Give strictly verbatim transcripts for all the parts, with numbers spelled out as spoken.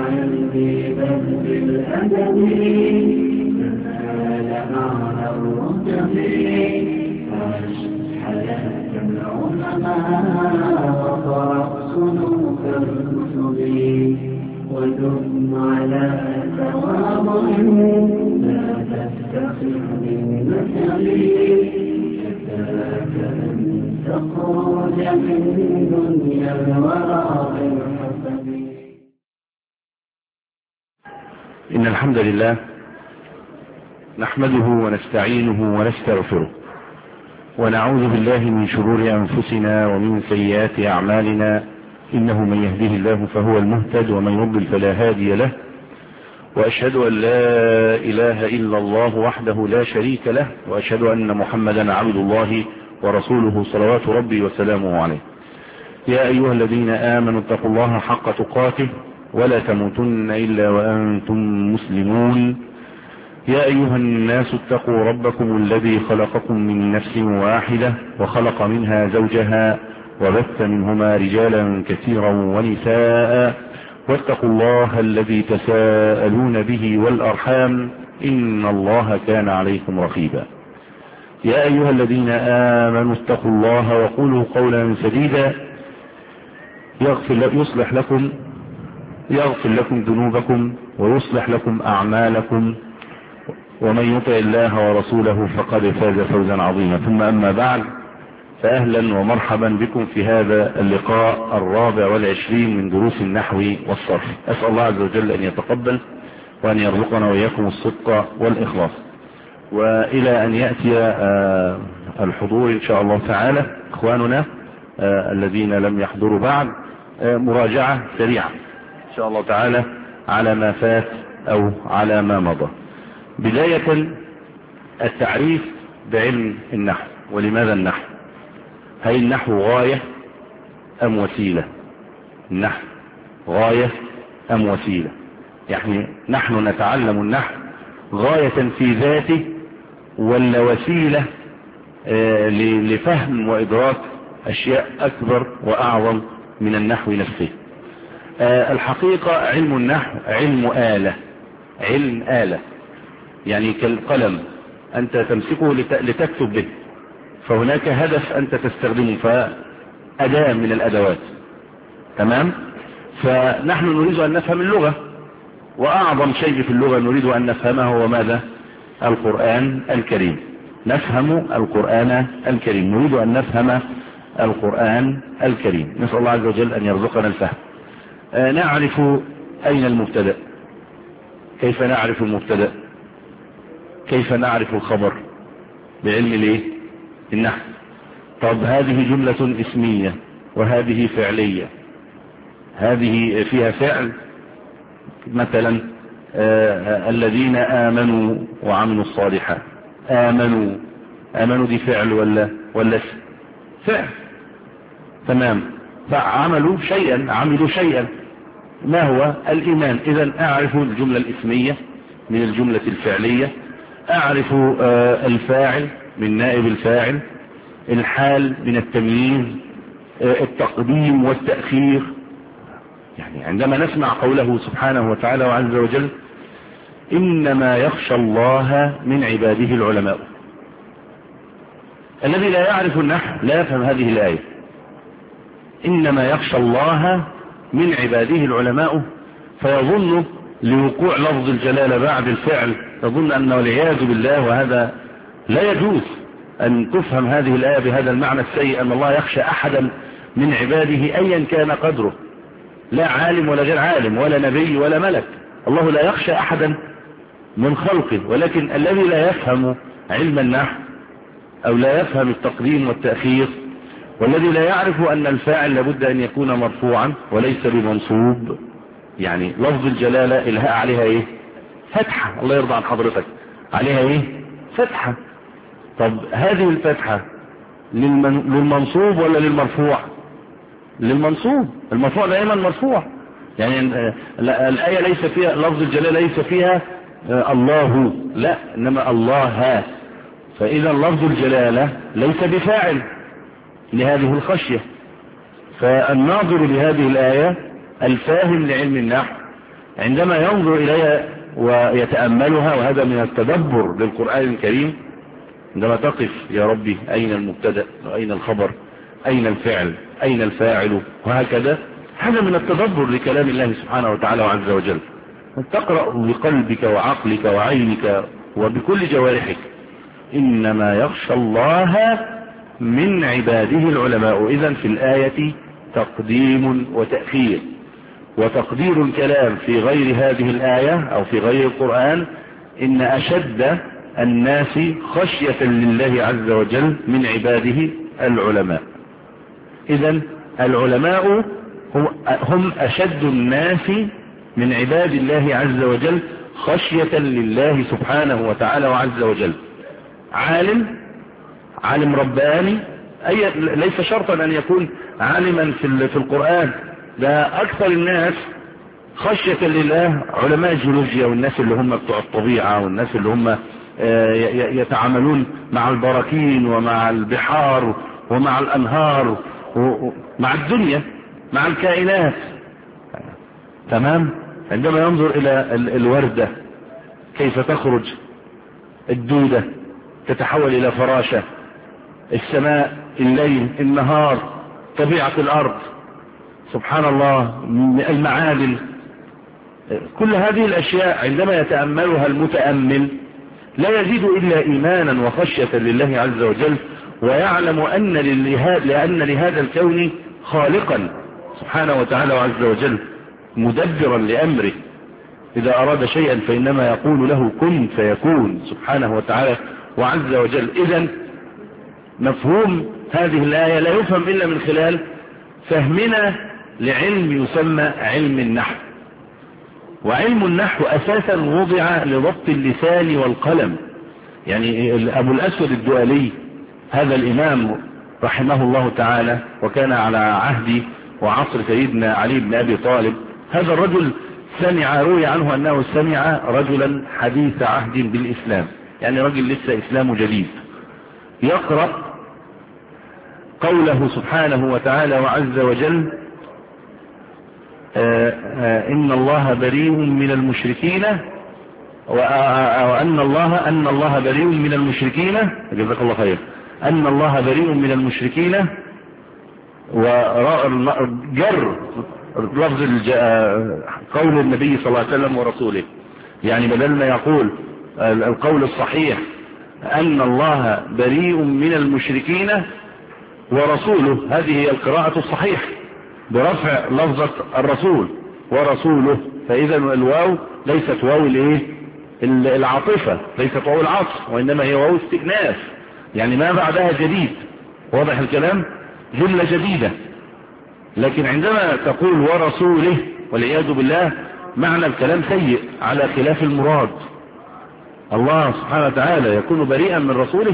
بالعلم بل بالأدب تنال أعلى الرتب عش حياة العلماء وقرأ سلوك الكتب ودم على تواضع لا تفتخر بالنسب كفاك أن تخرج من دنيا الورى بالحسب. إن الحمد لله نحمده ونستعينه ونستغفره ونعوذ بالله من شرور أنفسنا ومن سيئات أعمالنا، إنه من يهده الله فهو المهتد ومن يضلل فلا هادي له، وأشهد أن لا إله إلا الله وحده لا شريك له، وأشهد أن محمدا عبد الله ورسوله صلوات ربي وسلامه عليه. يا أيها الذين آمنوا اتقوا الله حق تقاته ولا تموتن إلا وأنتم مسلمون. يا أيها الناس اتقوا ربكم الذي خلقكم من نفس واحدة وخلق منها زوجها وبث منهما رجالا كثيرا ونساء، واتقوا الله الذي تساءلون به والأرحام إن الله كان عليكم رقيبا. يا أيها الذين آمنوا اتقوا الله وقولوا قولا سديدا يغفر يصلح لكم يغفر لكم ذنوبكم ويصلح لكم أعمالكم، ومن يطع الله ورسوله فقد فاز فوزا عظيما. ثم أما بعد، فأهلا ومرحبا بكم في هذا اللقاء الرابع والعشرين من دروس النحو والصرف. أسأل الله عز وجل أن يتقبل وأن يرزقنا وإياكم الصدق والإخلاص، وإلى أن يأتي الحضور إن شاء الله تعالى إخواننا الذين لم يحضروا بعد مراجعة سريعة إن شاء الله تعالى على ما فات أو على ما مضى. بداية التعريف بعلم النحو. ولماذا النحو؟ هل النحو غاية أم وسيلة؟ النحو غاية أم وسيلة؟ يعني نحن نتعلم النحو غاية في ذاته ولا وسيلة آه لفهم وإدراك أشياء أكبر وأعظم من النحو نفسه؟ آه الحقيقة علم النحو علم آلة، علم آلة، يعني كالقلم أنت تمسكه لتكتب به، فهناك هدف أنت تستخدمه، فأداة من الأدوات. تمام؟ فنحن نريد أن نفهم اللغة، وأعظم شيء في اللغة نريد أن نفهمه هو ماذا؟ القرآن الكريم. نفهم القرآن الكريم، نريد أن نفهم القرآن الكريم. نسأل الله عز وجل أن يرزقنا الفهم. آه نعرف أين المبتدأ؟ كيف نعرف المبتدأ؟ كيف نعرف الخبر؟ بعلم الايه؟ النحو. طب هذه جملة اسمية وهذه فعلية، هذه فيها فعل مثلا آه الذين آمنوا وعملوا الصالحات. آمنوا آمنوا دي فعل ولا ولا فعل؟ تمام. فعملوا شيئا، عملوا شيئا، ما هو الإيمان. إذن أعرف الجملة الاسمية من الجملة الفعلية، أعرف آه الفاعل من نائب الفاعل، الحال من التمييز، آه التقديم والتأخير. يعني عندما نسمع قوله سبحانه وتعالى وعز وجل إنما يخشى الله من عباده العلماء، الذي لا يعرف النحو لا يفهم هذه الآية. إنما يخشى الله من عباده العلماء، فيظن لوقوع لفظ الجلالة بعد الفعل، يظن أنه والعياذ بالله، وهذا لا يجوز أن تفهم هذه الآية بهذا المعنى السيء، أن الله يخشى أحدا من عباده أيا كان قدره، لا عالم ولا غير عالم ولا نبي ولا ملك. الله لا يخشى أحدا من خلقه، ولكن الذي لا يفهم علم النحو أو لا يفهم التقديم والتأخير، والذي لا يعرف أن الفاعل لابد أن يكون مرفوعا وليس بمنصوب. يعني لفظ الجلالة الهاء عليها ايه؟ فتحة. الله يرضى عن حضرتك، عليها ايه؟ فتحة. طب هذه الفتحة للمن... للمنصوب ولا للمرفوع؟ للمنصوب. المرفوع دائما مرفوع. يعني الآية ليس فيها لفظ الجلالة، ليس فيها الله، لا، إنما الله. فإذا لفظ الجلالة ليس بفاعل لهذه الخشية. فالناظر لهذه الآية الفاهم لعلم النحو عندما ينظر إليها ويتأملها، وهذا من التدبر للقرآن الكريم، عندما تقف يا ربي أين المبتدأ وأين الخبر، أين الفعل، أين الفاعل، وهكذا، هذا من التدبر لكلام الله سبحانه وتعالى وعز وجل. تقرأ بقلبك وعقلك وعينك وبكل جوارحك. إنما يخشى الله من عباده العلماء. إذن في الآية تقديم وتأخير، وتقدير الكلام في غير هذه الآية أو في غير القرآن إن أشد الناس خشية لله عز وجل من عباده العلماء. إذن العلماء هم أشد الناس من عباد الله عز وجل خشية لله سبحانه وتعالى وعز وجل. عالم عالم رباني، أي ليس شرطا أن يكون عالما في القرآن، ده أكثر الناس خشية لله علماء الجيولوجيا، والناس اللي هم بتوع الطبيعة، والناس اللي هم يتعاملون مع البراكين ومع البحار ومع الأنهار ومع الدنيا، مع الكائنات. تمام. عندما ينظر إلى الوردة كيف تخرج، الدودة تتحول إلى فراشة، السماء، الليل، النهار، طبيعة الأرض، سبحان الله، المعادن، كل هذه الأشياء عندما يتأملها المتأمل لا يزيد إلا إيمانا وخشية لله عز وجل، ويعلم أن لأن لهذا الكون خالقا سبحانه وتعالى وعز وجل، مدبرا لأمره. إذا أراد شيئا فإنما يقول له كن فيكون سبحانه وتعالى وعز وجل. إذن مفهوم هذه الآية لا يفهم إلا من خلال فهمنا لعلم يسمى علم النحو. وعلم النحو أساسا وضع لضبط اللسان والقلم. يعني أبو الأسود الدؤلي هذا الإمام رحمه الله تعالى، وكان على عهد وعصر سيدنا علي بن أبي طالب، هذا الرجل سمع، روي عنه أنه سمع رجلا حديث عهد بالإسلام، يعني رجل لسه إسلامه جديد، يقرأ قوله سبحانه وتعالى وعز وجل آآ آآ إن الله بريء من المشركين، وأن الله أن الله بريء من المشركين، جزاك الله خير، أن الله بريء من المشركين، وجر لفظ قول النبي صلى الله عليه وسلم ورسوله، يعني بدل ما يقول القول الصحيح أن الله بريء من المشركين ورسوله، هذه هي القراءة الصحيحة برفع لفظة الرسول ورسوله. فإذا الواو ليست واو الايه العاطفة، ليست واو العطف، وإنما هي واو استئناف، يعني ما بعدها جديد. واضح الكلام؟ جملة جديدة. لكن عندما تقول ورسوله والعياذ بالله معنى الكلام سيء على خلاف المراد. الله سبحانه وتعالى يكون بريئا من رسوله؟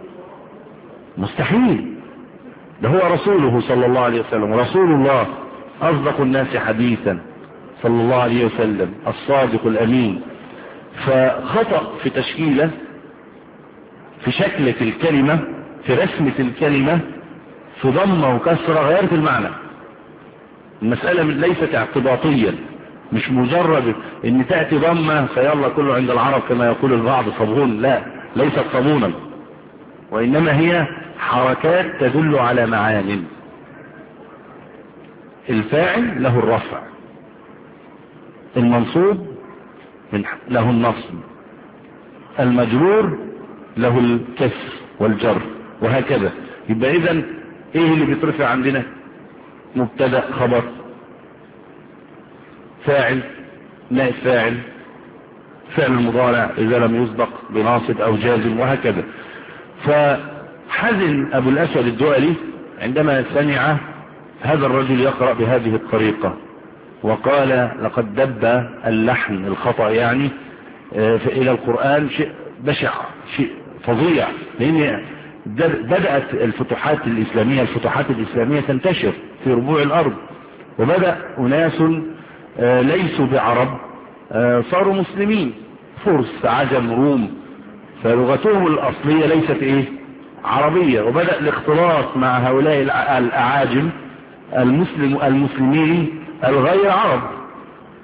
مستحيل. ده هو رسوله صلى الله عليه وسلم، رسول الله أصدق الناس حديثا صلى الله عليه وسلم، الصادق الأمين. فخطأ في تشكيله، في شكلة الكلمة، في رسمة الكلمة، في ضمة وكسرة غيرت المعنى. المسألة ليست اعتباطيا، مش مجرد ان تأتي ضمة فيلا كله عند العرب كما يقول البعض صابون، لا، ليست صابونا، وإنما هي حركات تدل على معان. الفاعل له الرفع، المنصوب له النصب، المجرور له الكسر والجر، وهكذا. يبقى إذن ايه اللي بيترفع عندنا؟ مبتدأ، خبر، فاعل، نائب فاعل، فعل المضارع إذا لم يسبق بناصب أو جازم، وهكذا. فحزن أبو الأسود الدؤلي عندما سمع هذا الرجل يقرأ بهذه الطريقة، وقال لقد دب اللحن الخطأ يعني إلى القرآن شيء بشع، شيء فظيع، لأن بدأت الفتوحات الإسلامية الفتوحات الإسلامية تنتشر في ربوع الأرض، وبدأ أناس ليسوا بعرب صاروا مسلمين، فرس، عجم، روم، فلغتهم الأصلية ليست إيه عربية، وبدأ الاختلاط مع هؤلاء الأعاجم المسلم المسلمين الغير عرب،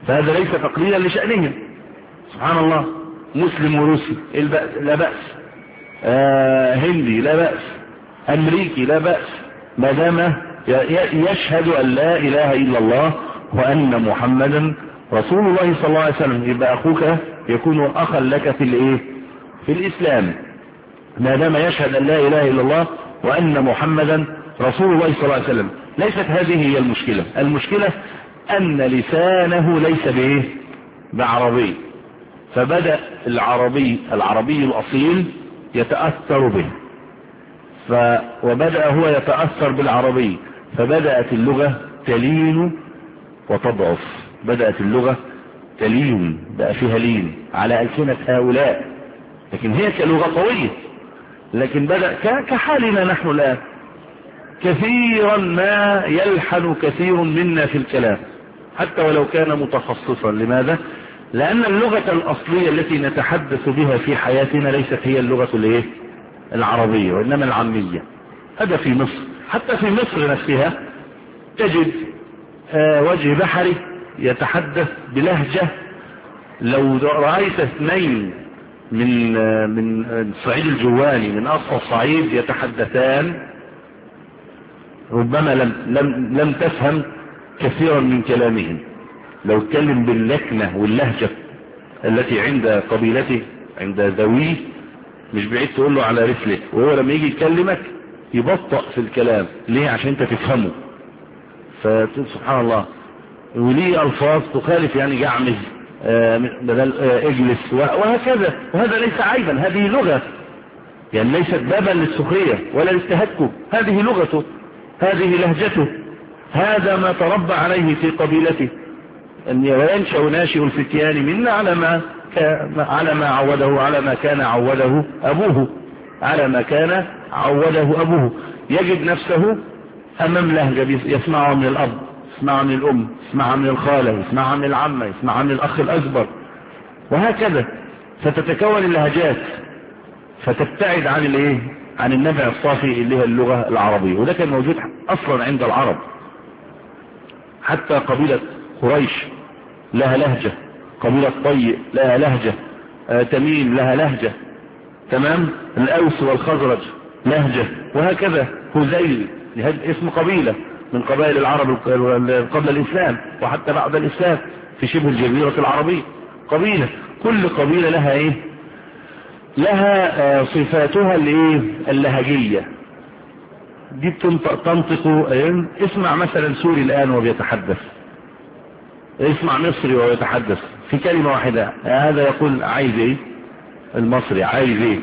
فهذا ليس تقليلا لشأنهم. سبحان الله، مسلم وروسي لا بأس، آه هندي لا بأس، أمريكي لا بأس، ما دام يشهد أن لا إله إلا الله وأن محمدا رسول الله صلى الله عليه وسلم، يبقى أخوك يكون أخا لك في الإيه؟ في الإسلام، ما دام يشهد أن لا إله إلا الله وأن محمدا رسول الله صلى الله عليه وسلم. ليست هذه هي المشكلة. المشكلة أن لسانه ليس بإيه؟ بعربي، فبدأ العربي العربي الأصيل يتأثر به، ف وبدأ هو يتأثر بالعربي، فبدأت اللغة تلين وتضعف، بدأت اللغة تلين، بقى فيها لين على ألسنة هؤلاء، لكن هي كلغة قوية. لكن بدأ كحالنا نحن الآن، كثيرا ما يلحن كثير منا في الكلام حتى ولو كان متخصصا. لماذا؟ لأن اللغة الأصلية التي نتحدث بها في حياتنا ليست هي اللغة الايه؟ العربية، وإنما العامية. هذا في مصر، حتى في مصر نفسها تجد آه وجه بحري يتحدث بلهجة، لو رأيت اثنين من آه من الصعيد الجواني من أقصى الصعيد يتحدثان ربما لم, لم, لم تفهم كثيرا من كلامهم. لو اتكلم باللكنة واللهجة التي عند قبيلته عند ذويه مش بعيد تقول له على رسلك، وهو لما يجي يكلمك يبطأ في الكلام. ليه؟ عشان انت تفهمه. فسبحان الله، وليه الفاظ تخالف، يعني جعمز آه بدل آه اجلس وهكذا. وهذا ليس عيبا، هذه لغة، يعني ليست بابا للسخرية ولا للتهكم، هذه لغته، هذه لهجته، هذا ما تربى عليه في قبيلته. أن ينشأ ناشئ الفتيان منا على ما على ما عوده على ما كان عوده أبوه على ما كان عوده أبوه. يجد نفسه أمام لهجة يسمعها من الأب، يسمعها من الأم، يسمعها من الخالة، يسمعها من العمة، يسمعها من الأخ الأكبر، وهكذا. فتتكون اللهجات فتبتعد عن الايه؟ عن النبع الصافي اللي هي اللغة العربية. وده كان موجود أصلا عند العرب، حتى قبيلة قريش لها لهجة، قبيلة طي لها لهجة، آه تميم لها لهجة، تمام، الأوس والخزرج لهجة، وهكذا. هذيل اسم قبيلة من قبائل العرب قبل الإسلام وحتى بعد الإسلام في شبه الجزيرة العربية قبيلة. كل قبيلة لها ايه؟ لها آه صفاتها الايه؟ اللهجية دي تنطق. آه اسمع مثلا سوري الآن وبيتحدث، اسمع مصري وهو يتحدث في كلمة واحدة، هذا يقول عايز ايه؟ المصري عايز ايه؟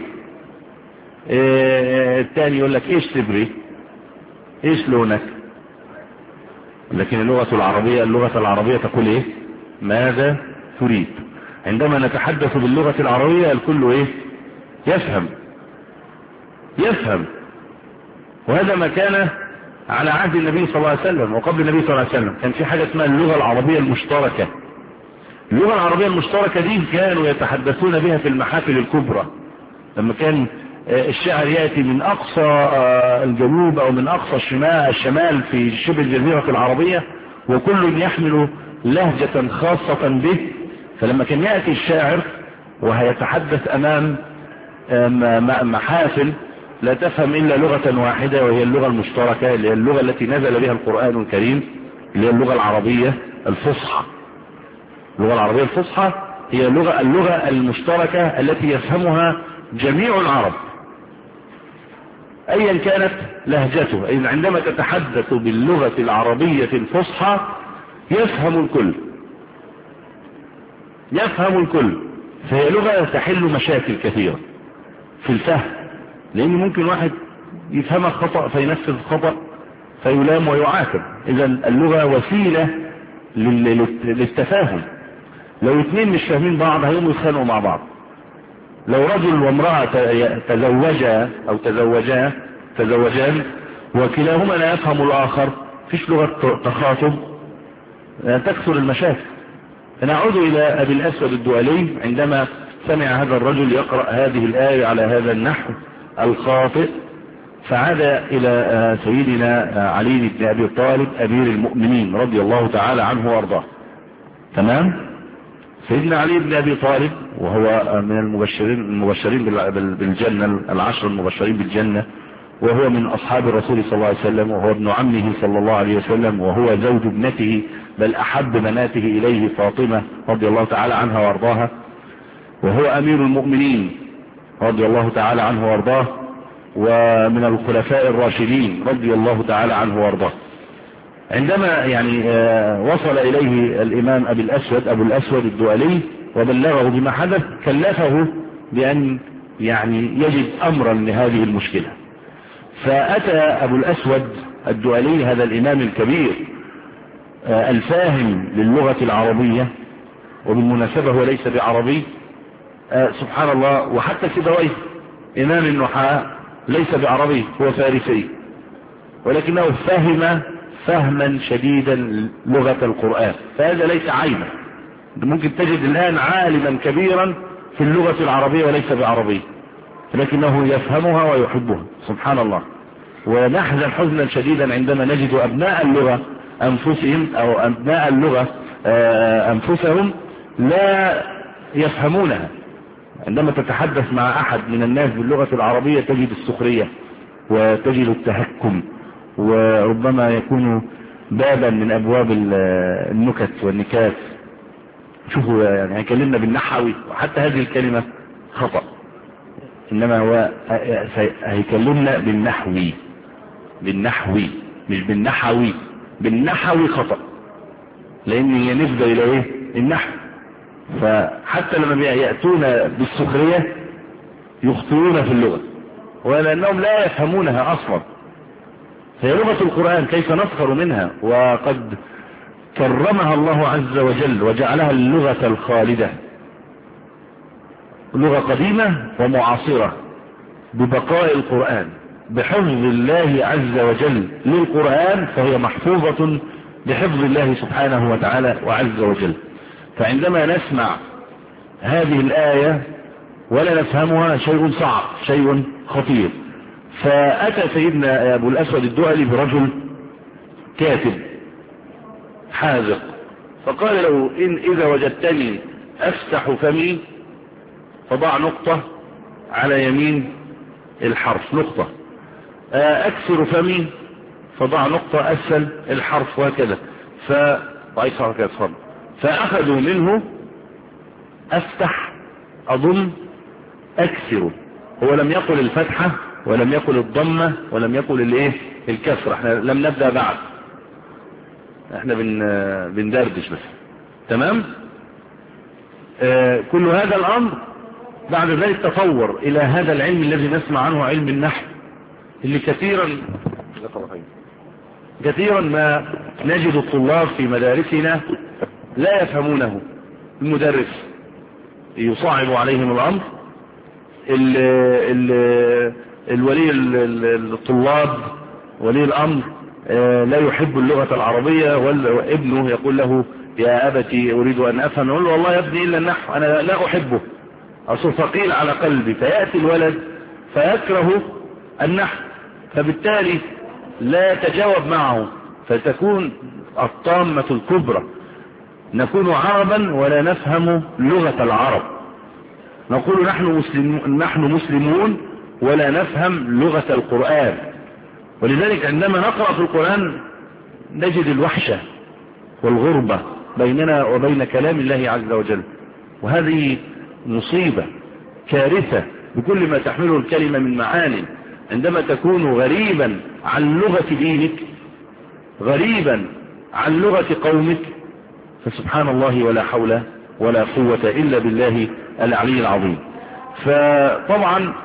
اه الثاني يقول لك ايش تبري؟ ايش لونك؟ لكن اللغة العربية اللغة العربية تقول ايه؟ ماذا تريد؟ عندما نتحدث باللغة العربية الكل ايه؟ يفهم يفهم. وهذا ما كان على عهد النبي صلى الله عليه وسلم وقبل النبي صلى الله عليه وسلم. كان في حاجة اسمها اللغة العربية المشتركة. اللغة العربية المشتركة دي كانوا يتحدثون بها في المحافل الكبرى، لما كان الشاعر يأتي من أقصى الجنوب أو من أقصى الشمال الشمال في شبه الجزيرة العربية، وكل يحمل لهجة خاصة به. فلما كان يأتي الشاعر وهيتحدث أمام محافل لا تفهم إلا لغة واحدة، وهي اللغة المشتركة اللي هي اللغة التي نزل بها القرآن الكريم، اللي هي اللغة العربية الفصحى. اللغة العربية الفصحى هي اللغة اللغة المشتركة التي يفهمها جميع العرب أيا كانت لهجته. إذن عندما تتحدث باللغة العربية الفصحى يفهم الكل، يفهم الكل. فهي لغة تحل مشاكل كثيرة في الفهم، لأن ممكن واحد يفهمها خطأ فينفذ خطأ فيلام ويعاقب. إذا اللغة وسيلة للتفاهم. لو اثنين مش فاهمين بعض هيقوموا يتخانقوا مع بعض. لو رجل وامرأة تزوجا أو تزوجا تزوجان وكلاهما لا يفهم الآخر، فيش لغة تخاطب، تكثر المشاكل. نعود إلى أبي الأسود الدؤلي عندما سمع هذا الرجل يقرأ هذه الآية على هذا النحو الخاطئ، فعاد إلى سيدنا علي بن أبي طالب أمير المؤمنين رضي الله تعالى عنه وارضاه، تمام. سيدنا علي بن ابي طالب وهو من المبشرين المبشرين بالجنة، العشر المبشرين بالجنة، وهو من اصحاب الرسول صلى الله عليه وسلم، وهو ابن عمه صلى الله عليه وسلم، وهو زوج ابنته، بل احب بناته اليه فاطمة رضي الله تعالى عنها وارضاها، وهو امير المؤمنين رضي الله تعالى عنه وارضاه، ومن الخلفاء الراشدين رضي الله تعالى عنه وارضاه. عندما يعني وصل اليه الامام ابي الاسود ابو الاسود الدؤلي وبلغه بما حدث، كلفه بان يعني يجد امرا لهذه المشكلة. فاتى ابو الاسود الدؤلي هذا الامام الكبير الفاهم للغة العربية، وبالمناسبة هو ليس بعربي سبحان الله، وحتى سيبويه امام النحاة ليس بعربي، هو فارسي، ولكنه فهم فهما شديدا لغة القرآن، فهذا ليس عيبا. ممكن تجد الآن عالما كبيرا في اللغة العربية وليس بعربي، لكنه يفهمها ويحبها سبحان الله. ونحزن حزنا شديدا عندما نجد أبناء اللغة أنفسهم أو أبناء اللغة أنفسهم لا يفهمونها. عندما تتحدث مع أحد من الناس باللغة العربية تجد السخرية وتجد التهكم، وربما يكون بابا من أبواب النكت والنكات. شوفوا يعني هيكلمنا بالنحوي، وحتى هذه الكلمة خطأ، إنما هو هيكلمنا بالنحوي، بالنحوي مش بالنحوي، بالنحوي خطأ، لأن هي نسبة إلى إيه؟ النحو. فحتى لما يأتون بالسخرية يخطئون في اللغة، ولأنهم لا يفهمونها أصلا. هي لغة القرآن كيف نسخر منها؟ وقد كرمها الله عز وجل وجعلها اللغة الخالدة، لغة قديمة ومعاصرة ببقاء القرآن، بحفظ الله عز وجل للقرآن، فهي محفوظة بحفظ الله سبحانه وتعالى وعز وجل. فعندما نسمع هذه الآية ولا نفهمها شيء صعب، شيء خطير. فأتى سيدنا أبو الأسود الدؤلي برجل كاتب حاذق، فقال له: إن إذا وجدتني أفتح فمي فضع نقطة على يمين الحرف، نقطة، أكسر فمي فضع نقطة أسفل الحرف، وهكذا. فأخذوا منه أفتح، أضم، أكسر. هو لم يقل الفتحة ولم يقل الضمة ولم يقل الايه الكسر، احنا لم نبدأ بعد، احنا بن بندردش بس. تمام. آه كل هذا الامر بعد ذلك تطور الى هذا العلم الذي نسمع عنه، علم النحو، اللي كثيرا كثيرا ما نجد الطلاب في مدارسنا لا يفهمونه. المدرس يصعب عليهم الامر، ال ال الولي الطلاب ولي الامر لا يحب اللغة العربية، وابنه يقول له: يا أبتي أريد أن أفهم، يقول له: والله يا ابني إلا النحو أنا لا أحبه، أصل ثقيل على قلبي. فيأتي الولد فيكره النحو، فبالتالي لا يتجاوب معه، فتكون الطامة الكبرى: نكون عربا ولا نفهم لغة العرب، نقول نحن مسلمون, نحن مسلمون ولا نفهم لغة القرآن. ولذلك عندما نقرأ في القرآن نجد الوحشة والغربة بيننا وبين كلام الله عز وجل، وهذه مصيبة كارثة بكل ما تحمله الكلمة من معاني. عندما تكون غريبا عن لغة دينك، غريبا عن لغة قومك، فسبحان الله ولا حول ولا قوة إلا بالله العلي العظيم. فطبعا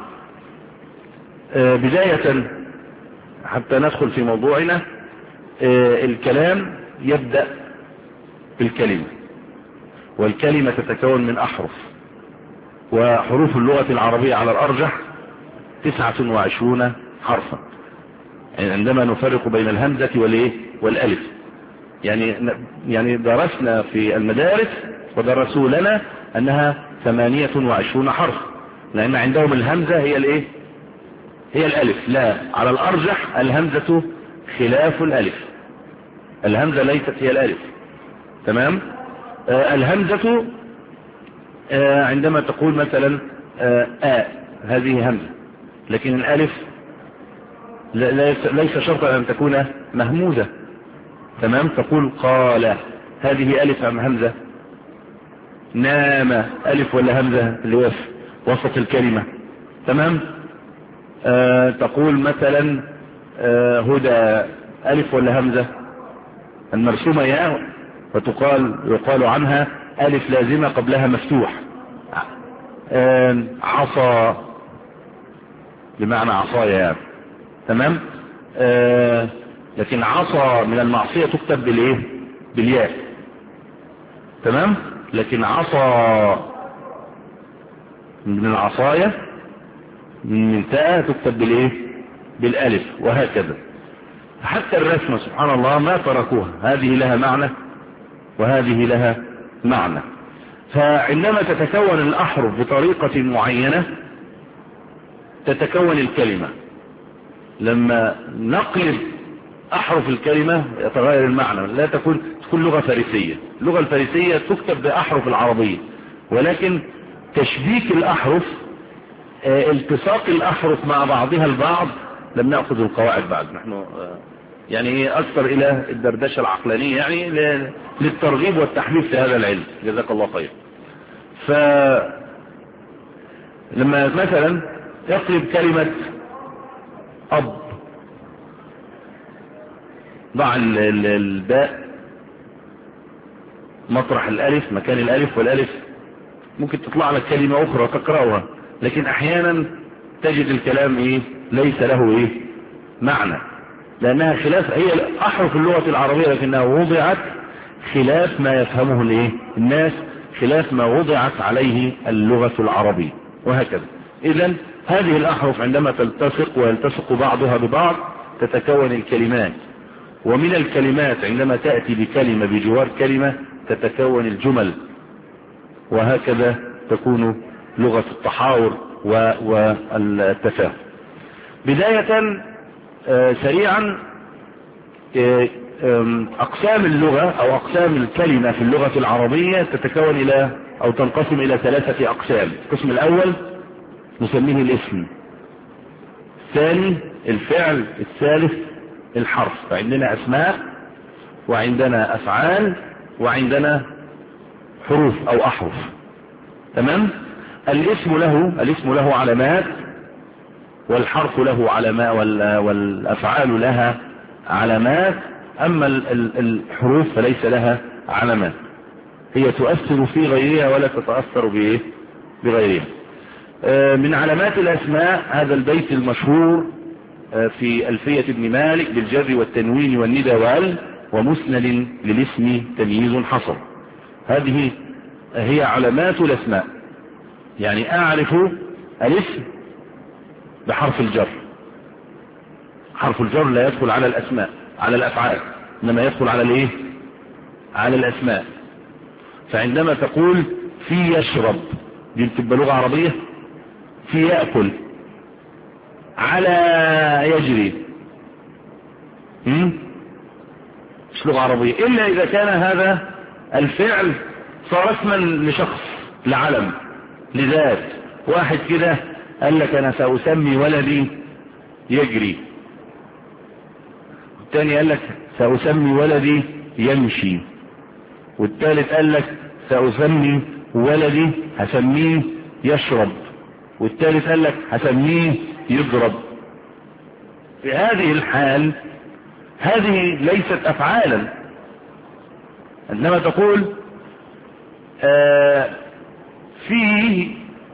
بداية حتى ندخل في موضوعنا، الكلام يبدأ بالكلمة، والكلمة تتكون من أحرف، وحروف اللغة العربية على الأرجح تسعة وعشرون حرفا، يعني عندما نفرق بين الهمزة والإيه والألف. يعني يعني درسنا في المدارس ودرسوا لنا أنها ثمانية وعشرون حرف، لأن عندهم الهمزة هي الإيه هي الألف. لا، على الأرجح الهمزة خلاف الألف، الهمزة ليست هي الألف. تمام. آه الهمزة آه عندما تقول مثلا آه آ هذه همزة، لكن الألف ليس شرطا أن تكون مهموزة. تمام. تقول قال هذه ألف أم همزة؟ نام ألف ولا همزة اللي هو وسط الكلمة. تمام. آه تقول مثلا آه هدى ألف ولا همزة؟ المرسومة ياء وتقال يقال عنها ألف لازمة قبلها مفتوح. آه عصا بمعنى عصايا يعني. تمام. آه لكن عصا من المعصية تكتب بالايه؟ بالياء. تمام. لكن عصا من العصايا من تاء تكتب بالايه؟ بالالف، وهكذا. حتى الرسمة سبحان الله ما تركوها، هذه لها معنى وهذه لها معنى. فعندما تتكون الأحرف بطريقة معينة تتكون الكلمة. لما نقلب أحرف الكلمة يتغير المعنى. لا تكون تكون لغة فارسية. اللغة الفارسية تكتب بأحرف العربية، ولكن تشبيك الأحرف اه التصاق الأحرف مع بعضها البعض لم نأخذ القواعد بعد. نحن اه يعني أكثر إلى الدردشة العقلانية، يعني للترغيب والتحبيب في هذا العلم. جزاك الله خير. فلما مثلا يقلب كلمة أب، ضع الباء مطرح الألف مكان الألف، والألف ممكن تطلع لك كلمة أخرى تقرأها، لكن أحيانا تجد الكلام إيه ليس له إيه معنى، لأنها خلاف هي أحرف اللغة العربية، لكنها وضعت خلاف ما يفهمه الإيه الناس، خلاف ما وضعت عليه اللغة العربية، وهكذا. إذن هذه الأحرف عندما تلتصق ويلتصق بعضها ببعض تتكون الكلمات، ومن الكلمات عندما تأتي بكلمة بجوار كلمة تتكون الجمل، وهكذا تكون لغة التحاور والتفاهم. بداية سريعا أقسام اللغة أو أقسام الكلمة في اللغة العربية تتكون إلى أو تنقسم إلى ثلاثة أقسام. القسم الأول نسميه الاسم، الثاني الفعل، الثالث الحرف. فعندنا أسماء وعندنا أفعال وعندنا حروف أو أحرف. تمام. الاسم له الاسم له علامات، والحرف له علامات، والأفعال لها علامات. أما الحروف فليس لها علامات، هي تؤثر في غيرها ولا تتأثر بإيه بغيرها. من علامات الأسماء هذا البيت المشهور في ألفية ابن مالك: بالجر والتنوين والندى وال ومسند للاسم تمييز حصر. هذه هي علامات الأسماء. يعني أعرف الاسم بحرف الجر. حرف الجر لا يدخل على الأسماء على الأفعال، إنما يدخل على الإيه على الأسماء. فعندما تقول في يشرب دي بتبقى لغة عربية، في يأكل، على يجري مش لغة عربية، إلا إذا كان هذا الفعل صار اسما لشخص، لعلم، لذات. واحد كده قال لك أنا سأسمي ولدي يجري، والثاني قال لك سأسمي ولدي يمشي، والثالث قال لك سأسمي ولدي هسميه يشرب، والثالث قال لك هسميه يضرب. في هذه الحال هذه ليست أفعالا، عندما تقول آه فيه،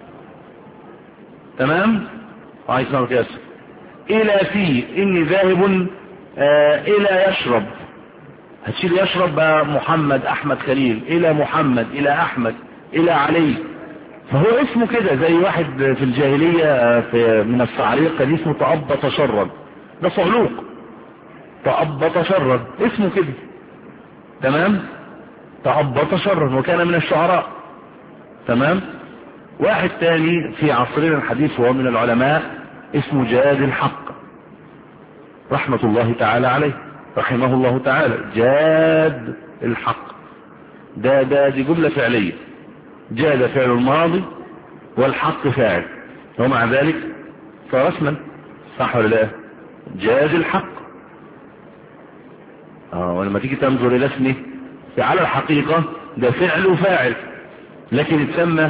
تمام، عايز نعرف ياسر إلى فيه إني ذاهب آه إلى يشرب، هتشيل يشرب بقى محمد أحمد خليل، إلى محمد، إلى أحمد، إلى علي. فهو اسمه كده، زي واحد في الجاهلية في من الصعاليق كان اسمه تأبط شرا، ده صعلوق، تأبط شرا اسمه كده، تمام، تأبط شرا، وكان من الشعراء. تمام. واحد تاني في عصرنا الحديث وهو من العلماء اسمه جاد الحق رحمة الله تعالى عليه، رحمه الله تعالى، جاد الحق. ده ده دي جملة فعلية، جاد فعل الماضي والحق فاعل، ومع ذلك صار اسما، صح ولا لا؟ جاد الحق. اه ولما تيجي تنظر الى اسمه على الحقيقة ده فعل وفاعل، لكن اتسمى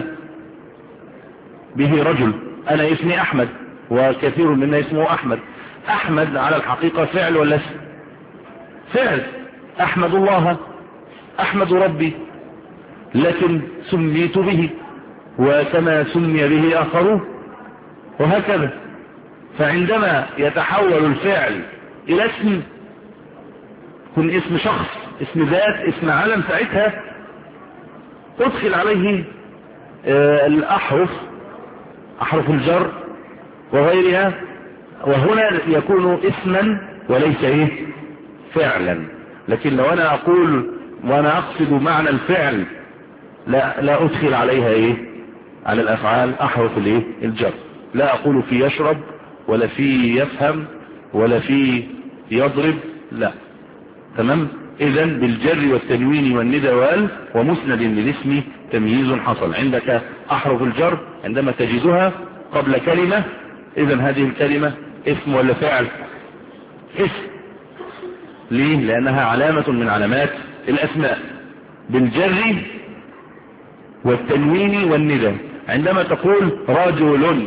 به رجل. انا اسمي احمد وكثير منا اسمه احمد. احمد على الحقيقة فعل ولا اسم؟ فعل. احمد الله، احمد ربي، لكن سميت به وكما سمي به اخرون وهكذا. فعندما يتحول الفعل الى اسم، يكون اسم شخص، اسم ذات، اسم علم، ساعتها ادخل عليه الاحرف، احرف الجر وغيرها، وهنا يكون اسما وليس ايه فعلا. لكن لو انا اقول وانا اقصد معنى الفعل لا لا ادخل عليها ايه على الافعال احرف الايه الجر. لا اقول في يشرب ولا في يفهم ولا في يضرب، لا. تمام. اذا بالجر والتنوين والندى وال ومسند للاسم تمييز حصل. عندك احرف الجر عندما تجدها قبل كلمة، اذا هذه الكلمة اسم ولا فعل؟ اسم. ليه؟ لانها علامة من علامات الاسماء. بالجر والتنوين والندى، عندما تقول رجل،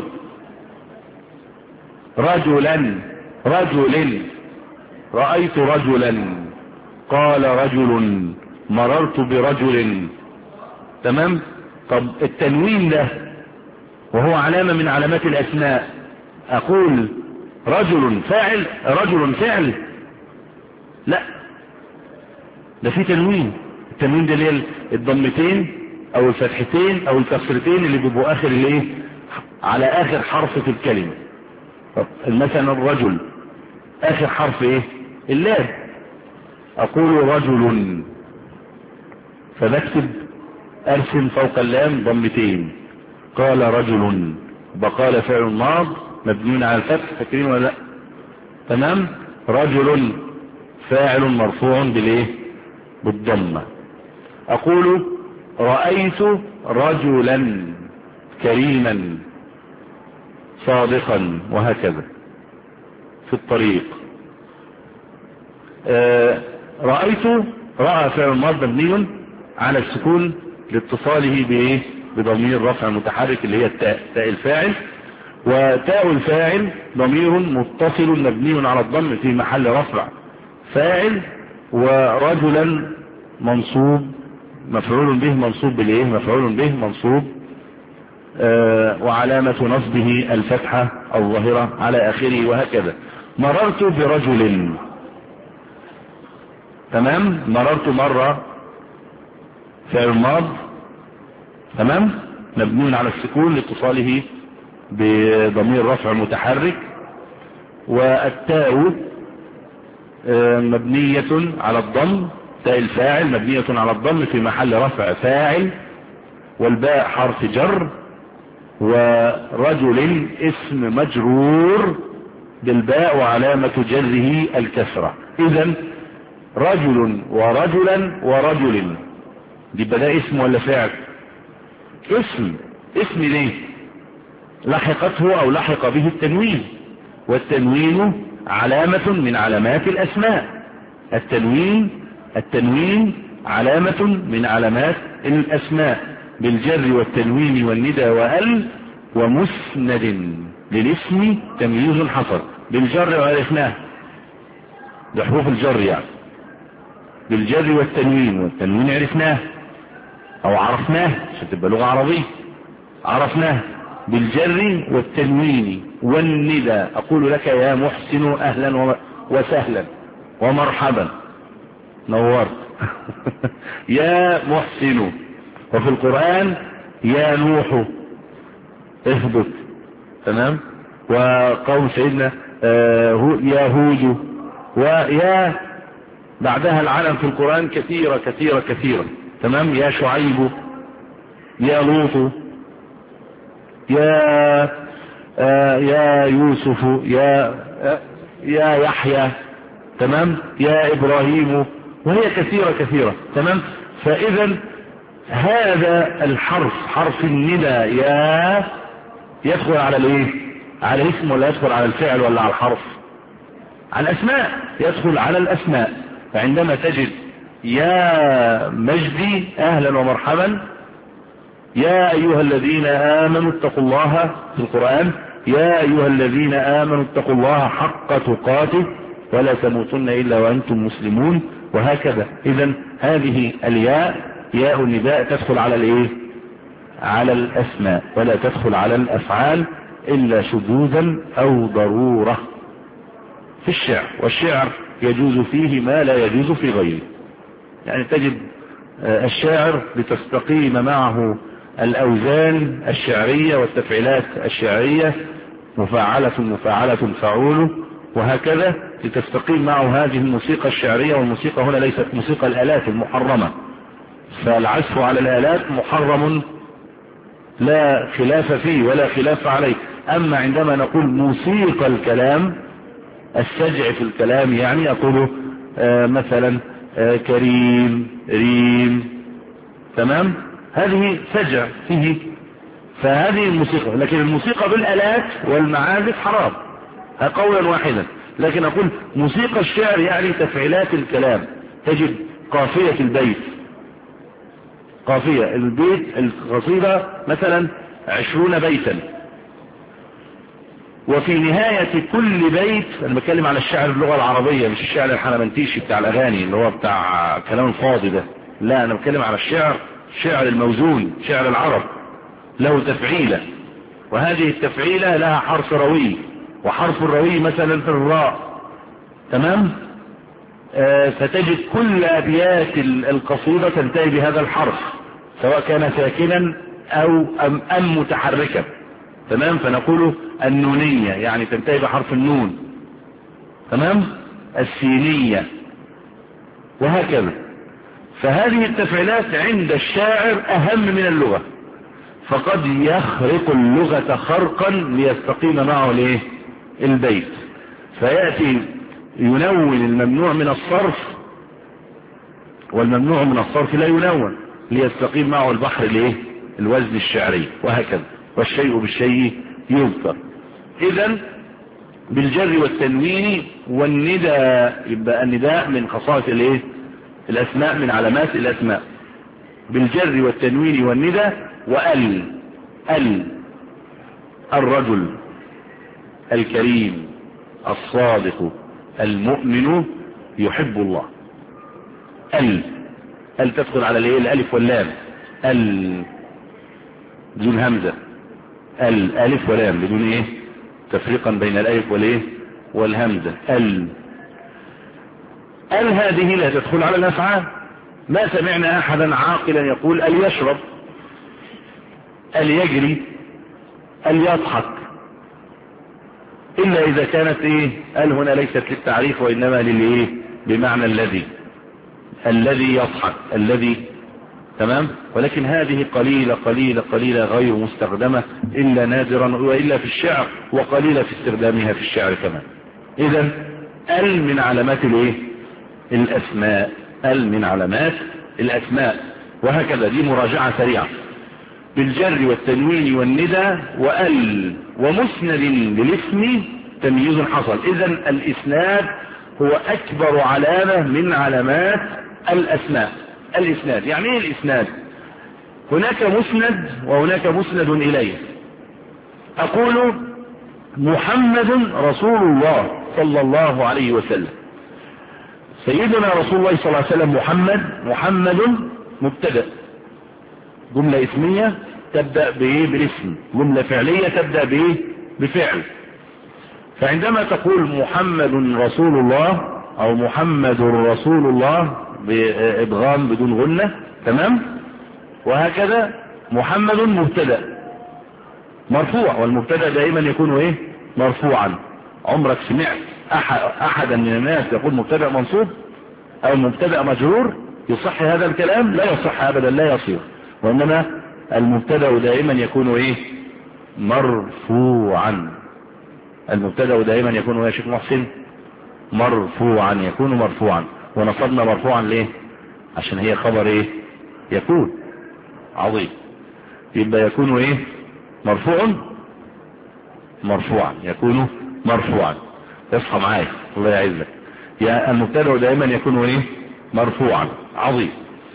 رجلا، رجل، رأيت رجلا، قال رجل، مررت برجل. تمام. طب التنوين ده وهو علامة من علامات الاسماء، اقول رجل فاعل، رجل فعل؟ لا، ده في تنوين. التنوين ده اللي هي الضمتين او الفتحتين او الكسرتين اللي بيبقوا اخر الايه على اخر حرف في الكلمة. مثلا الرجل اخر حرف ايه؟ اللام. اقول رجل، فبكتب ارسم فوق اللام ضمتين، قال رجل، بقال فعل ماض مبني على الفتح، فاكرين ولا لا؟ تمام. رجل فاعل مرفوع بالايه بالضمه. اقول رأيت رجلا كريما صادقا، وهكذا في الطريق. آه رأيت، رأى فعل ماض مبني على السكون لاتصاله بايه بضمير رفع متحرك اللي هي التاء، تاء الفاعل، وتاء الفاعل ضمير متصل مبني على الضم في محل رفع فاعل، ورجلا منصوب مفعول به منصوب بالايه مفعول به منصوب آه وعلامة نصبه الفتحة الظاهرة على اخره، وهكذا. مررت برجل، تمام. مررت مرة فعل ماض، تمام، مبني على السكون لاتصاله بضمير رفع متحرك، والتاء مبنية على الضم، تاء الفاعل مبنية على الضم في محل رفع فاعل، والباء حرف جر، ورجل اسم مجرور بالباء وعلامة جره الكسرة. اذا رجل ورجلا ورجل، دي بدأ اسم ولا فعل؟ اسم. اسم ليه؟ لحقته او لحق به التنوين، والتنوين علامة من علامات الاسماء. التنوين التنوين علامة من علامات الاسماء بالجر والتنوين والندى وال ومسند للاسم تمييز حصل. بالجر وعرفناه بحروف الجر، يعني بالجر والتنوين، والتنوين عرفناه او عرفناه عشان تبقى لغة عربية، عرفناه بالجر والتنوين والندى. اقول لك يا محسن اهلا وسهلا ومرحبا، نورت يا محسن. وفي القرآن يا نوح اهبط، تمام. وقول سيدنا آه يا هود، ويا بعدها العلم في القرآن كثيرة كثيرة كثيرة، تمام. يا شعيب، يا لوط، يا آه يا يوسف، يا آه يا يحيى، تمام، يا ابراهيم، وهي كثيرة كثيرة، تمام. فإذا هذا الحرف حرف الندى يا يدخل على الايه؟ على الاسم ولا يدخل على الفعل ولا على الحرف؟ على الاسماء، يدخل على الاسماء. فعندما تجد يا مجدي اهلا ومرحبا، يا ايها الذين امنوا اتقوا الله في القرآن، يا ايها الذين امنوا اتقوا الله حق تقاته ولا تموتن الا وانتم مسلمون، وهكذا. اذا هذه الياء ياء النداء تدخل على الايه؟ على الاسماء، ولا تدخل على الافعال الا شذوذا او ضرورة في الشعر. والشعر يجوز فيه ما لا يجوز في غيره. يعني تجد الشاعر لتستقيم معه الاوزان الشعرية والتفعيلات الشعرية، مفاعلة مفاعلة فعول، وهكذا لتستقيم معه هذه الموسيقى الشعرية. والموسيقى هنا ليست موسيقى الآلات المحرمة، فالعزف على الآلات محرم لا خلاف فيه ولا خلاف عليه. أما عندما نقول موسيقى الكلام، السجع في الكلام، يعني أقول آه مثلا آه كريم ريم، تمام، هذه سجع فيه، فهذه الموسيقى. لكن الموسيقى بالآلات والمعازف حرام قولا واحدا. لكن أقول موسيقى الشعر يعني تفعيلات الكلام. تجد قافية البيت، قافية البيت القصيدة مثلا عشرون بيتا، وفي نهاية كل بيت، أنا بتكلم على الشعر باللغة العربية مش الشعر الحنمنتيشي بتاع الأغاني اللي هو بتاع كلام الفاضي ده، لا، أنا بتكلم على الشعر الشعر الموزون، شعر العرب، له تفعيلة، وهذه التفعيلة لها حرف روي، وحرف الروي مثلا في الراء، تمام. آه فتجد كل أبيات القصيدة تنتهي بهذا الحرف، سواء كان ساكنا أو أم, أم متحركا، تمام. فنقول النونية يعني تنتهي بحرف النون، تمام، السينية، وهكذا. فهذه التفعيلات عند الشاعر أهم من اللغة، فقد يخرق اللغة خرقا ليستقيم معه الايه؟ البيت. فيأتي ينون الممنوع من الصرف، والممنوع من الصرف لا ينون ليستقيم معه البحر الايه؟ الوزن الشعري، وهكذا. والشيء بالشيء يذكر. اذا بالجر والتنوين والنداء، يبقى النداء من خصائص الايه؟ الاسماء، من علامات الاسماء. بالجر والتنوين والنداء. وال ال الرجل الكريم الصادق المؤمن يحب الله. ال ال تدخل على الايه؟ الالف واللام. ال بدون همزة، ال الف ولام بدون ايه؟ تفريقا بين الالف والايه؟ والهمزة. ال ال هذه لا تدخل على الافعال. ما سمعنا احدا عاقلا يقول ال يشرب، ال يجري، ال يضحك، الا اذا كانت ايه؟ ال هنا ليست للتعريف وانما للايه؟ بمعنى الذي، الذي يضحك، الذي، تمام. ولكن هذه قليلة قليلة قليلة غير مستخدمة الا نادرا، والا في الشعر، وقليلة في استخدامها في الشعر كمان. اذا ال من علامات الايه؟ الاسماء. ال من علامات الاسماء، وهكذا. دي مراجعة سريعة. بالجر والتنوين والندى. وال ومسند للاسم تمييز حصل. اذا الاسناد هو اكبر علامة من علامات الاسماء. الاسناد يعني ايه الاسناد؟ هناك مسند وهناك مسند اليه. اقول محمد رسول الله صلى الله عليه وسلم. سيدنا رسول الله صلى الله عليه وسلم محمد. محمد مبتدأ، جملة اسمية تبدأ بايه؟ بالاسم. جملة فعلية تبدأ بايه؟ بفعل. فعندما تقول محمد رسول الله او محمد رسول الله بادغام بدون غنة، تمام، وهكذا. محمد مبتدأ مرفوع، والمبتدأ دائما يكون ايه؟ مرفوعا. عمرك سمعت أحد احدا من الناس يقول مبتدأ منصوب او مبتدأ مجرور؟ يصح هذا الكلام؟ لا يصح ابدا، لا يصير. وانما المبتدأ دائما يكون ايه؟ مرفوعا. المبتدأ دائما يكون يا شيخ محسن مرفوعا، يكون مرفوعا. ونصبنا مرفوعا ليه؟ عشان هي خبر ايه؟ يكون عظيم. يبقى يكون ايه؟ مرفوع مرفوعا، يكون مرفوعا. اصحى معايا الله يعزك. يا المبتدا دائما يكون ايه؟ مرفوعا. عظيم.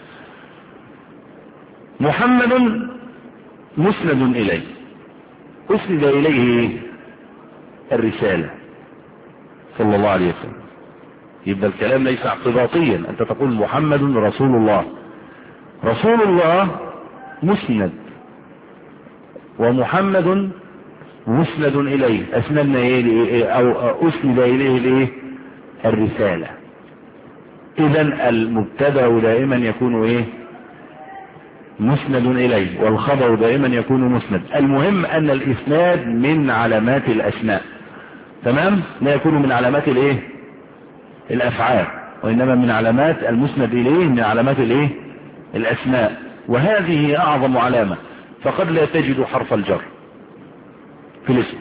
محمد مسند اليه، اسند اليه ايه؟ الرسالة صلى الله عليه وسلم. يبقى الكلام ليس اعتباطيا، انت تقول محمد رسول الله، رسول الله مسند ومحمد مسند اليه، اسندنا ايه او اسند اليه الايه؟ الرسالة. اذا المبتدا دائما يكون ايه؟ مسند اليه، والخبر دائما يكون مسند. المهم ان الاسناد من علامات الاسماء، تمام؟ لا يكون من علامات الايه؟ الافعال، وانما من علامات المسند اليه، من علامات الايه؟ الاسماء. وهذه اعظم علامة، فقد لا تجد حرف الجر في الاسم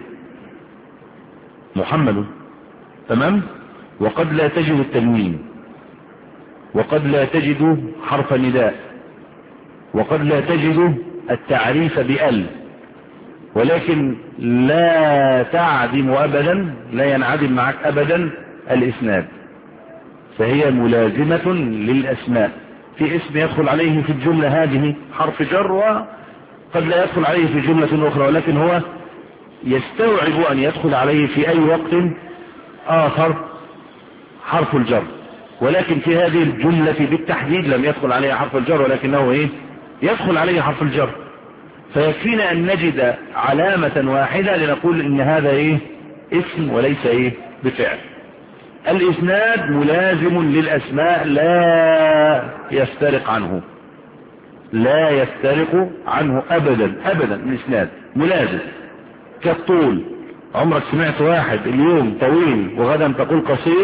محمد، تمام؟ وقد لا تجد التنوين، وقد لا تجد حرف النداء، وقد لا تجد التعريف بأل، ولكن لا تعدم ابدا، لا ينعدم معك ابدا الاسناد، فهي ملازمة للاسماء. في اسم يدخل عليه في الجملة هذه حرف جر، وقد لا يدخل عليه في جملة اخرى، ولكن هو يستوعب ان يدخل عليه في اي وقت اخر حرف الجر، ولكن في هذه الجملة بالتحديد لم يدخل عليها حرف الجر، ولكنه ايه؟ يدخل عليه حرف الجر. فيكفينا ان نجد علامة واحدة لنقول ان هذا ايه؟ اسم وليس ايه؟ بفعل. الاسناد ملازم للاسماء، لا يفترق عنه، لا يفترق عنه ابدا ابدا. الاسناد ملازم. كالطول، عمرك سمعت واحد اليوم طويل وغدا تقول قصير؟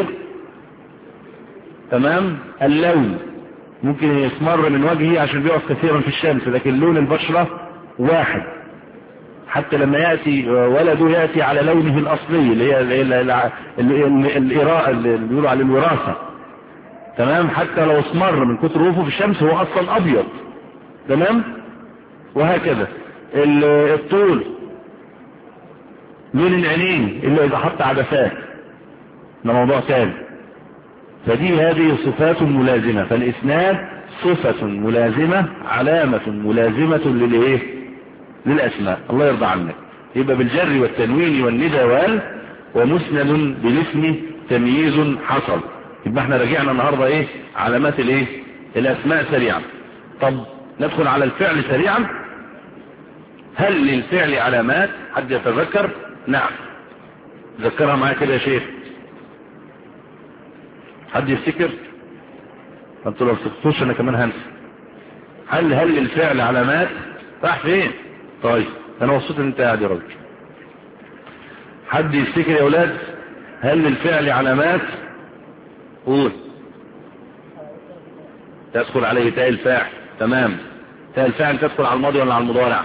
تمام؟ اللون ممكن يسمر من وجهه عشان بيقف كثيرا في الشمس، لكن لون البشرة واحد. حتى لما يأتي ولده يأتي على لونه الأصلي اللي هي الإراءة اللي بيقولوا على الوراثة، تمام؟ حتى لو اسمر من كتر وقوفه في الشمس هو أصلا أبيض، تمام؟ وهكذا الطول، لون العينين إلا إذا حط عدسات، ده موضوع ثاني. فدي هذه صفات ملازمة. فالإسناد صفة ملازمة، علامة ملازمة للإيه؟ للأسماء. الله يرضى عنك. يبقى بالجر والتنوين والندى وال، ومسند بالاسم تمييز حصل. يبقى احنا رجعنا النهاردة ايه؟ علامات الايه؟ الأسماء سريعا. طب ندخل على الفعل سريعا. هل للفعل علامات؟ حد يتذكر؟ نعم، ذكرها معايا كده يا شيخ. حد يفتكر؟ انتوا لو تفتكروش انا كمان هنسى. هل هل للفعل علامات؟ راح فين؟ طيب انا مبسوط ان انت قاعد يا راجل. حد يفتكر يا اولاد؟ هل للفعل علامات؟ قول. تدخل عليه تاء الفاعل، تمام. تاء الفاعل تدخل على الماضي ولا على المضارع؟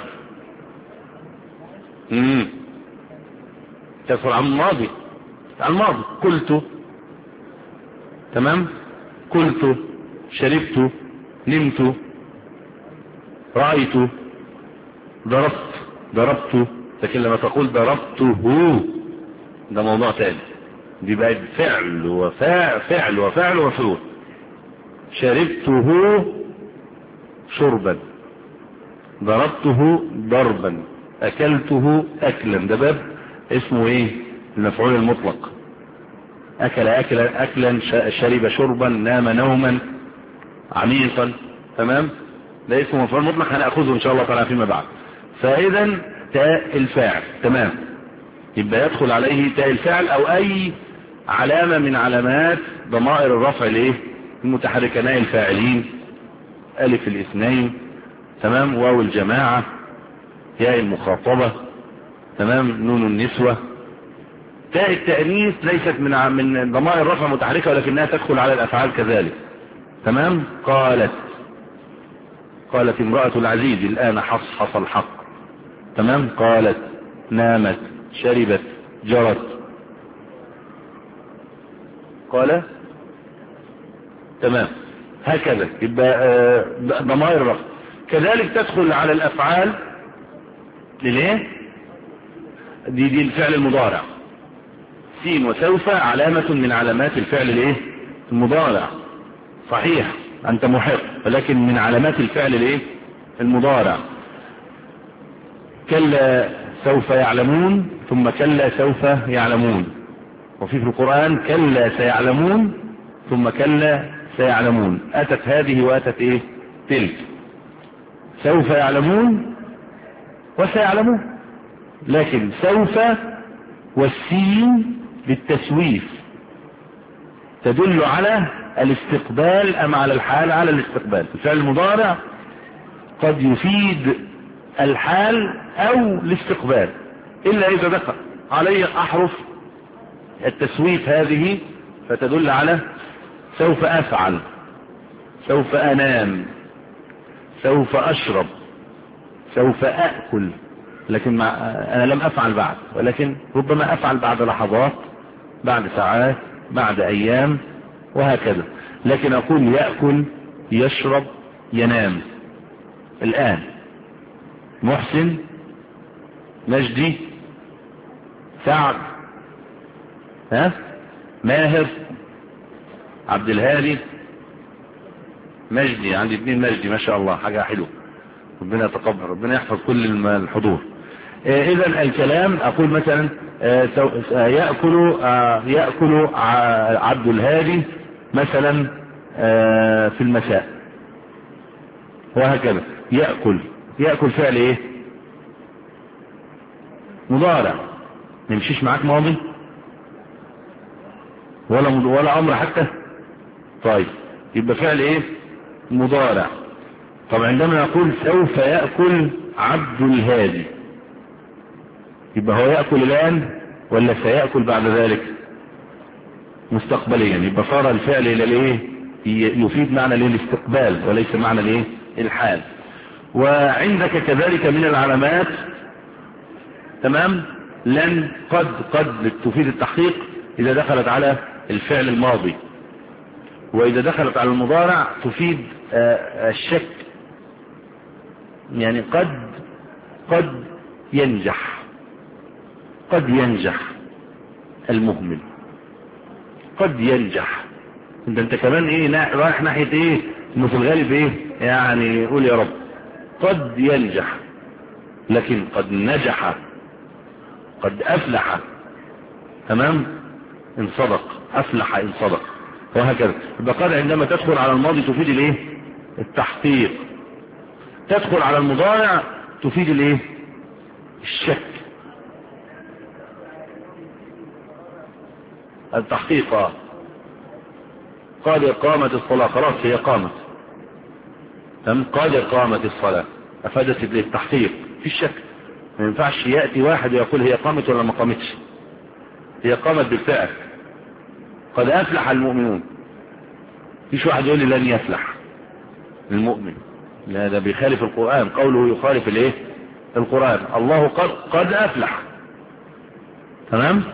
امم تدخل على الماضي، على الماضي. قلت، تمام؟ قلت، شربت، نمت، رأيت، ضربت، ضربت. لكن لما تقول ضربته ده موضوع تاني، دي بقت فعل وفاعل، فعل وفعل وفعول. شربته شربا، ضربته ضربا، اكلته اكلا. ده باب اسمه ايه؟ المفعول المطلق. اكل اكلا اكلا، شرب شربا، نام نوما عميقا، تمام؟ ده اسمه مفعول مطلق، هنأخذه ان شاء الله تعالى فيما بعد. فاذا تاء الفاعل، تمام، يبقى يدخل عليه تاء الفاعل او اي علامة من علامات ضمائر الرفع الايه؟ المتحركة. ناء الفاعلين، الف الاثنين، تمام، واو الجماعة، ياء المخاطبة، تمام، نون النسوة. تاء التأنيث ليست من من ضمائر الرفع المتحركة، ولكنها تدخل على الافعال كذلك، تمام. قالت، قالت امرأة العزيز الآن حصحص الحق، تمام. قالت، نامت، شربت، جرت. قال، تمام. هكذا يبقى ضمائر رفع. كذلك تدخل على الافعال لليه دي دي الفعل المضارع. سين وسوف علامة من علامات الفعل الايه المضارع. صحيح انت محق، ولكن من علامات الفعل الايه المضارع. كلا سوف يعلمون، ثم كلا سوف يعلمون. وفي في القرآن كلا سيعلمون ثم كلا سيعلمون. اتت هذه واتت ايه تلك. سوف يعلمون وسيعلمون، لكن سوف والسين بالتسويف تدل على الاستقبال ام على الحال؟ على الاستقبال. الفعل المضارع قد يفيد الحال او الاستقبال الا اذا دخل عليه احرف التسويف هذه فتدل على سوف افعل، سوف انام، سوف اشرب، سوف اكل. لكن مع انا لم افعل بعد، ولكن ربما افعل بعد لحظات، بعد ساعات، بعد ايام، وهكذا. لكن اقول يأكل، يشرب، ينام الان. محسن، مجدي، سعد، ها ماهر، عبد الهادي، مجدي. عندي اتنين مجدي ما شاء الله، حاجة حلوة. ربنا يتقبل، ربنا يحفظ كل الحضور. اذا الكلام اقول مثلا يأكل يأكل عبد الهادي مثلا في المساء، وهكذا. يأكل يأكل فعل ايه مضارع، ما يمشيش معاك ماضي ولا ولا امر حتى. طيب يبقى فعل ايه مضارع. طب عندما نقول سوف يأكل عبد الهادي، يبقى هو يأكل الآن ولا سيأكل بعد ذلك؟ مستقبليا. يبقى صار الفعل الى الايه يفيد معنى الاستقبال وليس معنى الايه الحال. وعندك كذلك من العلامات تمام لن قد قد تفيد التحقيق اذا دخلت على الفعل الماضي، واذا دخلت على المضارع تفيد الشك. يعني قد قد ينجح، قد ينجح المهمل، قد ينجح. انت انت كمان ايه رايح ناحية ايه انه في الغالب ايه يعني قول يا رب. قد ينجح، لكن قد نجح، قد افلح. تمام ان صدق، افلح ان صدق، وهكذا. يبقى قد عندما تدخل على الماضي تفيد الايه التحقيق، تدخل على المضارع تفيد الايه الشك، التحقيق. قد قامت الصلاة، خلاص هي قامت. تمام قد قامت الصلاة افادت التحقيق في الشك. ما ينفعش يأتي واحد ويقول هي قامت ولا ما قامتش، هي قامت بالفعل. قد افلح المؤمنون، فيش واحد يقول لي لن يفلح المؤمن، لا ده بيخالف القرآن، قوله يخالف الايه القرآن. الله قد قد افلح. تمام.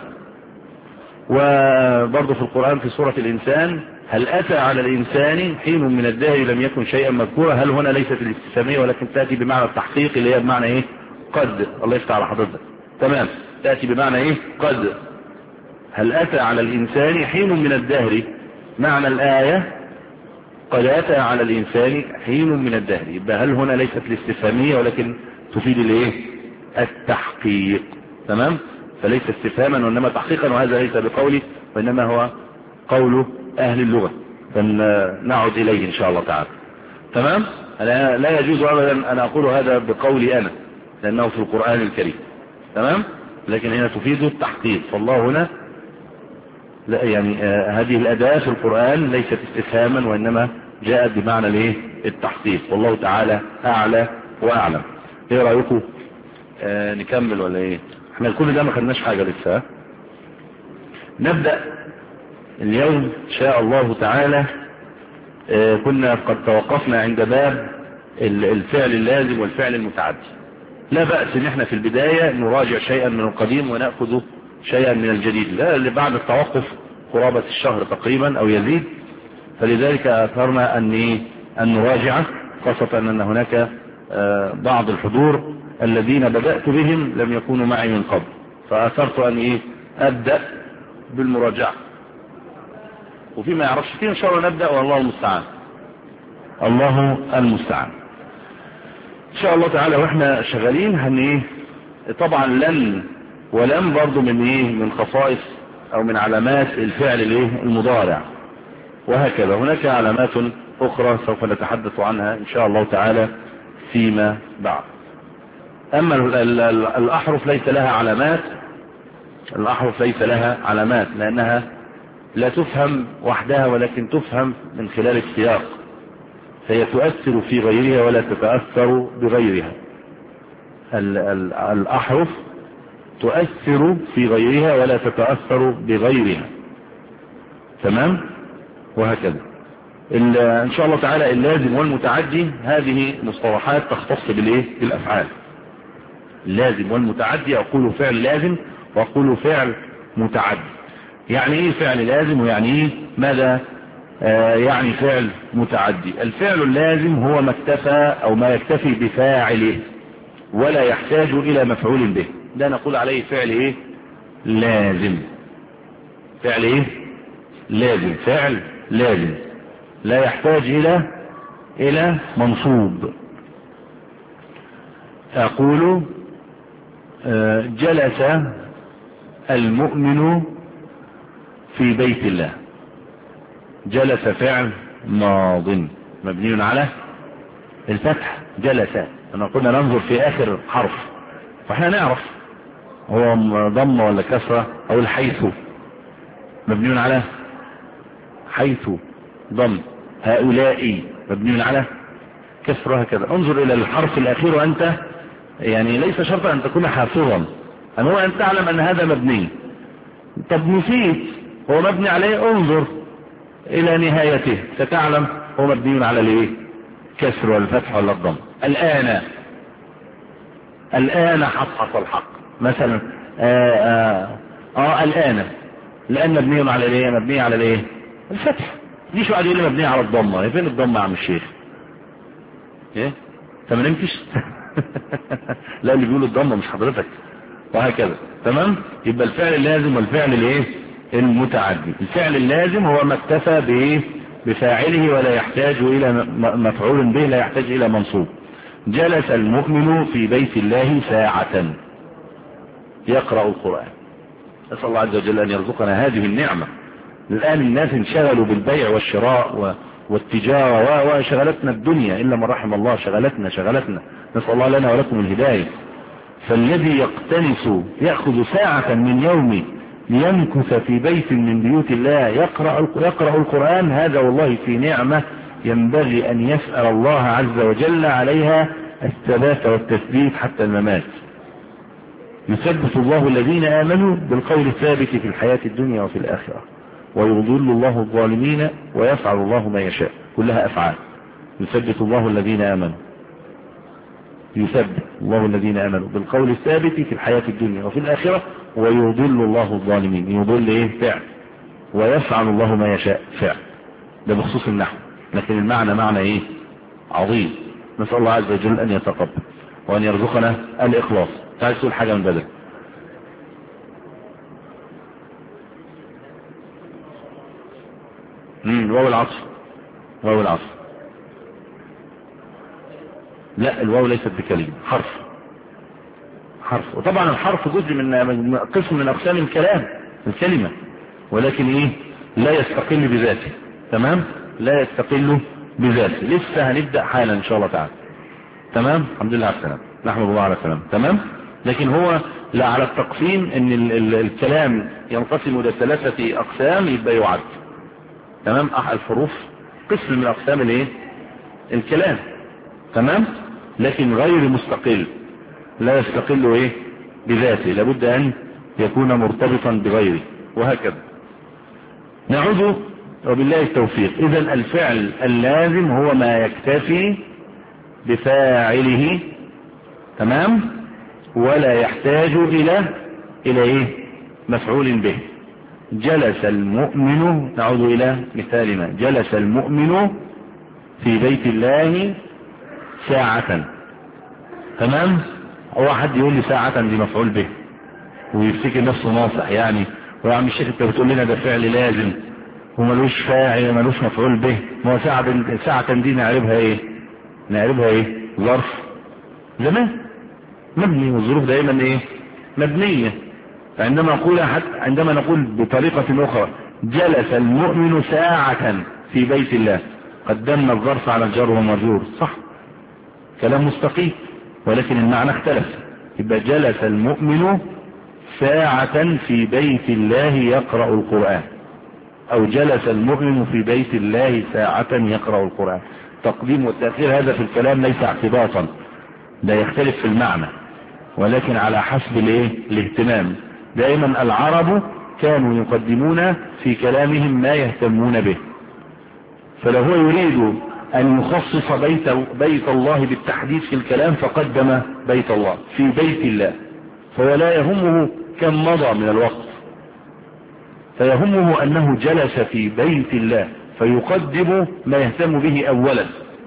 وبرضه في القرآن في سورة الإنسان هل أتى على الإنسان حين من الدهر لم يكن شيئا مذكورا. هل هنا ليست الاستفهامية ولكن تأتي بمعنى التحقيق اللي هي بمعنى ايه قد. الله يفتح على حضرتك. تمام تأتي بمعنى ايه قد. هل أتى على الإنسان حين من الدهر، معنى الآية قد أتى على الإنسان حين من الدهر. يبقى هل هنا ليست الاستفهامية ولكن تفيد الايه التحقيق. تمام فليس استفهاما وانما تحقيقا، وهذا ليس بقولي وانما هو قول اهل اللغة، فنعود اليه ان شاء الله تعالى. تمام أنا لا يجوز ابدا ان اقول هذا بقولي انا لانه في القرآن الكريم. تمام لكن هنا تفيد التحقيق. فالله هنا لا يعني آه هذه الاداة في القرآن ليست استفهاما وانما جاءت بمعنى الايه التحقيق. والله تعالى اعلى واعلم. ايه رأيكم آه نكمل ولا ايه؟ احنا كل ده ما خدناش حاجة لسه. نبدأ اليوم ان شاء الله تعالى. اه كنا قد توقفنا عند باب الفعل اللازم والفعل المتعدي. لا بأس ان احنا في البداية نراجع شيئا من القديم ونأخذ شيئا من الجديد. لا اللي بعد التوقف قرابة الشهر تقريبا او يزيد، فلذلك أثرنا أن إيه؟ أن نراجع، خاصة أن هناك بعض الحضور الذين بدأت بهم لم يكونوا معي من قبل، فأثرت أن إيه؟ أبدأ بالمراجعة، وفيما يعرفش فيه إن شاء الله نبدأ، والله المستعان. الله المستعان إن شاء الله تعالى. وإحنا شغالين هن إيه؟ طبعا لن ولم برضو من إيه؟ من خصائص أو من علامات الفعل الإيه؟ المضارع، وهكذا هناك علامات أخرى سوف نتحدث عنها إن شاء الله تعالى فيما بعد. أما الأحرف ليس لها علامات، الأحرف ليس لها علامات لأنها لا تفهم وحدها، ولكن تفهم من خلال السياق، فهي تؤثر في غيرها ولا تتأثر بغيرها. الأحرف تؤثر في غيرها ولا تتأثر بغيرها، تمام؟ وهكذا ان شاء الله تعالى. اللازم والمتعدي هذه مصطلحات تختص بالايه؟ بالافعال. اللازم والمتعدي اقول فعل لازم واقول فعل متعدي. يعني ايه فعل لازم ويعني ايه ماذا آه يعني فعل متعدي؟ الفعل اللازم هو ما اكتفى او ما يكتفي بفاعله ولا يحتاج الى مفعول به، ده نقول عليه فعل ايه؟ لازم. فعل ايه؟ لازم. فعل لازم لا يحتاج الى الى منصوب. اقول جلس المؤمن في بيت الله. جلس فعل ماض مبني على الفتح. جلس انا قلنا ننظر في اخر حرف، فاحنا نعرف هو ضم ولا كسرة. او الحيث مبني على حيث ضم. هؤلاء مبني على كسرة. هكذا انظر الى الحرف الاخير وانت يعني ليس شرطا ان تكون حافظا، ان هو ان تعلم ان هذا مبني. طب نسيت هو مبني عليه، انظر الى نهايته ستعلم هو مبني على الايه؟ كسر والفتح ولا الضم. الان الان حصحص الحق مثلا. آآ آآ آآ الان الان مبني على الايه؟ مبني على الايه؟ الفتح. ليش واحد يقول لي مبني على الضمه؟ فين الضمه يا عم الشيخ؟ ايه انت ما نمتش؟ لا اللي بيقول الضمه مش حضرتك. وهكذا تمام. يبقى الفعل اللازم والفعل الايه؟ المتعدي. الفعل اللازم هو ما اكتفى بايه؟ بفاعله ولا يحتاج الى مفعول به، لا يحتاج الى منصوب. جلس المؤمن في بيت الله ساعة يقرأ القرآن. نسأل الله عز وجل ان يرزقنا هذه النعمة. الآن الناس انشغلوا بالبيع والشراء والتجارة وشغلتنا الدنيا إلا من رحم الله. شغلتنا شغلتنا نسأل الله لنا ولكم الهداية. فالذي يقتنس يأخذ ساعة من يومه ليمكث في بيت من بيوت الله يقرأ, يقرأ القرآن، هذا والله في نعمة ينبغي أن يسأل الله عز وجل عليها الثبات والتثبيت حتى الممات. يثبت الله الذين آمنوا بالقول الثابت في الحياة الدنيا وفي الآخرة، ويضل الله الظالمين ويفعل الله ما يشاء. كلها أفعال. يثبت الله الذين آمنوا، يثبت الله الذين آمنوا بالقول الثابت في الحياة الدنيا وفي الآخرة، ويضل الله الظالمين. يضل ايه؟ فعل. ويفعل الله ما يشاء فعل. ده بخصوص النحو، لكن المعنى معنى ايه؟ عظيم. نسأل الله عز وجل ان يتقبل وان يرزقنا الإخلاص. تعال تقول حاجة من بدل. امم واو العصر. واو العصر لا، الواو ليست بكلمة، حرف. حرف. وطبعا الحرف جزء من قسم من اقسام الكلام الكلمة، ولكن ايه؟ لا يستقل بذاته. تمام. لا يستقل بذاته. لسه هنبدأ حالا ان شاء الله تعالى. تمام. الحمد لله على السلامة. نحمد الله على السلامة. تمام. لكن هو لا على التقسيم ان ال ال الكلام ينقسم الى ثلاثة اقسام يبقى يعد. تمام. احد الحروف قسم من اقسام الايه؟ الكلام. تمام. لكن غير مستقل، لا يستقل ايه؟ بذاته، لابد ان يكون مرتبطا بغيره، وهكذا. نعوذ وبالله التوفيق. اذا الفعل اللازم هو ما يكتفي بفاعله، تمام، ولا يحتاج الى الى ايه؟ مفعول به. جلس المؤمن، نعود إلى مثالنا، جلس المؤمن في بيت الله ساعة. تمام. هو حد يقول لي ساعة دي مفعول به ويفتكر نفسه ناصح يعني، ويا عم الشيخ انت بتقول لنا ده فعل لازم وملوش فاعل ملوش مفعول به، ما هو ساعة ساعة دي نعربها ايه؟ نعربها ايه؟ ظرف زمان مبني، والظروف دائما ايه؟ مبنية. عندما نقول عندما نقول بطريقة اخرى جلس المؤمن ساعة في بيت الله، قدمنا الظرف على الجر والمجرور، صح؟ كلام مستقيم، ولكن المعنى اختلف. يبقى جلس المؤمن ساعة في بيت الله يقرأ القرآن، او جلس المؤمن في بيت الله ساعة يقرأ القرآن. تقديم والتأخير هذا في الكلام ليس اعتباطا، ده يختلف في المعنى، ولكن على حسب الايه؟ الاهتمام. دائما العرب كانوا يقدمون في كلامهم ما يهتمون به، فلو هو يريد ان يخصص بيت, بيت الله بالتحديد في الكلام فقدم بيت الله في بيت الله، فهو لا يهمه كم مضى من الوقت، فيهمه انه جلس في بيت الله فيقدم ما يهتم به اولا.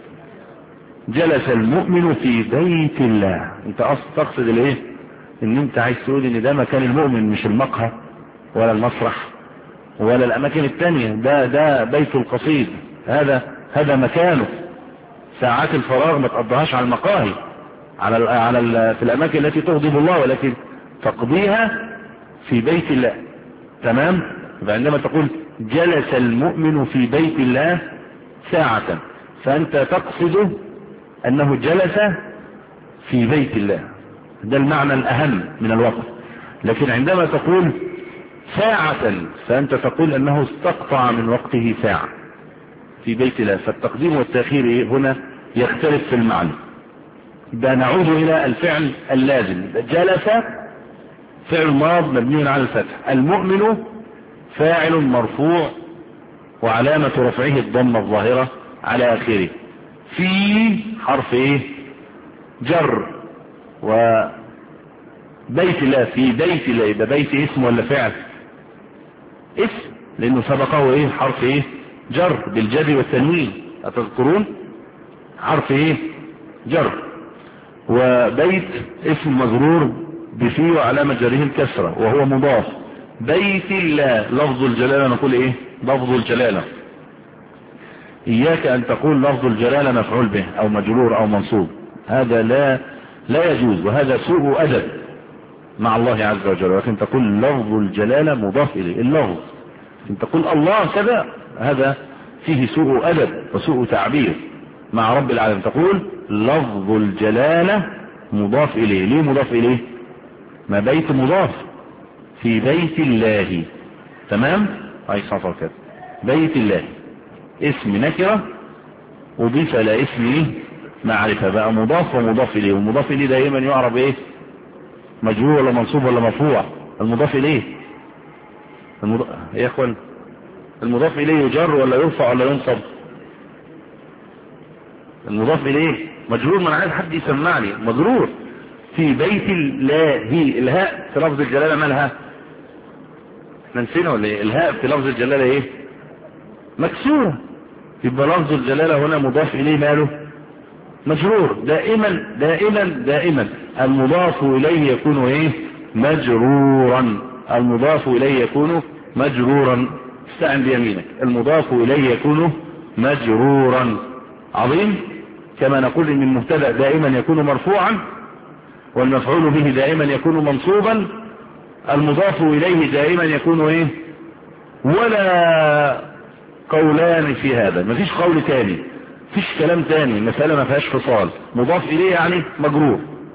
جلس المؤمن في بيت الله، انت اصلا تقصد الايه؟ ان انت عايز تقول ان ده مكان المؤمن، مش المقهى ولا المسرح ولا الاماكن التانية، ده ده بيت القصيد، هذا هذا مكانه. ساعات الفراغ ما تقضيهاش على المقاهي على ال على ال في الاماكن التي تغضب الله، ولكن تقضيها في بيت الله. تمام. فعندما تقول جلس المؤمن في بيت الله ساعة، فانت تقصد انه جلس في بيت الله، ده المعنى الاهم من الوقت. لكن عندما تقول ساعة فانت تقول انه استقطع من وقته ساعة في بيت الله، فالتقديم والتأخير هنا يختلف في المعنى. ده نعود الى الفعل اللازم. جلس فعل ماض مبني على الفتح، المؤمن فاعل مرفوع وعلامة رفعه الضمة الظاهرة على اخره، في حرف ايه؟ جر. وبيت الله في بيت الله، يبقى بيت اسم ولا فعل؟ اسم، لانه سبقه ايه؟ حرف ايه؟ جر بالجر والتنوين، أتذكرون؟ حرف ايه؟ جر. وبيت اسم مجرور بفي وعلامة جره الكسرة وهو مضاف. بيت الله لفظ الجلالة، نقول ايه؟ لفظ الجلالة. اياك ان تقول لفظ الجلالة مفعول به او مجرور او منصوب، هذا لا لا يجوز، وهذا سوء ادب مع الله عز وجل. ولكن تقول لفظ الجلالة مضاف اليه، اللفظ ان تقول الله كذا، هذا فيه سوء ادب وسوء تعبير مع رب العالمين. تقول لفظ الجلالة مضاف اليه. ليه مضاف اليه؟ ما بيت مضاف في بيت الله. تمام. اي صفر كده بيت الله اسم نكرة وضيف الى اسم معرفة، بقى مضاف ومضاف اليه. والمضاف اليه دائما يعرف ايه؟ مجرور ولا منصوب ولا مرفوع؟ المضاف اليه المض... يا اخوان المضاف اليه يجر ولا يرفع ولا ينصب؟ المضاف اليه مجرور، ما انا عايز حد يسمعني. مجرور في بيت الله. الهاء في لفظ الجلالة مالها؟ احنا نسينا ولا ايه؟ الهاء في لفظ الجلالة ايه؟ مكسورة. يبقى لفظ الجلالة هنا مضاف اليه ماله؟ مجرور. دائما دائما دائما المضاف اليه يكون ايه؟ مجرورا. المضاف اليه يكون مجرورا. استعن بيمينك. المضاف اليه يكون مجرورا. عظيم. كما نقول ان المبتدا دائما يكون مرفوعا والمفعول به دائما يكون منصوبا، المضاف اليه دائما يكون ايه؟ ولا قولان في هذا، مفيش قول تاني، مفيش كلام تاني، المسألة ما فيهاش فصال. مضاف اليه يعني مجرور،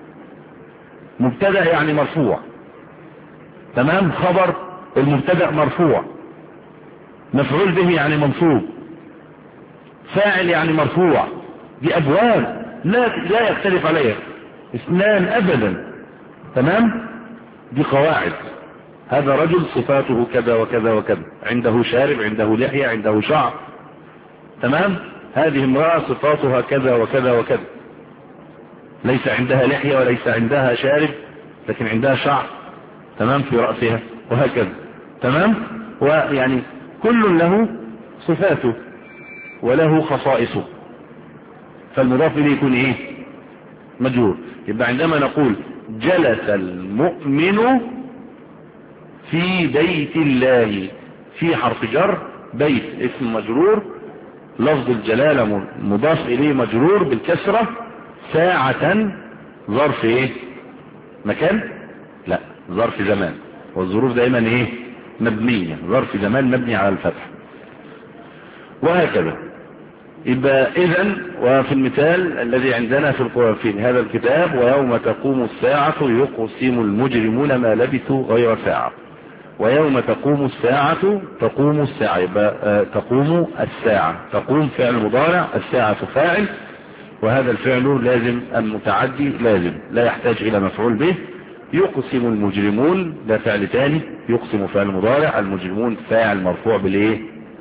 مبتدا يعني مرفوع. تمام. خبر المبتدا مرفوع، مفعول به يعني منصوب، فاعل يعني مرفوع. دي ابواب لا لا يختلف عليها اثنان ابدا. تمام. دي قواعد. هذا رجل صفاته كذا وكذا وكذا، عنده شارب، عنده لحية، عنده شعر. تمام. هذه امرأة صفاتها كذا وكذا وكذا، ليس عندها لحية وليس عندها شارب، لكن عندها شعر. تمام. في رأسها وهكذا. تمام. ويعني كل له صفاته وله خصائصه، فالمضاف إليه يكون إيه؟ مجرور. يبقى عندما نقول جلس المؤمن في بيت الله، في حرف جر، بيت اسم مجرور، لفظ الجلالة مضاف إليه مجرور بالكسرة، ساعة ظرف إيه؟ مكان؟ لا، ظرف زمان، والظروف دائما إيه؟ مبنية، ظرف زمان مبني على الفتح، وهكذا. يبقى إذن وفي المثال الذي عندنا في في هذا الكتاب: ويوم تقوم الساعة يقسم المجرمون ما لبثوا غير ساعة. ويوم تقوم الساعة، تقوم الساعة، يبقى تقوم الساعة، تقوم فعل مضارع، الساعة فاعل، وهذا الفعل لازم المتعدي لازم لا يحتاج إلى مفعول به. يقسم المجرمون ده فعل تاني، يقسم فعل مضارع، المجرمون فاعل مرفوع بالايه؟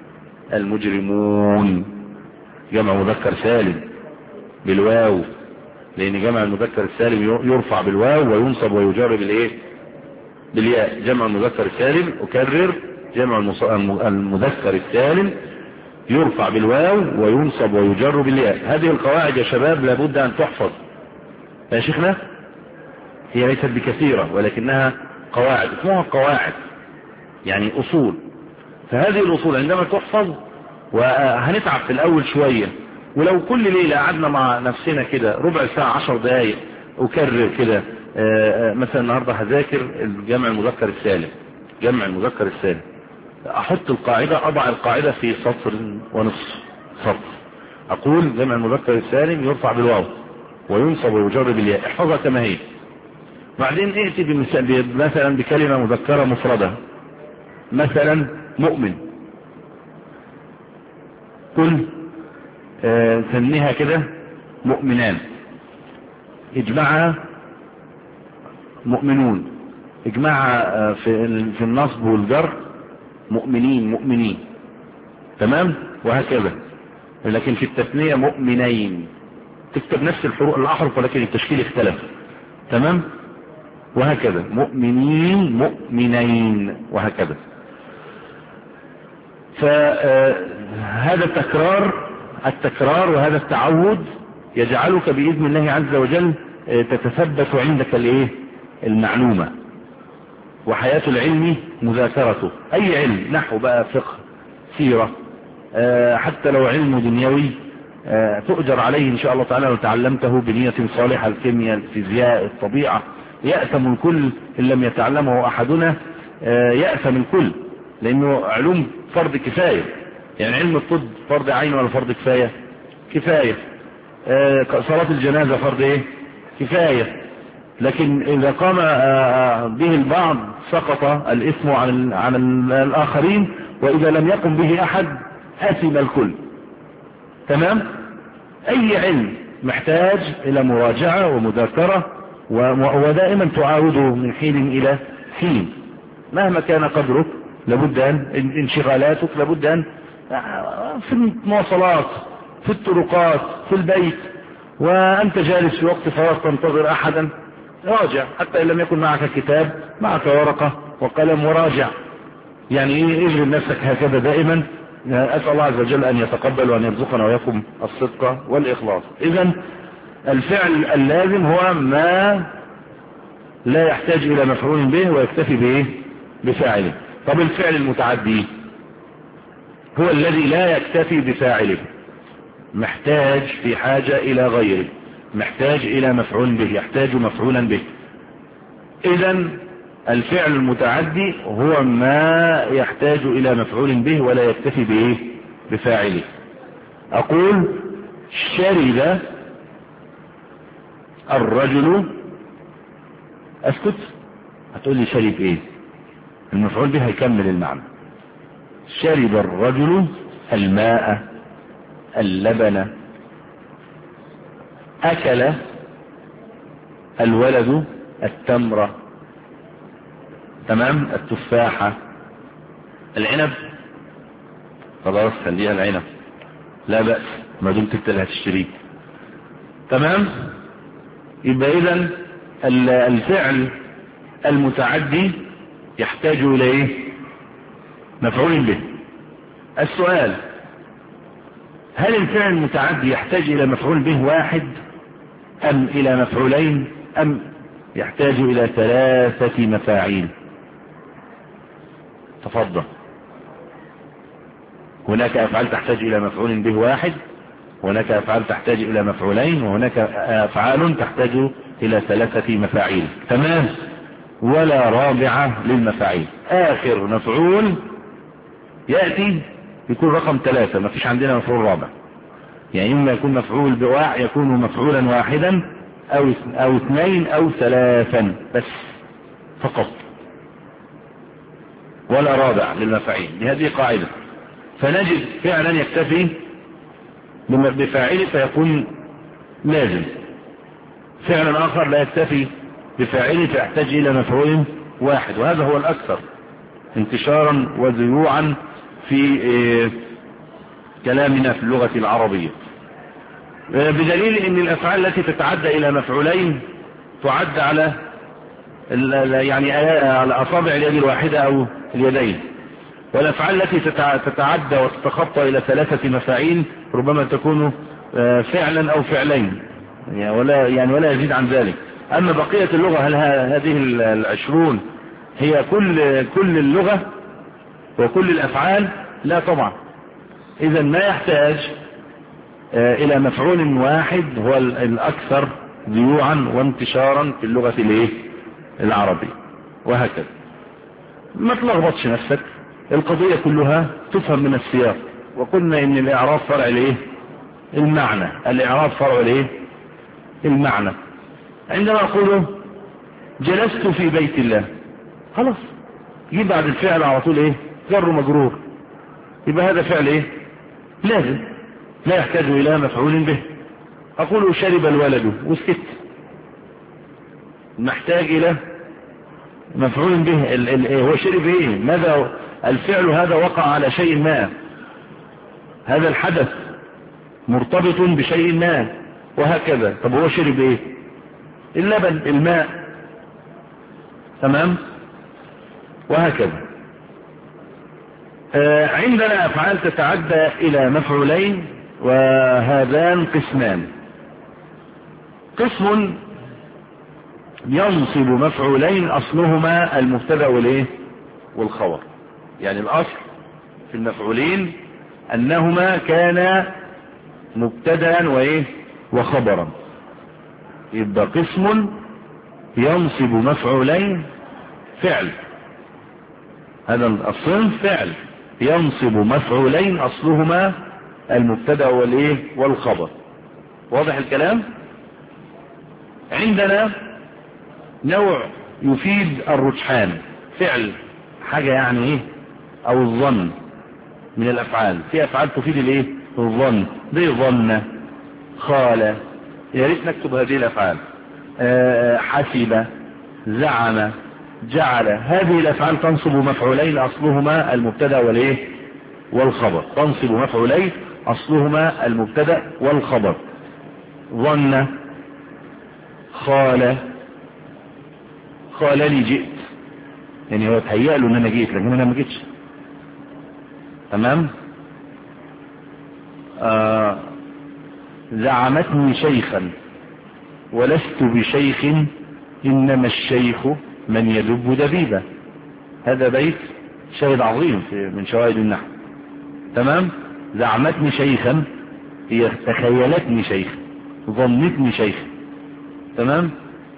المجرمون جمع مذكر سالم بالواو، لان جمع المذكر السالم يرفع بالواو وينصب ويجر بالايه؟ بالياء. جمع المذكر السالم، اكرر، جمع المذكر السالم يرفع بالواو وينصب ويجر بالياء. هذه القواعد يا شباب لابد ان تحفظ يا شيخنا، هي ليست بكثيرة ولكنها قواعد، اسمها قواعد يعني اصول. فهذه الاصول عندما تحفظ، وهنتعب في الاول شوية، ولو كل ليلة قعدنا مع نفسنا كده ربع ساعة عشر دقايق اكرر كده، مثلا النهاردة هذاكر الجمع المذكر السالم، جمع المذكر السالم، احط القاعدة، اضع القاعدة في سطر ونصف سطر، اقول جمع المذكر السالم يرفع بالواو وينصب ويجر بالياء، احفظها كما هي. بعدين ائتي بمثال مثلا بكلمة مذكرة مفردة، مثلا مؤمن، كل آه سميها كده مؤمنان، اجمعها مؤمنون، اجمعها آه في, في النصب والجر مؤمنين مؤمنين، تمام، وهكذا. لكن في التثنية مؤمنين، تكتب نفس الحروف الاحرف ولكن التشكيل اختلف، تمام، وهكذا. مؤمنين مؤمنين وهكذا. فهذا التكرار التكرار وهذا التعود يجعلك بإذن الله عز وجل تتثبت عندك الايه؟ المعلومة. وحياة العلم مذاكرته، اي علم، نحو بقى، فقه، سيرة، حتى لو علم دنيوي تؤجر عليه ان شاء الله تعالى لو تعلمته بنية صالحة، الكيمياء، الفيزياء، الطبيعة، يأثم الكل ان لم يتعلمه احدنا، يأثم الكل، لانه علوم فرض كفاية. يعني علم الطب فرض عين ولا فرض كفاية؟ كفاية. صلاة الجنازة فرض ايه؟ كفاية. لكن اذا قام به البعض سقط الاثم عن عن الاخرين، واذا لم يقم به احد اثم الكل، تمام. اي علم محتاج الى مراجعة ومذاكرة، ودائما تعاوده من حين الى حين، مهما كان قدرك لابد ان انشغالاتك لابد ان في المواصلات، في الطرقات، في البيت، وانت جالس في وقت فراغ تنتظر احدا، راجع، حتى ان لم يكن معك كتاب معك ورقة وقلم وراجع. يعني اشغل نفسك هكذا دائما. اسأل الله عز وجل ان يتقبل وان يرزقنا ويقم الصدق والاخلاص. اذا الفعل اللازم هو ما لا يحتاج الى مفعول به ويكتفي بايه؟ بفاعله. طب الفعل المتعدي هو الذي لا يكتفي بفاعله، محتاج في حاجة الى غيره، محتاج الى مفعول به، يحتاج مفعولا به. اذا الفعل المتعدي هو ما يحتاج الى مفعول به ولا يكتفي بايه؟ بفاعله. اقول شرب الرجل، اسكت، هتقول لي شرب ايه؟ المفعول به هيكمل المعنى. شرب الرجل الماء، اللبن، اكل الولد التمر، تمام، التفاحة، العنب، خلاص خليها العنب، لا بأس ما دمت انت اللي هتشتريه، تمام. يبقى اذا الفعل المتعدي يحتاج الى ايه؟ مفعول به. السؤال: هل الفعل المتعدي يحتاج إلى مفعول به واحد أم إلى مفعولين أم يحتاج إلى ثلاثة مفاعيل؟ تفضل. هناك أفعال تحتاج إلى مفعول به واحد، وهناك أفعال تحتاج إلى مفعولين، وهناك أفعال تحتاج إلى ثلاثة مفاعيل. تمام. ولا رابعة للمفاعيل. آخر مفعول يأتي يكون رقم ثلاثة، ما فيش عندنا مفعول رابع. يعني إما يكون مفعول بواحد يكون مفعولا واحدا أو أو اثنين أو ثلاثا بس فقط. ولا رابع للمفاعيل، بهذه قاعدة. فنجد فعلا يكتفي بفاعله فيكون لازم، فعلا آخر لا يكتفي بفاعله فيحتاج إلى مفعول واحد، وهذا هو الأكثر انتشارا وذيوعا في كلامنا في اللغة العربية، بدليل ان الافعال التي تتعدى الى مفعولين تعد على يعني على اصابع اليد الواحدة او اليدين، والافعال التي تتعدى وتتخطى الى ثلاثة مفاعيل ربما تكون فعلا او فعلين ولا يعني ولا يزيد عن ذلك. اما بقية اللغة هل هذه العشرون هي كل كل اللغة وكل الافعال؟ لا طبعا. اذا ما يحتاج الى مفعول واحد هو الاكثر ذيوعا وانتشارا في اللغة الايه العربية، وهكذا. ما تلخبطش نفسك، القضية كلها تفهم من السياق. وقلنا ان الاعراب فرع الايه المعنى، الاعراب فرع الايه المعنى. عندما اقول جلست في بيت الله، خلاص يجي بعد الفعل على طول ايه جر مجرور، يبقى هذا فعل ايه لازم لا يحتاج الى مفعول به. اقول شرب الولد وسكت، نحتاج الى مفعول به. ال ال هو شرب ايه؟ ماذا الفعل هذا؟ وقع على شيء ما، هذا الحدث مرتبط بشيء ما، وهكذا. طب هو شرب ايه؟ اللبن، الماء، تمام، وهكذا. آه عندنا افعال تتعدى الى مفعولين، وهذان قسمان. قسم ينصب مفعولين اصلهما المبتدا والايه والخبر، يعني الاصل في المفعولين انهما كانا مبتدا وايه وخبرا. يبقى قسم ينصب مفعولين فعل، هذا الصنف فعل ينصب مفعولين اصلهما المبتدا والايه والخبر. واضح الكلام؟ عندنا نوع يفيد الرجحان، فعل حاجة يعني ايه او الظن من الافعال. في افعال تفيد الايه الظن، زي ظن، خال. يا ريت نكتب هذه الافعال. أه حسب، زعم، جعل. هذه الافعال تنصب مفعولين اصلهما المبتدا والايه والخبر، تنصب مفعولين اصلهما المبتدا والخبر. ظن، خال، قال لي جئت، يعني هو تهيأ له ان انا جيت لكن انا ما جيتش. تمام. آه زعمتني شيخا ولست بشيخ انما الشيخ من يدب دبيبا. هذا بيت شاهد عظيم من شواهد النحو. تمام. زعمتني شيخا هي تخيلتني شيخ، ظنتني شيخ. تمام.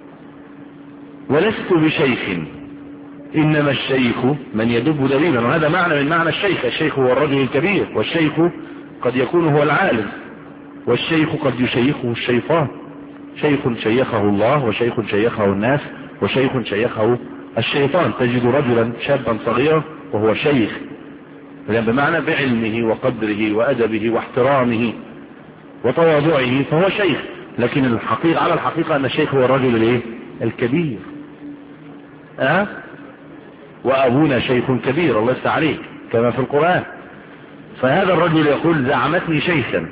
ولست بشيخ انما الشيخ من يدب دبيبا، وهذا معنى من معنى الشيخ. الشيخ هو الرجل الكبير، والشيخ قد يكون هو العالم، والشيخ قد يشيخه الشيطان. شيخ شيخه الله، وشيخ شيخه الناس، وشيخ شيخه الشيطان. تجد رجلا شابا صغيرا وهو شيخ، بمعنى بعلمه وقدره وأدبه واحترامه وتواضعه فهو شيخ. لكن الحقيقة على الحقيقة أن الشيخ هو الرجل الايه الكبير. أه؟ وأبونا شيخ كبير، الله يستر عليك، كما في القرآن. فهذا الرجل يقول زعمتني شيخا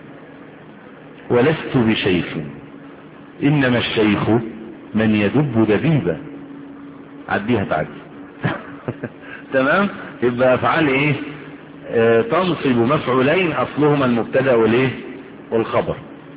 ولست بشيخ إنما الشيخ من يدب دبيبا. عديها تعدي. تمام. يبقى افعال ايه؟ اه تنصب مفعولين اصلهما المبتدا والايه والخبر.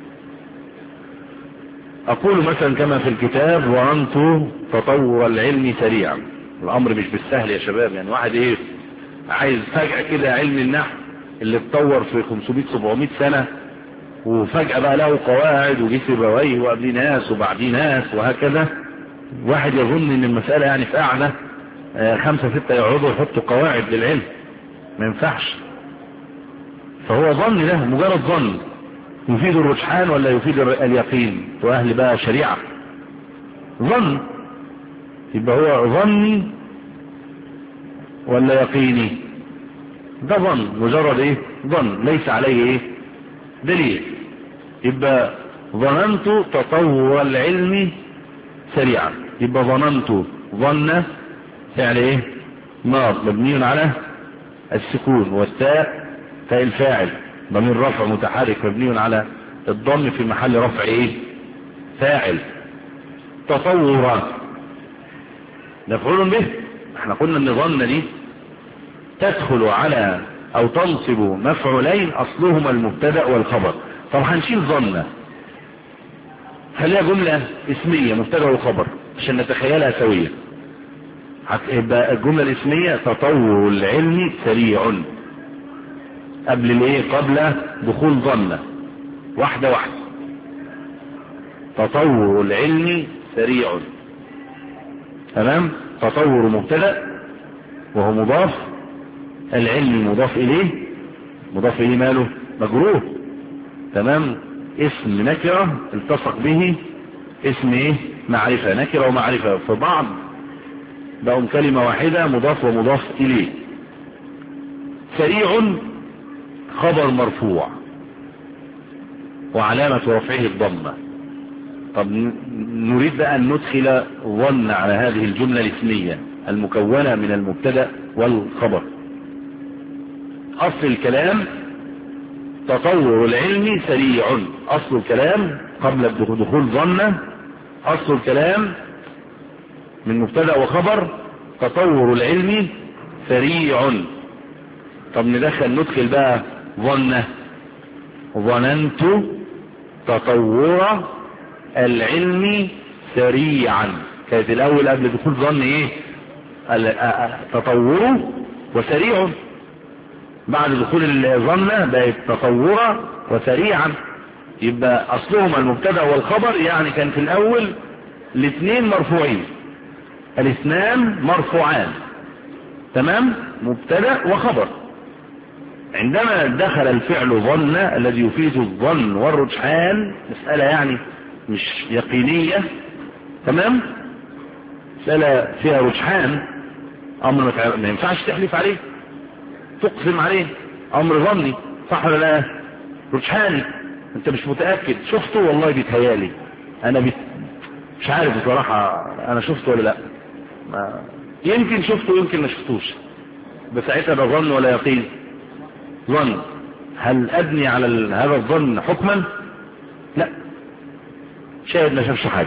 اقول مثلا كما في الكتاب ظننت تطور العلم سريعا. الامر مش بالسهل يا شباب، يعني واحد ايه عايز فجأة كده علم النحو اللي اتطور في خمسمائة سبعمائة سنة وفجأة بقى له قواعد وجه سيبويه وقبل ناس وبعدين ناس وهكذا، واحد يظن ان المسألة يعني في قاعدة خمسة ستة يقعدوا يحطوا قواعد للعلم، ما ينفعش. فهو ظن، ده مجرد ظن يفيد الرجحان ولا يفيد اليقين؟ واهل بقى شريعة ظن، يبقى هو ظني ولا يقيني؟ ده ظن، مجرد ايه ظن ليس عليه ايه دليل. يبقى ظننت تطور العلم سريعا، يبقى ظننت ظن فعل ايه ماض مبني على السكون، والتاء تاء الفاعل ضمير رفع متحرك مبني على الضم في محل رفع ايه فاعل. تطورا مفعول به. احنا قلنا ان ظن دي تدخل على او تنصب مفعولين اصلهما المبتدا والخبر. طب هنشيل ظن خليها جملة اسمية مبتدا وخبر عشان نتخيلها سوية. هتبقى الجملة الاسمية تطور العلم سريع، قبل الايه قبل دخول ظن، واحدة واحدة. تطور العلم سريع، تمام. تطور مبتدا وهو مضاف، العلم مضاف اليه، مضاف اليه ماله مجرور، تمام. اسم نكرة التصق به اسم ايه معرفة، نكرة ومعرفة في بعض بقوا كلمة واحدة مضاف ومضاف اليه. سريع خبر مرفوع وعلامة رفعه الضمة. طب نريد بقى ان ندخل ظن على هذه الجملة الاسمية المكونة من المبتدا والخبر. اصل الكلام تطور العلم سريع، اصل الكلام قبل دخول ظن، اصل الكلام من مبتدا وخبر تطور العلم سريع. طب ندخل ندخل بقى ظن، ظننت تطور العلم سريعا. كانت الاول قبل دخول ظن ايه تطوره وسريع، بعد دخول الظن بقت تطورا وسريعا. يبقى اصلهما المبتدا والخبر، يعني كان في الاول الاثنين مرفوعين، الاثنان مرفوعان، تمام، مبتدا وخبر. عندما دخل الفعل ظن الذي يفيد الظن والرجحان، مسألة يعني مش يقينية، تمام، مسألة فيها رجحان، امر ما ينفعش تحلف عليه تقسم عليه، امر ظني صح ولا لا؟ رجحاني، انت مش متأكد، شفته والله بيتهيالي انا بيت... مش عارف بصراحة انا شفته ولا لا، ما... يمكن شفته يمكن ما شفتوش، بس ساعتها ده ظن ولا يقين؟ ظن. هل ابني على ال... هذا الظن حكما؟ لا، شاهد ما شافش حاجة،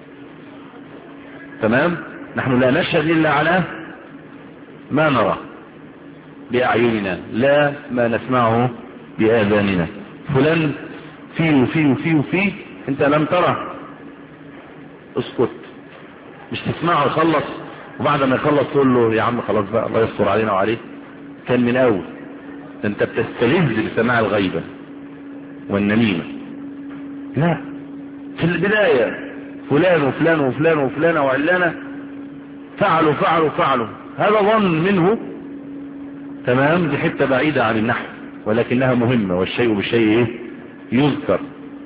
تمام. نحن لا نشهد الا على ما نرى بأعيننا، لا ما نسمعه بآذاننا. فلان فيه وفيه وفيه وفيه، انت لم ترى، اسكت، مش تسمعه يخلص وبعد ما يخلص تقول له يا عم خلاص بقى الله يستر علينا وعليه، كان من اول. انت بتستلذ بسماع الغيبة والنميمة. لا، في البداية فلان وفلان وفلان وفلان وعلانة فعلوا فعلوا فعلوا، هذا ظن منه، تمام. دي حتة بعيدة عن النحو ولكنها مهمة، والشيء بالشيء ايه يذكر.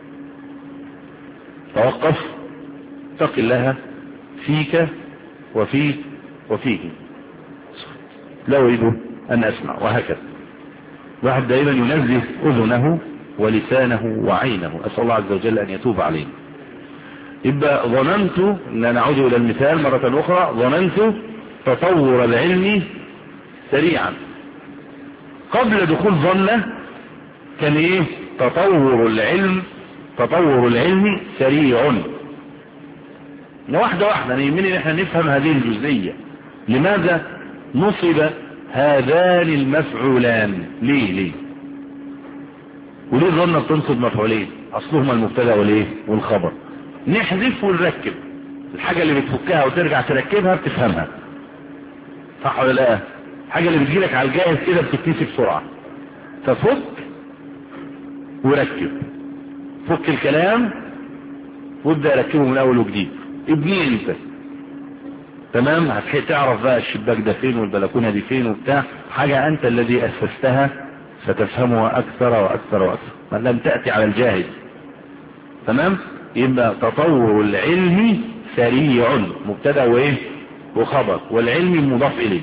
توقف، اتق الله فيك وفيك وفيه، لا أريد أن أسمع، وهكذا. واحد دائما ينزه أذنه ولسانه وعينه، أسأل الله عز وجل أن يتوب علينا. يبقى ظننت، أن نعود إلى المثال مرة أخرى، ظننت تطور العلم سريعا. قبل دخول ظن كان ايه تطور العلم، تطور العلم سريع. واحدة واحدة، يهمني ان احنا نفهم هذه الجزئية. لماذا نصب هذان المفعولان. ليه ليه وليه ظن بتنصب مفعولين؟ اصلهما المبتدا والايه والخبر. نحذف ونركب الحاجة اللي بتفكها وترجع تركبها بتفهمها، صح ولا لا؟ الحاجة اللي بتجيلك على الجاهز كده بتتنسي بسرعة، ففك وركب. فك الكلام وابدأ ركبه من اول وجديد. ابني انت تمام، هتعرف بقى الشباك ده فين والبلكونة دي فين وبتاع، حاجة انت الذي اسستها فتفهمها اكثر واكثر واكثر، ما لم تأتي على الجاهز. تمام. يبقى تطور العلم سريع، مبتدا وايه وخبر، والعلم مضاف اليه.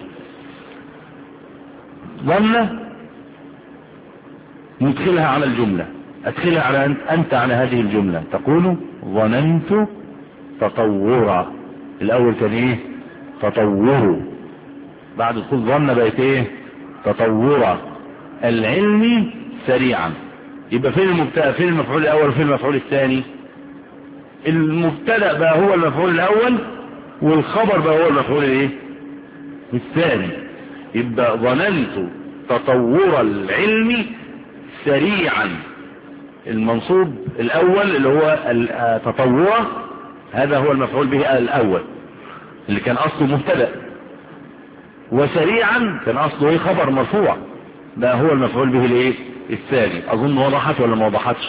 ظن ندخلها على الجملة، ادخلها على انت على هذه الجملة، تقول ظننت تطورا. الاول كان ايه تطور، بعد دخول ظن بقت ايه تطورا العلم سريعا. يبقى فين المبتدا، فين المفعول الاول وفين المفعول الثاني؟ المبتدا بقى هو المفعول الاول والخبر بقى هو المفعول الايه الثاني. يبقى ظننت تطور العلم سريعا، المنصوب الاول اللي هو تطور هذا هو المفعول به الاول اللي كان اصله مبتدا، وسريعا كان اصله ايه خبر مرفوع، ده هو المفعول به الايه الثاني. اظن وضحت ولا ما وضحتش؟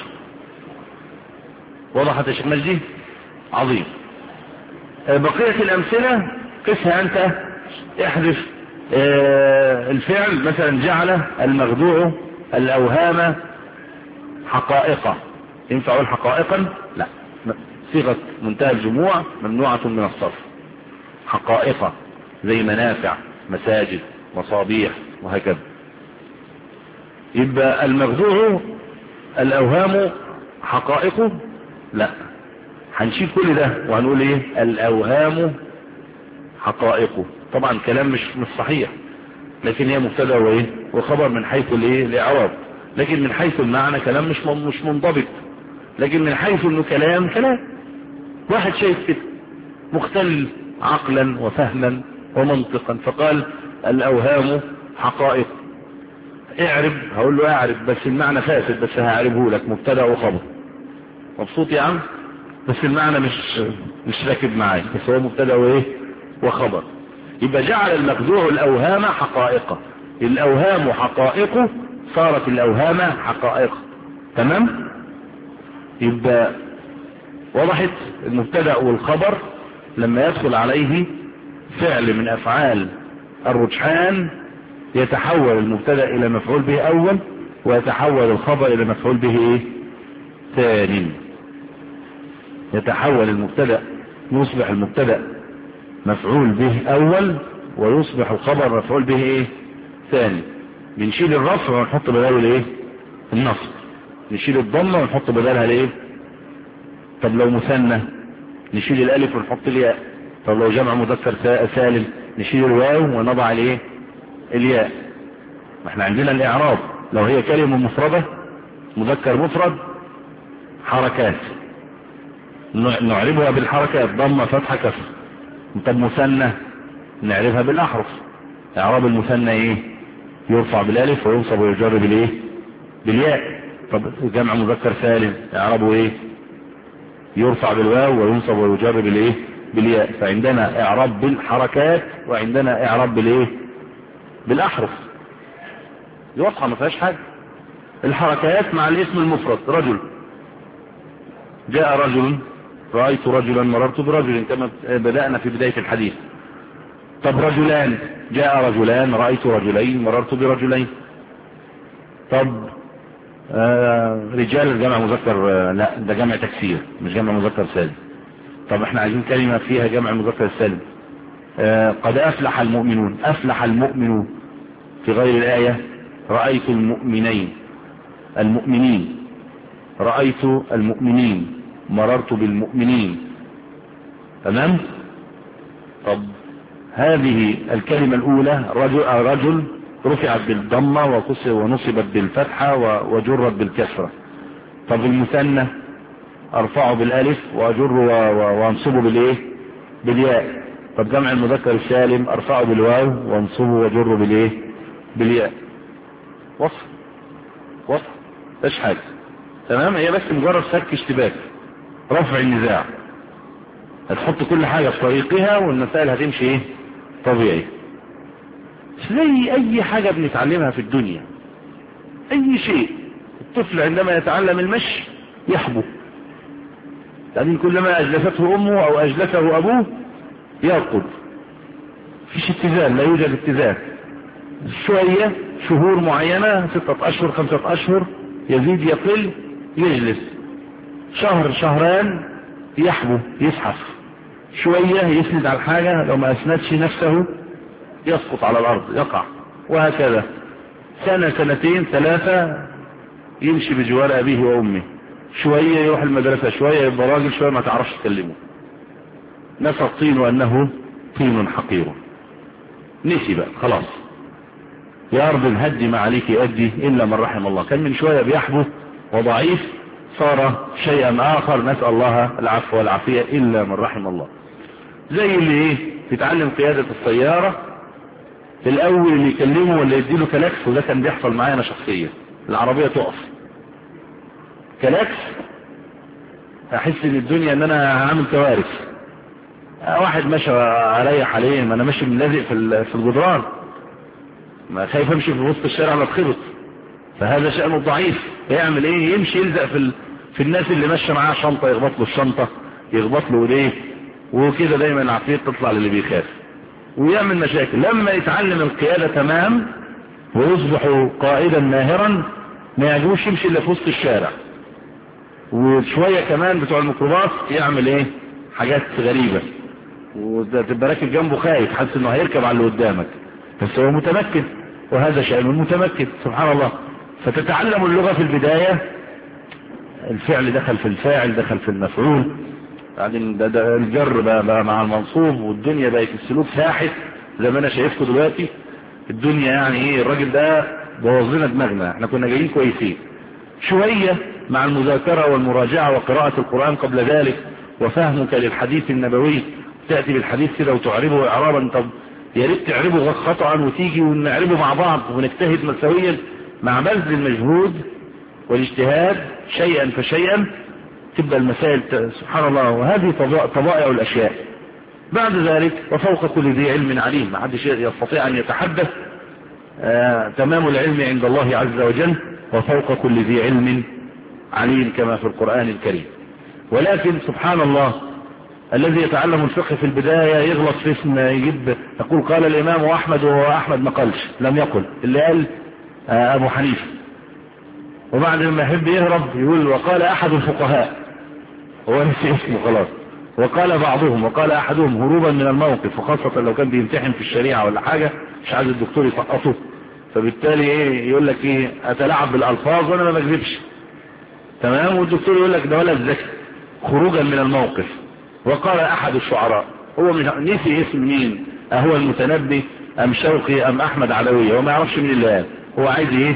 وضحت يا شيخ مجدي؟ عظيم. بقية الامثلة قسها انت، احذف الفعل مثلا جعل المخدوع الاوهام حقائق، ينفع اقول حقائقا؟ لا، صيغة منتهى الجموع ممنوعة من الصرف. حقائق زي منافع مساجد مصابيح وهكذا. يبقى المخدوع الاوهام حقائق، لا، هنشيل كل ده وهنقول ايه الاوهام حقائق. طبعا كلام مش مش صحيح، لكن هي مبتدا وايه وخبر من حيث الايه الاعراب، لكن من حيث المعنى كلام مش مش منضبط. لكن من حيث انه كلام كلام واحد شايف كده مختل عقلا وفهما ومنطقا، فقال الاوهام حقائق. اعرب، هقول له اعرب بس المعنى فاسد، بس هعربه لك مبتدا وخبر. مبسوط يا عم؟ بس المعنى مش مش راكب معايا، بس هو مبتدا وايه وخبر. يبقى جعل المخدوع الاوهام حقائق، الاوهام حقائق، صارت الاوهام حقائق. تمام. يبقى وضحت المبتدا والخبر لما يدخل عليه فعل من افعال الرجحان يتحول المبتدا الى مفعول به اول، ويتحول الخبر الى مفعول به ايه ثاني. يتحول المبتدا، يصبح المبتدا مفعول به اول، ويصبح الخبر مفعول به ايه ثاني. بنشيل الرفع ونحط بداله الايه النصب، نشيل الضمه ونحط بدالها الايه. طب لو مثنى نشيل الالف ونحط الياء. طب لو جمع مذكر سالم نشيل الواو ونضع الايه الياء. ما احنا عندنا الاعراب لو هي كلمه مفرده مذكر مفرد حركات نعربها بالحركات، ضمه فتحه كسر. طب مثنى نعرفها بالاحرف. اعراب المثنى ايه؟ يرفع بالالف وينصب ويجر بالايه بالياء. طب جمع مذكر سالم اعرابه ايه؟ يرفع بالواو وينصب ويجر بالايه بالياء. فعندنا اعراب بالحركات وعندنا اعراب بالايه بالاحرف. دي واضحه ما فيهاش حاجه. الحركات مع الاسم المفرد، رجل، جاء رجل، رأيت رجلا، مررت برجل، كما بدأنا في بداية الحديث. طب رجلان، جاء رجلان، رأيت رجلين، مررت برجلين. طب آه رجال جمع مذكر، آه لا ده جمع تكسير مش جمع مذكر سالم. طب احنا عايزين كلمة فيها جمع مذكر سالم. آه قد أفلح المؤمنون، أفلح المؤمنون في غير الآية. رأيت المؤمنين، المؤمنين، رأيت المؤمنين، مررت بالمؤمنين. تمام. طب هذه الكلمة الأولى رجل, رجل رفعت بالضمة ونصبت بالفتحة وجرت بالكسرة. طب المثنى ارفعه بالالف واجره وانصبه بالايه بالياء. طب جمع المذكر السالم ارفعه بالواو وانصبه وجره بالايه؟ بالياء. وصف وصف مفيش حاجه. تمام. هي بس مجرد فك اشتباك، رفع النزاع. هتحط كل حاجه في طريقها والمسائل هتمشي ايه؟ طبيعي. زي اي حاجه بنتعلمها في الدنيا، اي شيء. الطفل عندما يتعلم المشي يحبو، لكن كلما اجلسته امه او اجلسه ابوه يرقد. فيش اتزان، لا يوجد اتزان. شوية شهور معينة، ستة اشهر خمسة اشهر، يزيد يقل يجلس. شهر شهران يحبو يزحف شوية، يسند على الحاجة، لو ما اسندش نفسه يسقط على الارض يقع، وهكذا. سنة سنتين ثلاثة يمشي بجوار ابيه وامه، شوية يروح المدرسة، شوية يبقى راجل، شوية ما تعرفش تكلمه. نسى الطين وانه طين حقير. نسي بقى خلاص. يا ارض هدي ما عليك ادي الا من رحم الله. كان من شوية بيحبو وضعيف، صار شيئا اخر، نسأل الله العفو والعافية الا من رحم الله. زي اللي ايه تتعلم قيادة السيارة، الاول اللي يكلمه ولا يديله كلاكس، وده كان بيحصل معايا انا شخصيا. العربية تقف كلاكس، احس ان الدنيا ان انا عامل كوارث. واحد ماشي عليا حاليا، ما انا ماشي ملازق في في الجدران، ما خايف امشي في وسط الشارع ما اتخبط. فهذا شأنه ضعيف. يعمل ايه؟ يمشي يلزق في ال... في الناس اللي ماشيه معاه شنطه، يخبط له الشنطه، يخبط له ايديه، وكده دايما العقليه تطلع للي بيخاف ويعمل مشاكل. لما يتعلم القياده تمام ويصبح قائدا ماهرا، ما يعجبوش يمشي الا في وسط الشارع. وشويه كمان بتوع الميكروباص يعمل ايه؟ حاجات غريبه، وتبقى راكب جنبه خايف، حاسس انه هيركب على اللي قدامك، بس هو متمكن، وهذا شأن المتمكن سبحان الله. فتتعلم اللغة في البداية، الفعل دخل في الفاعل، دخل في المفعول، بعدين ده ده الجر بقى, بقى مع المنصوب، والدنيا بقت السلوك ساحت زي ما انا شايفكم دلوقتي. الدنيا يعني ايه؟ الراجل ده بوظ لنا دماغنا، احنا كنا جايين كويسين. شوية مع المذاكرة والمراجعة وقراءة القرآن قبل ذلك، وفهمك للحديث النبوي، تأتي بالحديث كده وتعربه اعرابا. طب يا ريت تعربه خطأ وتيجي ونعربه مع بعض ونجتهد مسويا. مع بذل المجهود والاجتهاد شيئا فشيئا تبقى المسائل سبحان الله. وهذه طبائع الاشياء. بعد ذلك وفوق كل ذي علم عليم، ما حدش يستطيع ان يتحدث. آه تمام العلم عند الله عز وجل، وفوق كل ذي علم عليم كما في القرآن الكريم. ولكن سبحان الله الذي يتعلم الفقه في البداية يغلط في اسم، يجيب يقول قال الامام احمد، وهو احمد ما قالش، لم يقل، اللي قال آه ابو حنيفة. وبعد ما يحب يهرب يقول وقال احد الفقهاء، هو نسي اسمه خلاص. وقال بعضهم، وقال احدهم، هروبا من الموقف، وخاصة لو كان بيمتحن في الشريعة ولا حاجة مش عايز الدكتور يسقطه، فبالتالي ايه يقول لك ايه اتلاعب بالالفاظ وانا ما بكذبش. تمام. والدكتور يقول لك ده ولد ذكي، خروجا من الموقف. وقال احد الشعراء، هو مش نسي اسم مين، اهو المتنبي ام شوقي ام احمد علوية، وما يعرفش مين اللي قال، هو عايز ايه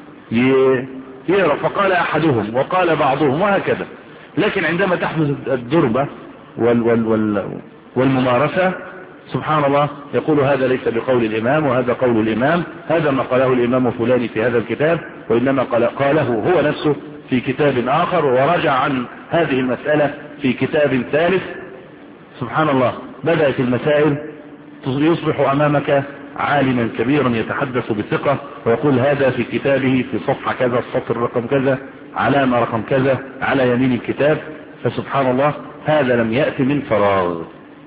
يقرا. فقال احدهم وقال بعضهم، وهكذا. لكن عندما تحدث الدربة وال وال وال والممارسة سبحان الله يقول هذا ليس بقول الامام وهذا قول الامام، هذا ما قاله الامام فلاني في هذا الكتاب، وانما قال قاله هو نفسه في كتاب اخر، ورجع عن هذه المسألة في كتاب ثالث. سبحان الله. بدأت المسائل يصبح امامك عالما كبيرا يتحدث بثقة، ويقول هذا في كتابه في صفحة كذا، السطر رقم كذا، علامة رقم كذا على يمين الكتاب. فسبحان الله هذا لم يأتي من فراغ،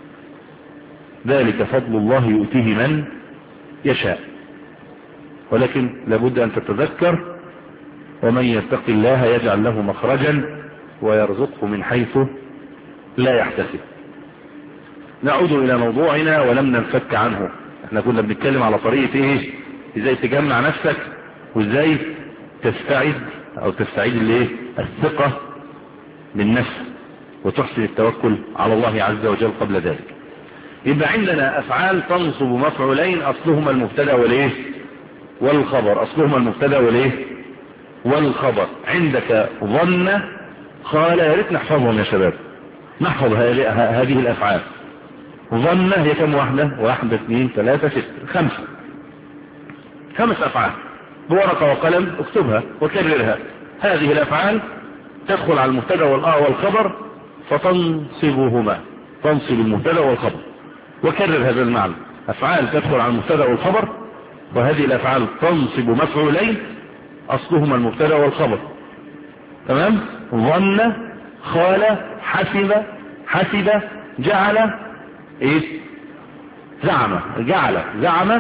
ذلك فضل الله يؤتيه من يشاء. ولكن لابد أن تتذكر ومن يتق الله يجعل له مخرجا ويرزقه من حيث لا يحتسب. نعود إلى موضوعنا ولم ننفك عنه. احنا كنا بنتكلم على طريقة ايه، ازاي تجمع نفسك وازاي تستعد او تستعيد الايه الثقة بالنفس وتحسن التوكل على الله عز وجل قبل ذلك. يبقى عندنا افعال تنصب مفعولين اصلهما المبتدا والايه والخبر، اصلهما المبتدا والايه والخبر. عندك ظن، قال، يا ريت نحفظهم يا شباب، نحفظ هذه الافعال. ظن هي كم واحدة؟ واحدة اثنين ثلاثة ستة خمسة، خمس أفعال بورقة وقلم اكتبها وكررها. هذه الأفعال تدخل على المبتدا والخبر فتنصبهما، تنصب المبتدا والخبر. وكرر هذا المعنى، أفعال تدخل على المبتدا والخبر، وهذه الأفعال تنصب مفعولين أصلهما المبتدا والخبر. تمام؟ ظن، خال، حسب، حسب، جعل، ايه؟ زعم، جعل، زعم،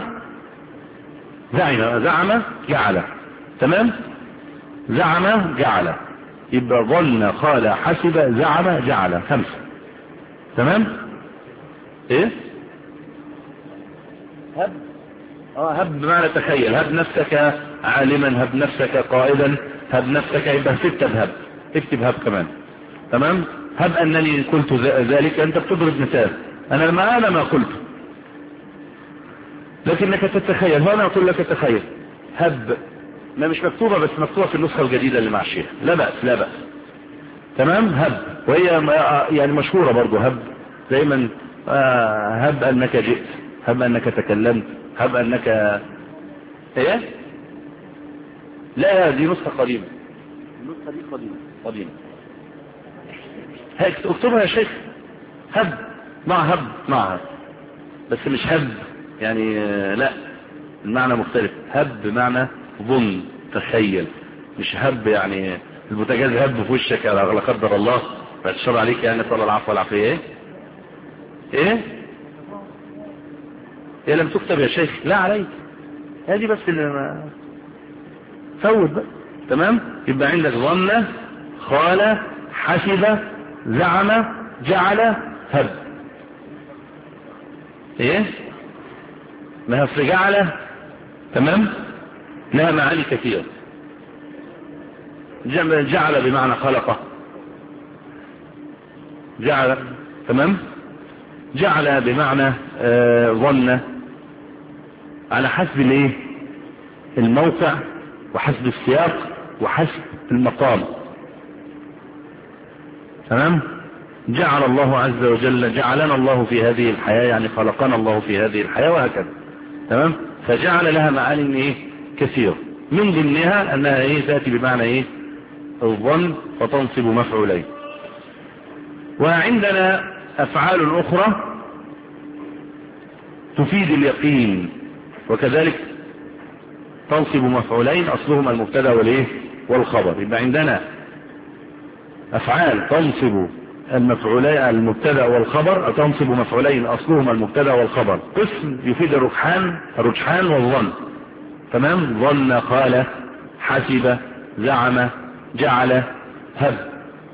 زعم، زعم، جعل. تمام؟ زعم، جعل. يبقى ظن، خال، حسب، زعم، جعل، خمسة. تمام؟ ايه؟ هب، اه هب بمعنى تخيل. هب نفسك عالما، هب نفسك قائدا، هب نفسك. يبقى ستة بهب، اكتب هب كمان. تمام؟ هب انني قلت ذلك، انت بتضرب مثال، انا ما انا ما قلت، لكنك تتخيل. هنا اقول لك تخيل. هب ما مش مكتوبة، بس مكتوبة في النسخة الجديدة اللي مع الشيخ. لا بأس، لا بأس. تمام؟ هب، وهي يعني مشهورة برضو. هب دايما هب انك جئت، هب انك تكلمت، هب انك ايه. لا دي نسخة قديمة، النسخة دي قديمة قديمة. هيك اكتبها يا شيخ. هب مع هب معها، بس مش هب يعني، لا المعنى مختلف. هب بمعنى ظن، تخيل، مش هب يعني البوتاجاز هب في وشك لا قدر الله فاتشر عليك يعني، صلى العفو والعافية. ايه ايه ايه لم تكتب يا شيخ؟ لا عليك، هذه بس اللي ما فوت بقى. تمام؟ يبقى عندك ظن، خال، حسب، زعم، جعل، هب. ايه ما في جعل. تمام؟ لها معاني كثيرة. جعل بمعنى خلقه، جعل. تمام؟ جعل بمعنى آه ظن، على حسب الايه الموقع وحسب السياق وحسب المقام. تمام؟ جعل الله عز وجل، جعلنا الله في هذه الحياة، يعني خلقنا الله في هذه الحياة، وهكذا. تمام؟ فجعل لها معاني ايه كثيرة، من ضمنها انها ايه تأتي بمعنى ايه الظن فتنصب مفعولين. وعندنا افعال اخرى تفيد اليقين، وكذلك تنصب مفعولين اصلهما المبتدا والايه والخبر. يبقى عندنا افعال تنصب المفعولين المبتدا والخبر، تنصب مفعولين اصلهما المبتدا والخبر. قسم يفيد الرجحان، الرجحان والظن. تمام؟ ظن، خال، حسب، زعم، جعل، هب.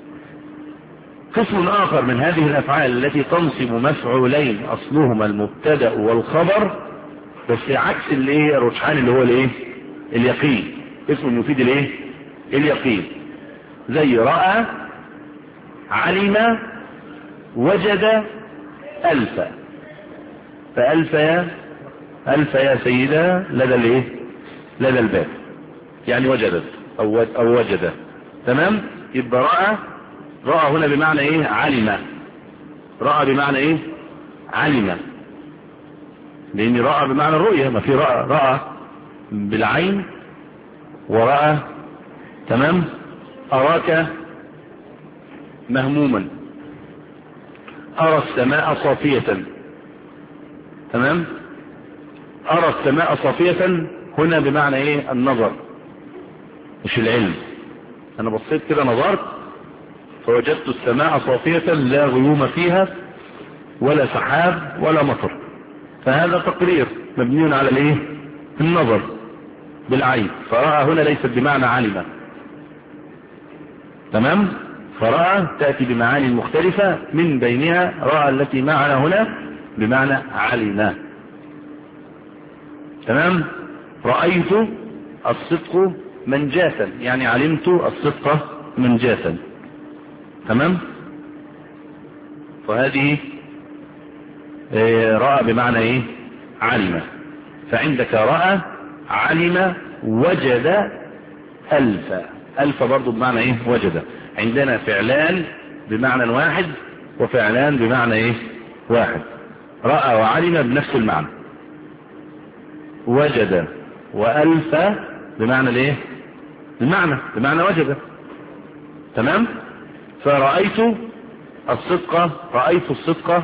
قسم اخر من هذه الافعال التي تنصب مفعولين اصلهما المبتدا والخبر، بس عكس الايه الرجحان اللي هو الايه اليقين. اسم يفيد الايه اليقين، زي رأى، علم، وجد، ألف. فألف يا ألف يا سيدة لدى الايه لدى الباب، يعني وجدت او او وجد. تمام؟ يبقى رأى، رأى هنا بمعنى ايه علم، رأى بمعنى ايه علم، لان رأى بمعنى الرؤية. ما في رأى، رأى بالعين ورأى. تمام؟ أراك مهموما، أرى السماء صافية. تمام؟ أرى السماء صافية هنا بمعنى ايه النظر مش العلم. انا بصيت كده نظرت فوجدت السماء صافية لا غيوم فيها ولا سحاب ولا مطر، فهذا تقرير مبني على الايه النظر بالعين. فرأى هنا ليست بمعنى علم. تمام؟ فرأى تأتي بمعاني مختلفة، من بينها رأى التي معنا هنا بمعنى علم. تمام؟ رأيت الصدق منجاة، يعني علمت الصدق منجاة. تمام؟ فهذه رأى بمعنى ايه علم. فعندك رأى، علم، وجد، ألف. ألف برضو بمعنى ايه وجد. عندنا فعلان بمعنى واحد وفعلان بمعنى ايه واحد. رأى وعلم بنفس المعنى. وجد وألف بمعنى الايه؟ المعنى بمعنى وجد. تمام. فرأيت الصدق، رأيت الصدق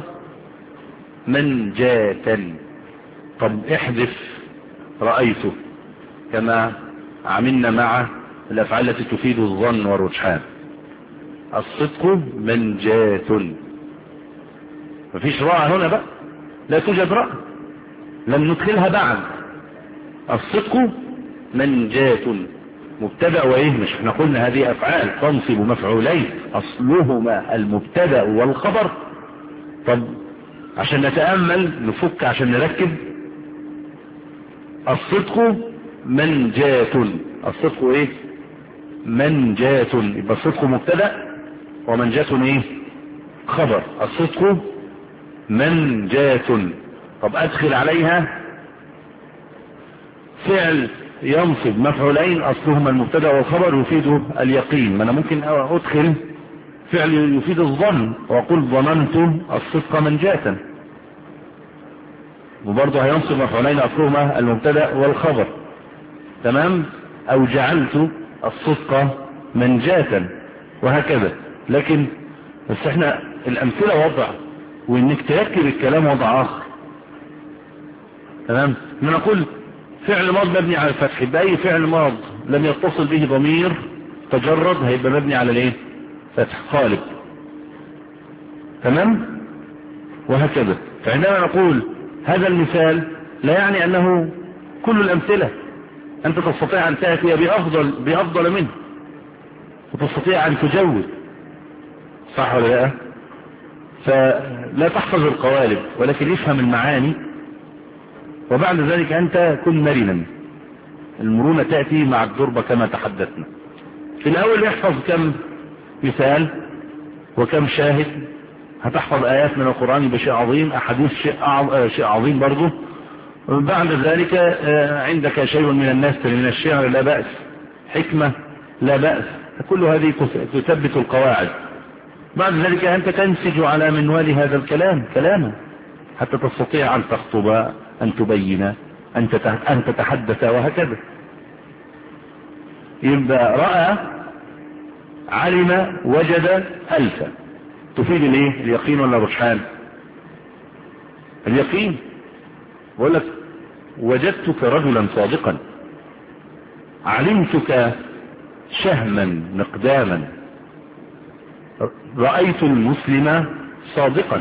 منجاة. طب احذف رأيت كما عملنا مع الأفعال التي تفيد الظن والرجحان. الصدق منجاة، مفيش راء هنا بقى، لا توجد راء، لم ندخلها بعد. الصدق منجاة مبتدأ وايه؟ مش احنا قلنا هذه افعال تنصب مفعولين اصلهما المبتدأ والخبر. طب عشان نتأمل نفك عشان نركب. الصدق منجاة، الصدق ايه؟ منجاة، يبقى الصدق مبتدأ ومنجاة ايه؟ خبر. الصدق منجاة. طب ادخل عليها فعل ينصب مفعولين اصلهما المبتدأ والخبر يفيد اليقين. ما انا ممكن ادخل فعل يفيد الظن واقول ظننت الصدق منجاة، وبرضه هينصب مفعولين اصلهما المبتدأ والخبر. تمام. او جعلت الصدق منجاة وهكذا. لكن بس احنا الامثلة وضع، وانك تركب الكلام وضع اخر. تمام. ان نقول فعل ماض مبني على الفتح، بأي فعل ماض لم يتصل به ضمير تجرد هيبقى مبني على الايه؟ فتح قالب. تمام. وهكذا. فعندما نقول هذا المثال لا يعني انه كل الامثلة انت تستطيع ان تأتي بافضل بافضل منه وتستطيع ان تجود، صح ولا لا؟ فلا تحفظ القوالب ولكن افهم المعاني، وبعد ذلك انت كن مرنا. المرونة تأتي مع الضربة كما تحدثنا. في الاول احفظ كم مثال وكم شاهد، هتحفظ ايات من القرآن بشيء عظيم، احاديث شيء شيء عظيم برضه. بعد ذلك عندك شيء من النثر من الشعر لا بأس، حكمة لا بأس، كل هذه تثبت القواعد. بعد ذلك انت تنسج على منوال هذا الكلام كلاما حتى تستطيع ان تخطب، ان تبين، ان تتحدث وهكذا. يبقى رأى علم وجد ألف تفيد الايه؟ اليقين ولا الرجحان؟ اليقين. بقول لك وجدتك رجلا صادقا، علمتك شهما مقداما، رأيت المسلم صادقا.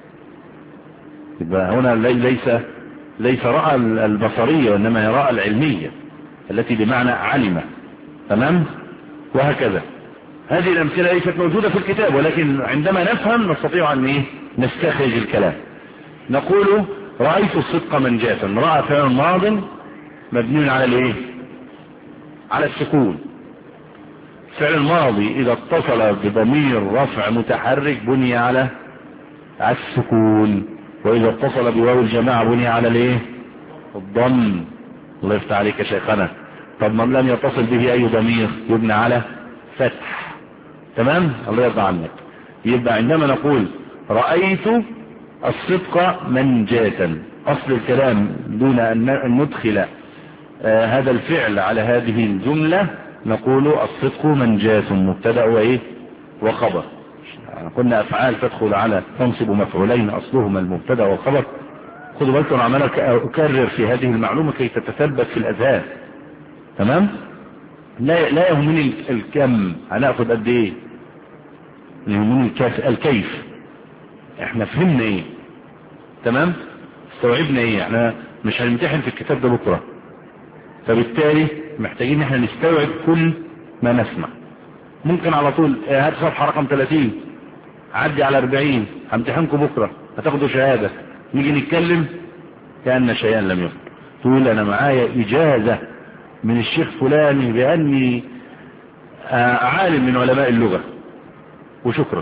يبقى هنا ليس ليس رأى البصرية وإنما رأى العلمية التي بمعنى علم. تمام. وهكذا. هذه الأمثلة ليست موجودة في الكتاب، ولكن عندما نفهم نستطيع أن إيه؟ نستخرج الكلام. نقول رأيت الصدق منجاة. رأى فعل ماض مبني على الايه؟ على السكون. فعل الماضي اذا اتصل بضمير رفع متحرك بني على السكون، واذا اتصل بواو الجماعة بني على الايه؟ الضم. الله يفتح عليك يا شيخنا. طب من لم يتصل به اي ضمير يبنى على فتح. تمام. الله يرضى عنك. يبقى عندما نقول رأيت الصدق منجاة، اصل الكلام دون ان ندخل آه هذا الفعل على هذه الجملة نقول الصدق منجاة مبتدأ وايه؟ وخبر. قلنا افعال تدخل على تنصب مفعولين اصلهما المبتدأ والخبر. خذوا بالكم انا عمال اكرر في هذه المعلومة كي تتثبت في الاذهان. تمام. لا لا يهمني الكم هناخد قد ايه، يهمني الكيف. احنا فهمنا ايه؟ تمام. استوعبنا ايه؟ احنا مش هنمتحن في الكتاب ده بكرة، فبالتالي محتاجين احنا نستوعب كل ما نسمع. ممكن على طول هات صفحة رقم ثلاثين عدي على أربعين همتحنكم بكرة هتاخدوا شهادة، نيجي نتكلم كأن شيئا لم يكن. تقول انا معايا اجازة من الشيخ فلاني باني عالم من علماء اللغة وشكرا.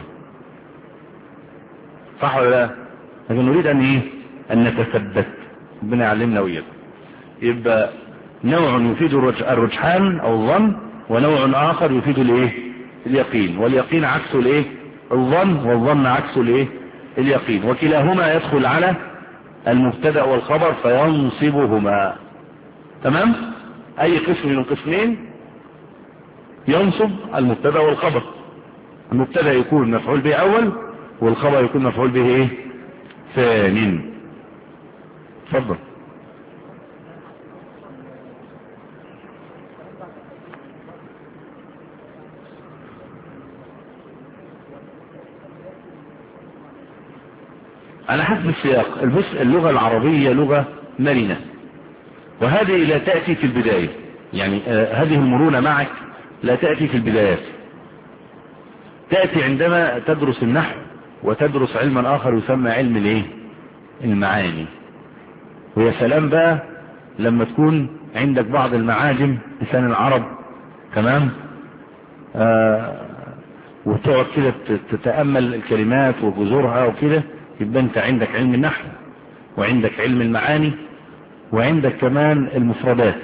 صح ولا لا؟ لكن نريد ان ايه؟ ان نتثبت. ربنا يعلمنا وياكم. يبقى نوع يفيد الرجحان او الظن، ونوع اخر يفيد الايه؟ اليقين. واليقين عكسه الايه؟ الظن، والظن عكسه الايه؟ اليقين. وكلاهما يدخل على المبتدأ والخبر فينصبهما. تمام؟ اي قسم من القسمين ينصب المبتدأ والخبر. المبتدأ يكون مفعول به اول والخبر يكون مفعول به ايه؟ ثاني. اتفضل. على حسب السياق. البص اللغة العربية لغة مرنة، وهذه لا تأتي في البداية، يعني آه هذه المرونة معك لا تأتي في البدايات، تأتي عندما تدرس النحو وتدرس علما آخر يسمى علم الايه؟ المعاني. ويا سلام بقى لما تكون عندك بعض المعاجم لسان العرب، تمام؟ آه وتقعد كده تتأمل الكلمات وجذورها وكده، يبقى انت عندك علم النحو وعندك علم المعاني وعندك كمان المفردات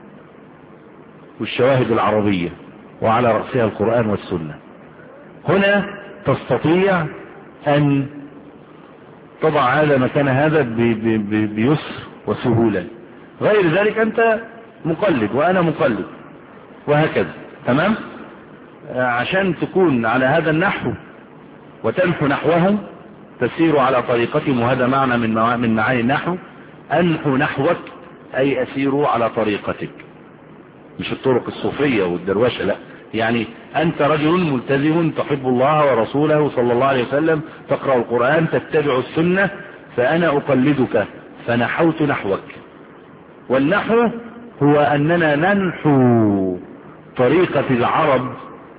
والشواهد العربية، وعلى رأسها القرآن والسنة. هنا تستطيع أن تضع هذا مكان هذا بيسر وسهولة. غير ذلك أنت مقلد وأنا مقلد وهكذا. تمام؟ عشان تكون على هذا النحو وتنحو نحوهم، تسير على طريقتهم، وهذا معنى من من معاني النحو. أنحو نحوك أي أسير على طريقتك، مش الطرق الصوفية والدروشة، لا، يعني أنت رجل ملتزم تحب الله ورسوله صلى الله عليه وسلم، تقرأ القرآن، تتبع السنة، فأنا أقلدك فنحوت نحوك. والنحو هو أننا ننحو طريقة العرب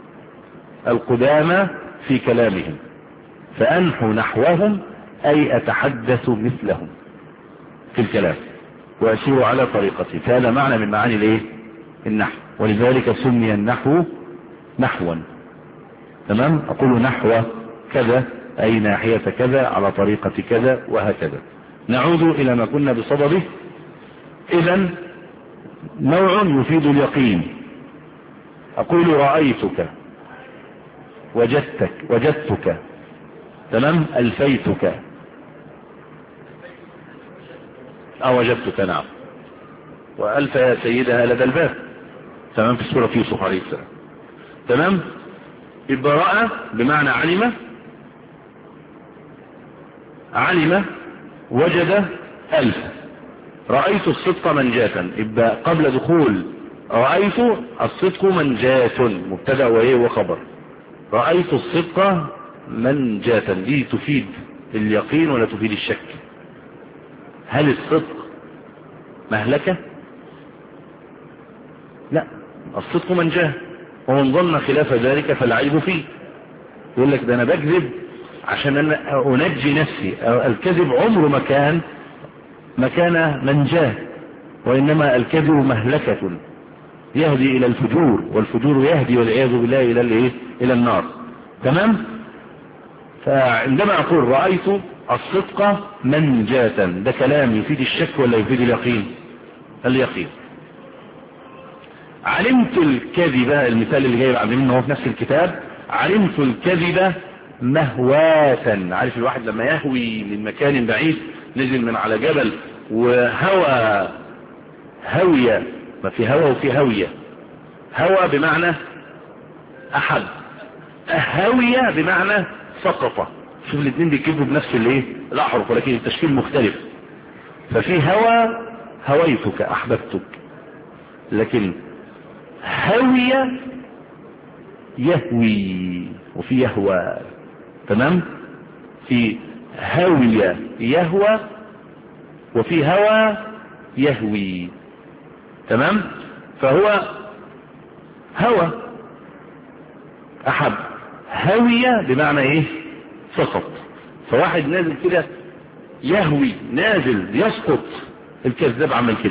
القدامى في كلامهم، فأنحو نحوهم أي أتحدث مثلهم في الكلام وأسير على طريقتي. فهذا معنى من معاني الايه؟ النحو. ولذلك سمي النحو نحوا. تمام؟ أقول نحو كذا أي ناحية كذا على طريقة كذا وهكذا. نعود إلى ما كنا بصدده. إذن نوع يفيد اليقين. أقول رأيتك، وجدتك وجدتك تمام، ألفيتك أو وجدتك، نعم، وألف يا سيدها لدى الباب، تمام، في سورة يوسف عليه السلام. تمام. يبقى رأى بمعنى علم، علم وجد ألف. رأيت الصدق منجاة، يبقى قبل دخول رأيت الصدق منجاة مبتدأ وإيه وخبر. رأيت الصدق منجاة دي تفيد اليقين ولا تفيد الشك؟ هل الصدق مهلكة؟ لا، الصدق منجاه، ومن ظن خلاف ذلك فالعيب فيه. يقول لك ده انا بكذب عشان انا انجي نفسي. الكذب عمره ما كان مكان منجاه، وانما الكذب مهلكة يهدي الى الفجور، والفجور يهدي والعياذ بالله الى الايه؟ الى النار. تمام. فعندما اقول رأيت الصدق منجاة، ده كلام يفيد الشك ولا يفيد اليقين؟ اليقين. علمت الكذب، المثال اللي جاي بعد منه هو في نفس الكتاب، علمت الكذب مهواة. عارف الواحد لما يهوي من مكان بعيد، نزل من على جبل وهوى هوية، ما في هوى وفي هوية. هوى بمعنى أحد، هوية بمعنى سقط. شوف الاثنين بيكتبوا بنفس الايه الأحرف، ولكن التشكيل مختلف. ففي هوى هويتك أحببتك، لكن هوية يهوي وفي يهوى. تمام. في هوية يهوى وفي هوى يهوي. تمام. فهو هوى أحب، هوية بمعنى ايه؟ سقط. فواحد نازل كده يهوي، نازل يسقط، الكذاب عمل كده،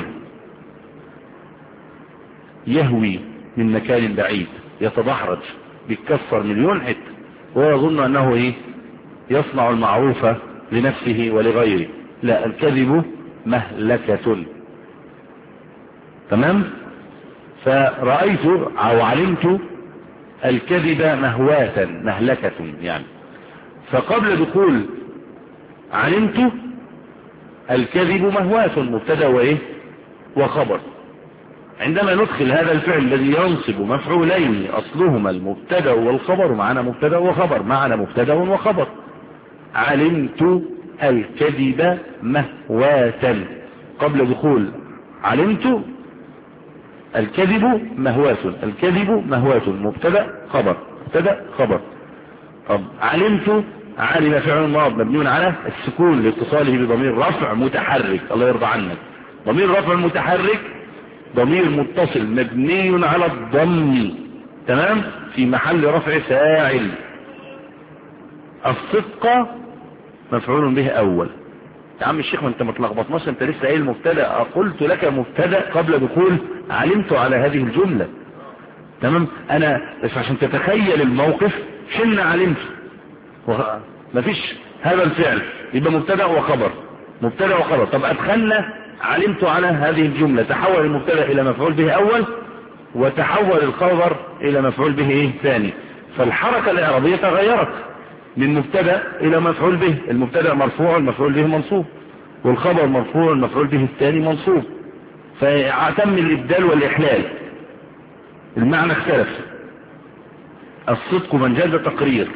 يهوي من مكان بعيد، يتدحرج، بيتكسر مليون حته، وهو يظن انه ايه؟ يصنع المعروف لنفسه ولغيره. لا، الكذب مهلكة. تمام. فرأيت او علمت الكذب مهواة، مهلكة يعني. فقبل دخول علمت الكذب مهواة مبتدا وايه وخبر. عندما ندخل هذا الفعل الذي ينصب مفعولين اصلهما المبتدا والخبر، معنا مبتدا وخبر، معنا مبتدا وخبر. علمت الكذب مهواة، قبل دخول علمت الكذب مهواة، الكذب مهواة مبتدا خبر، مبتدا خبر. طب علمت، علم فعل ماض مبني على السكون لاتصاله بضمير رفع متحرك، الله يرضى عنك. ضمير رفع متحرك ضمير متصل مبني على الضم، تمام، في محل رفع فاعل. الصدق مفعول به اول. يا عم الشيخ ما انت ما تلخبطناش، انت لسه قايل مبتدا. قلت لك مبتدا قبل دخول علمت على هذه الجمله، تمام. انا بس عشان تتخيل الموقف شلنا علمت ما فيش هذا الفعل، يبقى مبتدا وخبر، مبتدا وخبر. طب ادخلنا علمت على هذه الجمله، تحول المبتدا الى مفعول به اول، وتحول الخبر الى مفعول به ايه ثاني. فالحركه الاعرابيه تغيرت من مبتدا الى مفعول به. المبتدا مرفوع المفعول به منصوب، والخبر مرفوع المفعول به الثاني منصوب. فاعتم الابدال والاحلال، المعنى اختلف. الصدق من جاز تقرير،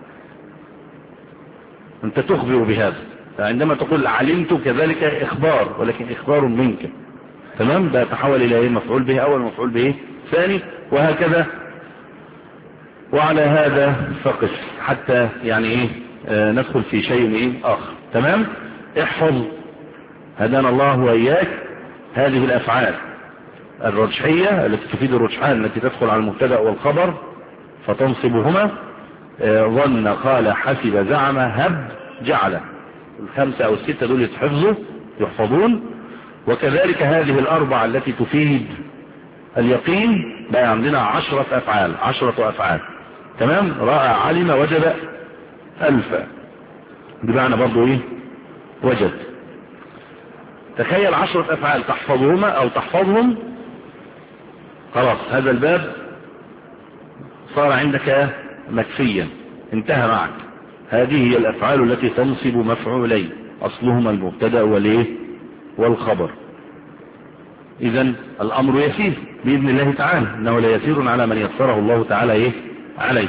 انت تخبر بهذا. عندما تقول علمت كذلك اخبار، ولكن اخبار منك، تمام. ده تحول الى ايه مفعول به اول مفعول به ثاني، وهكذا. وعلى هذا فقس حتى يعني ايه آه ندخل في شيء ايه اخر، تمام. احفظ هدانا الله واياك هذه الافعال الرجحية التي تفيد الرجحان، التي تدخل على المبتدا والخبر فتنصبهما. آه ظن، قال، حسب، زعم، هب، جعل. الخمسة او الستة دول يتحفظوا يحفظون. وكذلك هذه الاربعة التي تفيد اليقين بقى عندنا عشرة افعال، عشرة افعال، تمام. رأى، علم، وجد، الف، بمعنى برضو ايه وجد. تخيل عشرة افعال تحفظهما او تحفظهم، خلاص هذا الباب صار عندك مكفيا، انتهى معك. هذه هي الافعال التي تنصب مفعولين اصلهما المبتدا والايه والخبر. اذا الامر يسير باذن الله تعالى، انه ليسير على من يسره الله تعالى ايه عليه.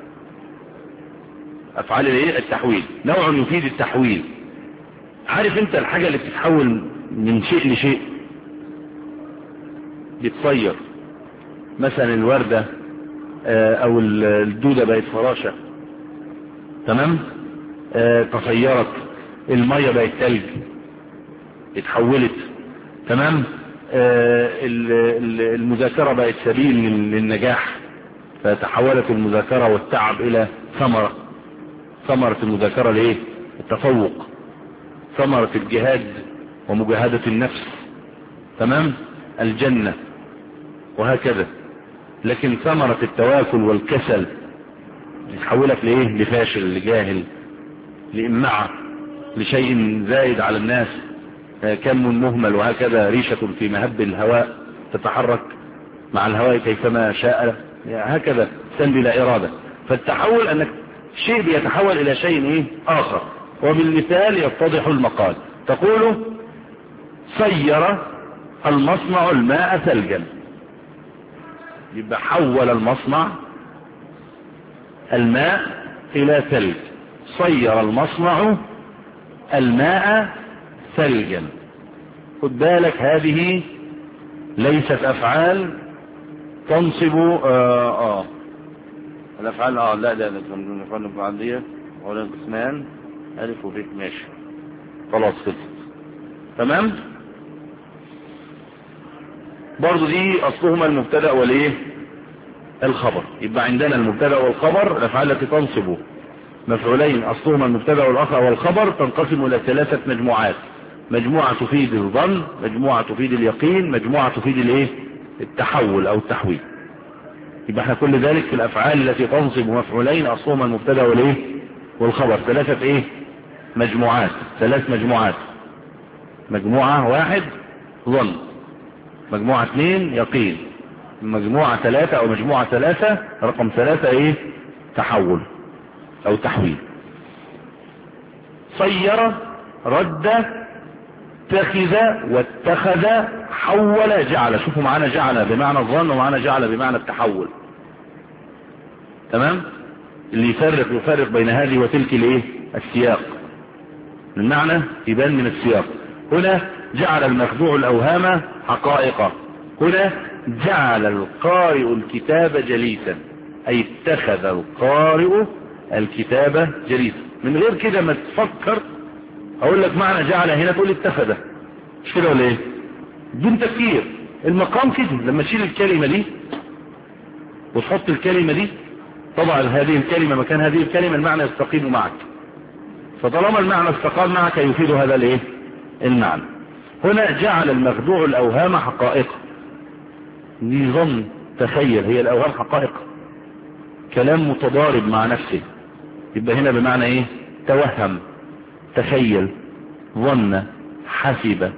افعال الايه التحويل نوع يفيد التحويل. عارف انت الحاجة اللي بتتحول من شيء لشيء، بتصير مثلا الوردة او الدودة بقت فراشة، تمام. آه تصيرت. المية بقت تلج، اتحولت، تمام. آه المذاكرة بقت سبيل للنجاح، فتحولت المذاكرة والتعب الى ثمرة. ثمرة المذاكرة لايه التفوق، ثمرة الجهاد ومجاهدة النفس، تمام، الجنة، وهكذا. لكن ثمرة التواكل والكسل يتحولك لايه لفاشل، لجاهل، لإمعة، لشيء زائد على الناس، كم مهمل، وهكذا. ريشة في مهب الهواء تتحرك مع الهواء كيفما شاء، هكذا سن بلا إرادة. فالتحول أنك شيء بيتحول إلى شيء إيه آخر. وبالمثال يتضح المقال. تقول صير المصنع الماء ثلجا، يبقى حول المصنع الماء إلى ثلج. صير المصنع الماء ثلجا. خد بالك هذه ليست أفعال تنصب آه, آه الأفعال آه لا لا لا الأفعال المتعدية ولا قسمان ألف وب ماشي خلاص خلصت، تمام. برضو دي أصلهما المبتدأ والإيه الخبر. يبقى عندنا المبتدأ والخبر الأفعال التي تنصب مفعولين أصلهما المبتدأ والخبر تنقسم إلى ثلاثة مجموعات. مجموعة تفيد الظن، مجموعة تفيد اليقين، مجموعة تفيد الإيه التحول أو التحويل. يبقى احنا كل ذلك في الأفعال التي تنصب مفعولين أصلهما المبتدأ والإيه والخبر ثلاثة إيه مجموعات، ثلاث مجموعات. مجموعة واحد ظن، مجموعة اثنين يقين، مجموعة ثلاثة او مجموعة ثلاثة رقم ثلاثة ايه تحول او تحويل. صير، رد، اتخذ واتخذ حول جعل. شوفوا معانا جعل بمعنى الظن ومعانا جعل بمعنى التحول. تمام؟ اللي يفرق يفرق بين هذه وتلك الايه؟ السياق. المعنى يبان من السياق. هنا جعل المخدوع الاوهام حقائق، هنا جعل القارئ الكتاب جليسا، اي اتخذ القارئ الكتاب جليسا. من غير كده ما تفكر اقول لك معنى جعل هنا تقول اتخذ، مش كده ولا ايه؟ بدون تفكير. المقام كده لما تشيل الكلمة دي وتحط الكلمة دي، طبعا هذه الكلمة مكان هذه الكلمة المعنى يستقيم معك، فطالما المعنى استقام معك يفيد هذا الايه؟ المعنى. هنا جعل المخدوع الاوهام حقائق. نظن تخيل، هي الاوهام حقائق، كلام متضارب مع نفسه، يبقى هنا بمعنى ايه؟ توهم، تخيل، ظن، حسب.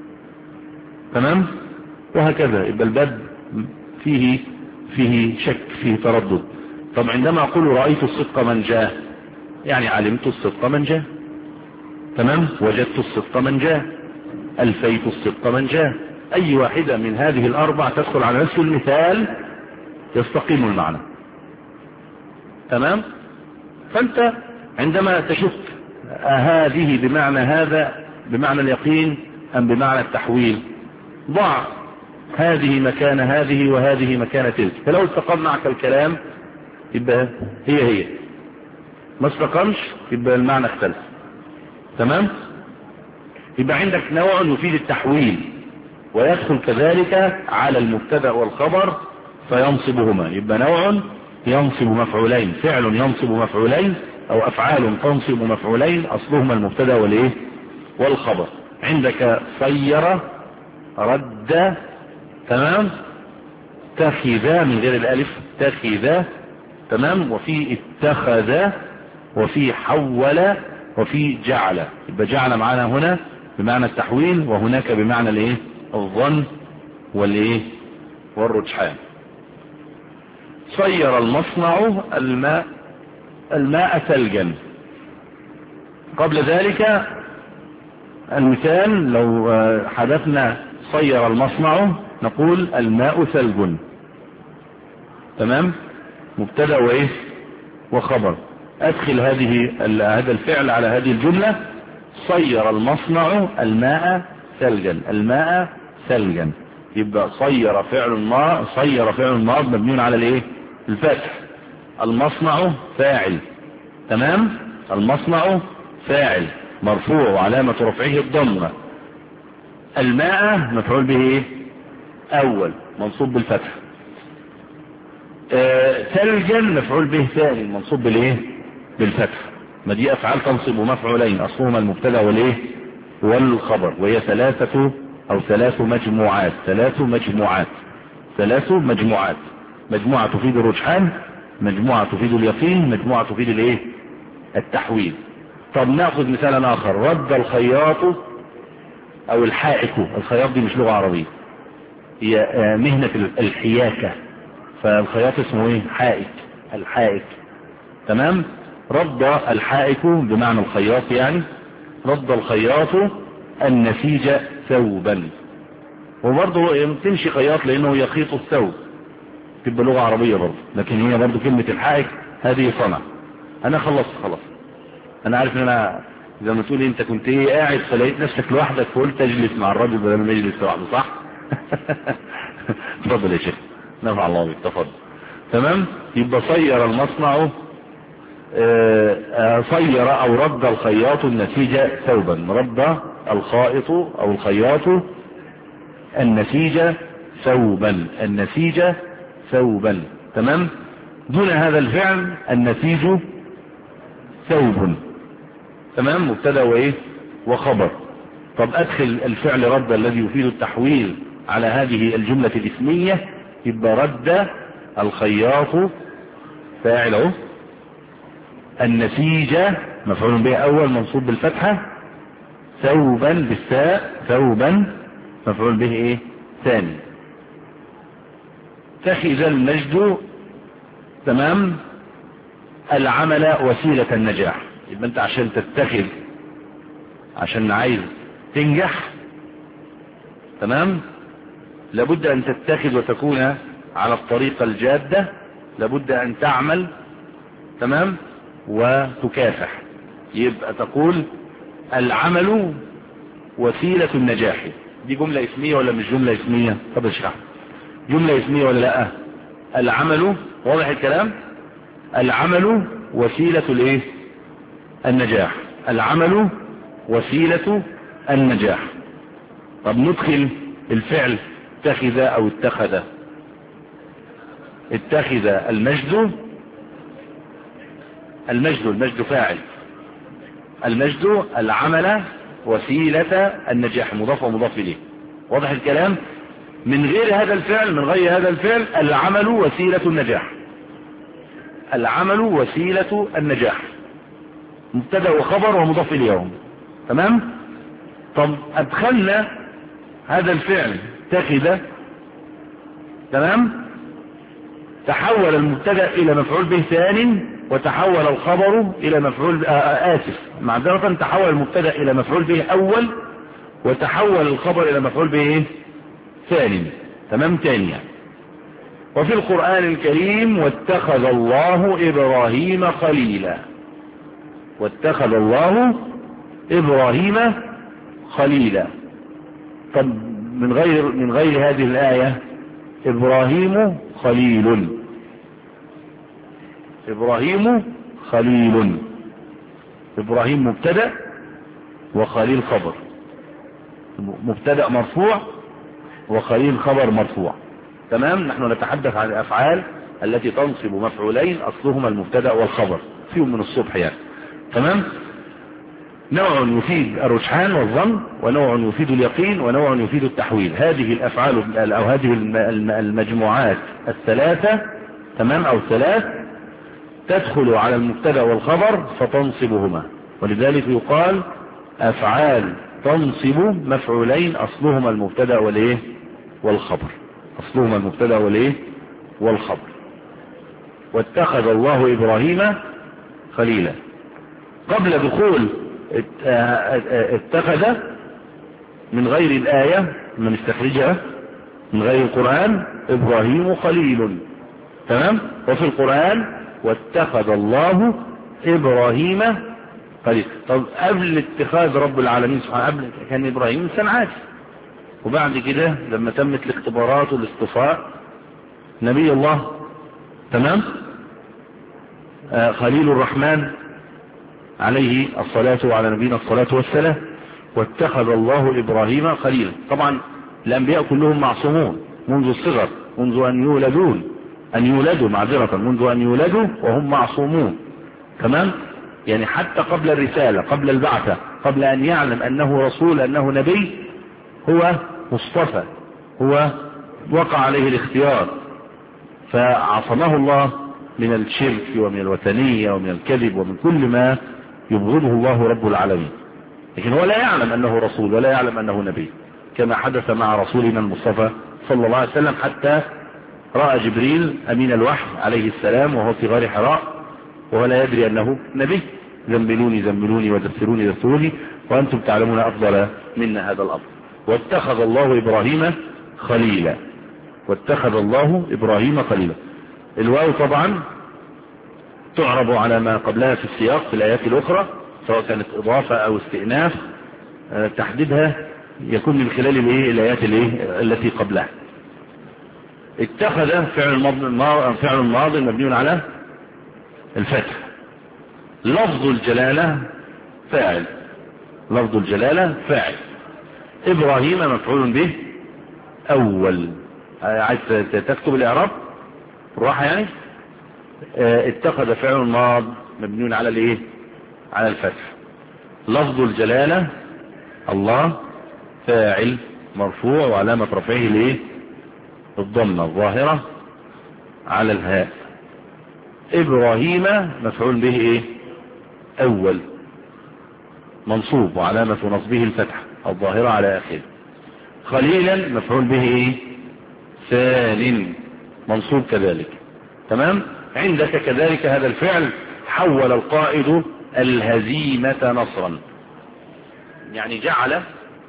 تمام؟ وهكذا يبقى الباب فيه فيه شك، فيه تردد. طب عندما اقول رأيت الصدق من جاء، يعني علمت الصدق من جاء. تمام؟ وجدت الصدق من جاء، الفيت الصدق من جاء. اي واحدة من هذه الاربع تدخل على نفس المثال يستقيم المعنى. تمام؟ فانت عندما تشك هذه بمعنى هذا بمعنى اليقين ام بمعنى التحويل، ضع هذه مكان هذه وهذه مكان تلك، فلو استقام معك الكلام يبقى هي هي، ما استقامش يبقى المعنى اختلف. تمام؟ يبقى عندك نوع يفيد التحويل ويدخل كذلك على المبتدا والخبر فينصبهما، يبقى نوع ينصب مفعولين، فعل ينصب مفعولين او افعال تنصب مفعولين اصلهما المبتدا والايه؟ والخبر. عندك صير، رد، تمام، اتخذ من غير الالف، اتخذ، تمام، وفي اتخذ، وفي حول، وفي جعل. يبقى جعل معنا هنا بمعنى التحويل، وهناك بمعنى الايه؟ الظن والايه؟ والرجحان. صير المصنع الماء الماء ثلجا. قبل ذلك المثال لو حدثنا صير المصنع نقول الماء ثلج. تمام؟ مبتدا وايه؟ وخبر. ادخل هذه هذا الفعل على هذه الجملة، صير المصنع الماء ثلجا، الماء ثلجا. يبقى صير فعل ما صير فعل ماض مبني على الايه؟ الفتح. المصنع فاعل. تمام؟ المصنع فاعل مرفوع وعلامة رفعه الضمة. الماء مفعول به ايه؟ اول منصوب بالفتح. آه ثلجا مفعول به ثاني منصوب بالايه؟ بالفتح. ما دي افعال تنصب مفعولين اصلهما المبتدا والايه؟ والخبر، وهي ثلاثة او ثلاث مجموعات ثلاث مجموعات ثلاث مجموعات مجموعة تفيد الرجحان، مجموعة تفيد اليقين، مجموعة تفيد الايه؟ التحويل. طب ناخذ مثالا اخر، رد الخياط او الحائك. الخياط دي مش لغة عربية، هي مهنة الحياكة، فالخياط اسمه ايه؟ حائك، الحائك. تمام؟ رد الحائك بمعنى الخياط، يعني رد الخياط النسيج ثوبا. وبرضه تمشي خياط لانه يخيط الثوب، تبقى لغة عربية برضه، لكن هي برضه كلمة الحائك هذه صنع. انا خلصت خلاص، انا عارف ان انا زي ما تقولي انت كنت ايه قاعد فلقيت نفسك لوحدك فقلت اجلس مع الراجل بدل ما يجلس لوحده، صح؟ اتفضل يا شيخ، نفع الله بك، تفضل. تمام؟ يبقى صير المصنع صير او رد الخياط النسيج ثوبا. رد الخائط او الخياط النسيج ثوبا، النسيج ثوبا. تمام؟ دون هذا الفعل النسيج ثوب. تمام؟ مبتدا وايه؟ وخبر. طب ادخل الفعل رد الذي يفيد التحويل على هذه الجملة الاسمية، يبقى رد الخياط فاعله، النسيج مفعول به اول منصوب بالفتحة، ثوبا بالثاء، ثوبا مفعول به ايه؟ ثاني. اتخذ المجد، تمام، العمل وسيلة النجاح. يبقى انت عشان تتخذ، عشان عايز تنجح، تمام، لابد ان تتخذ وتكون على الطريقة الجادة، لابد ان تعمل، تمام، وتكافح. يبقى تقول العمل وسيلة النجاح. دي جملة اسمية ولا مش جملة اسمية؟ طب اشرح. جملة اسمية ولا لا؟ العمل، واضح الكلام، العمل وسيلة الايه؟ النجاح. العمل وسيلة النجاح. طب ندخل الفعل اتخذ او اتخذ. اتخذ المجد، المجد المجد فاعل، المجد العمل وسيلة النجاح، مضاف ومضاف اليه. واضح الكلام؟ من غير هذا الفعل، من غير هذا الفعل العمل وسيلة النجاح. العمل وسيلة النجاح، مبتدأ وخبر ومضاف اليهم، تمام. طب ادخلنا هذا الفعل اتخذ، تمام، تحول المبتدأ الى مفعول به ثاني، وتحول الخبر الى مفعول اسف معذرة تحول المبتدأ الى مفعول به اول، وتحول الخبر الى مفعول به ثاني، تمام، ثانيا. وفي القرآن الكريم واتخذ الله ابراهيم خليلا. واتخذ الله ابراهيم خليلا. طب من غير من غير هذه الآية ابراهيم خليل، ابراهيم خليل، ابراهيم مبتدأ وخليل خبر، مبتدأ مرفوع وخليل خبر مرفوع، تمام. نحن نتحدث عن الافعال التي تنصب مفعولين اصلهما المبتدأ والخبر فيهم من الصبح يعني، تمام. نوع يفيد الرجحان والظن، ونوع يفيد اليقين، ونوع يفيد التحويل. هذه الافعال او هذه المجموعات الثلاثة، تمام، او ثلاث، تدخل على المبتدأ والخبر فتنصبهما، ولذلك يقال افعال تنصب مفعولين اصلهما المبتدأ والايه والخبر، اصلهما المبتدأ والايه والخبر. واتخذ الله ابراهيم خليلا. قبل دخول اتخذ من غير الآية من استخرجها من غير القرآن ابراهيم خليل، تمام. وفي القرآن واتخذ الله ابراهيم خليل. طب قبل اتخاذ رب العالمين سبحانه قبل كان ابراهيم انسان عادي، وبعد كده لما تمت الاختبارات والاصطفاء نبي الله، تمام، آه خليل الرحمن عليه الصلاة وعلى نبينا الصلاة والسلام. واتخذ الله ابراهيم خليلا. طبعا الانبياء كلهم معصومون منذ الصغر، منذ ان يولدون ان يولدوا معذرة منذ ان يولدوا وهم معصومون، تمام. يعني حتى قبل الرسالة، قبل البعثة، قبل ان يعلم انه رسول، انه نبي، هو مصطفى، هو وقع عليه الاختيار، فعصمه الله من الشرك ومن الوثنية ومن الكذب ومن كل ما يبغضه الله رب العالمين. لكن هو لا يعلم انه رسول ولا يعلم انه نبي، كما حدث مع رسولنا المصطفى صلى الله عليه وسلم، حتى رأى جبريل امين الوحي عليه السلام وهو في غار حراء وهو لا يدري انه نبي. زملوني زملوني ودثروني دثروني وانتم تعلمون افضل منا هذا الامر. واتخذ الله ابراهيم خليلا. واتخذ الله ابراهيم خليلا. الواو طبعا تعرب على ما قبلها في السياق في الايات الاخرى، سواء كانت اضافة او استئناف، أه تحديدها يكون من خلال الايه الايات الايه التي قبلها. اتخذ فعل الماضي، فعل الماضي مبني على الفتح. لفظ الجلالة فاعل، لفظ الجلالة فاعل. ابراهيم مفعول به اول. عايز تكتب الاعراب بالراحة يعني. اه اتخذ فعل ماض مبني على الايه على الفتح. لفظ الجلالة الله فاعل مرفوع وعلامة رفعه الايه الضمة الظاهرة على الهاء. ابراهيم مفعول به ايه اول منصوب وعلامة نصبه الفتح الظاهرة على اخره. خليلا مفعول به ايه ثان منصوب كذلك، تمام. عندك كذلك هذا الفعل حول القائد الهزيمة نصرا، يعني جعل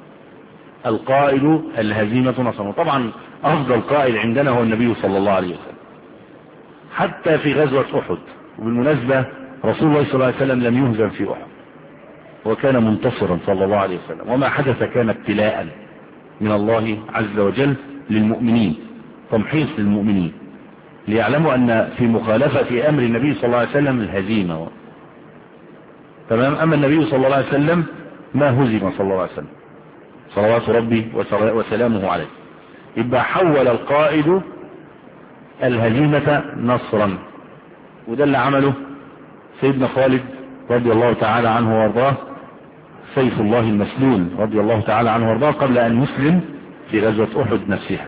القائد الهزيمة نصرا. وطبعا أفضل قائد عندنا هو النبي صلى الله عليه وسلم حتى في غزوة أحد. وبالمناسبة رسول الله صلى الله عليه وسلم لم يهزم في أحد وكان منتصرا صلى الله عليه وسلم، وما حدث كان ابتلاء من الله عز وجل للمؤمنين، تمحيص للمؤمنين ليعلموا أن في مخالفة أمر النبي صلى الله عليه وسلم الهزيمة. تمام. أما النبي صلى الله عليه وسلم ما هزم صلى الله عليه وسلم صلوات ربي وسلامه عليه. يبقى حول القائد الهزيمة نصرا، وده اللي عمله سيدنا خالد رضي الله تعالى عنه وارضاه، سيف الله المسلول رضي الله تعالى عنه وارضاه، قبل أن يسلم في غزوة أحد نفسها.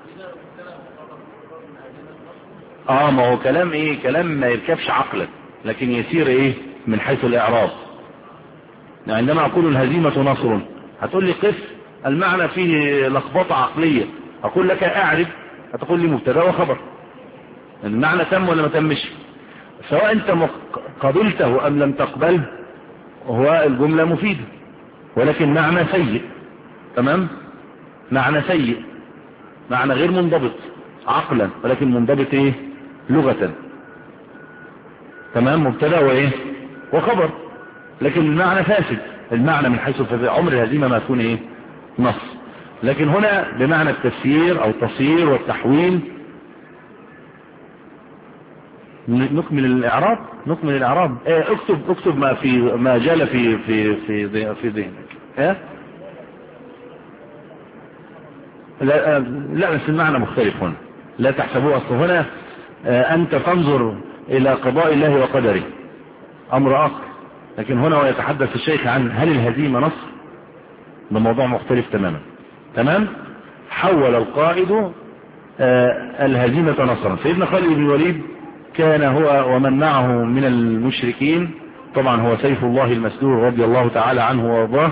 اه ما هو كلام ايه، كلام ما يركبش عقلا، لكن يسير ايه من حيث الاعراب. عندما اقول الهزيمة نصر هتقول لي قف، المعنى فيه لخبطة عقلية. اقول لك اعرف، هتقول لي مبتدا وخبر، المعنى تم ولا ما تمش، سواء انت قبلته ام لم تقبله هو الجملة مفيدة، ولكن معنى سيء. تمام. معنى سيء، معنى غير منضبط عقلا، ولكن منضبط ايه لغة. تمام. مبتدا وايه وخبر، لكن المعنى فاسد. المعنى من حيث الفاسد عمر الهزيمة ما تكون ايه نص، لكن هنا بمعنى التفسير او التصير والتحويل. نكمل الاعراب نكمل الاعراب اه اكتب اكتب ما في ما جال في في في في ذهنك. اه لا اه لا بس المعنى مختلف هنا، لا تحسبوه اصل هنا اه انت تنظر الى قضاء الله وقدره امر اخر، لكن هنا ويتحدث الشيخ عن هل الهزيمة نصر، ده موضوع مختلف تماما. تمام. حول القائد اه الهزيمة نصرا. سيدنا خالد بن الوليد كان هو ومن معه من المشركين، طبعا هو سيف الله المسلول رضي الله تعالى عنه وارضاه،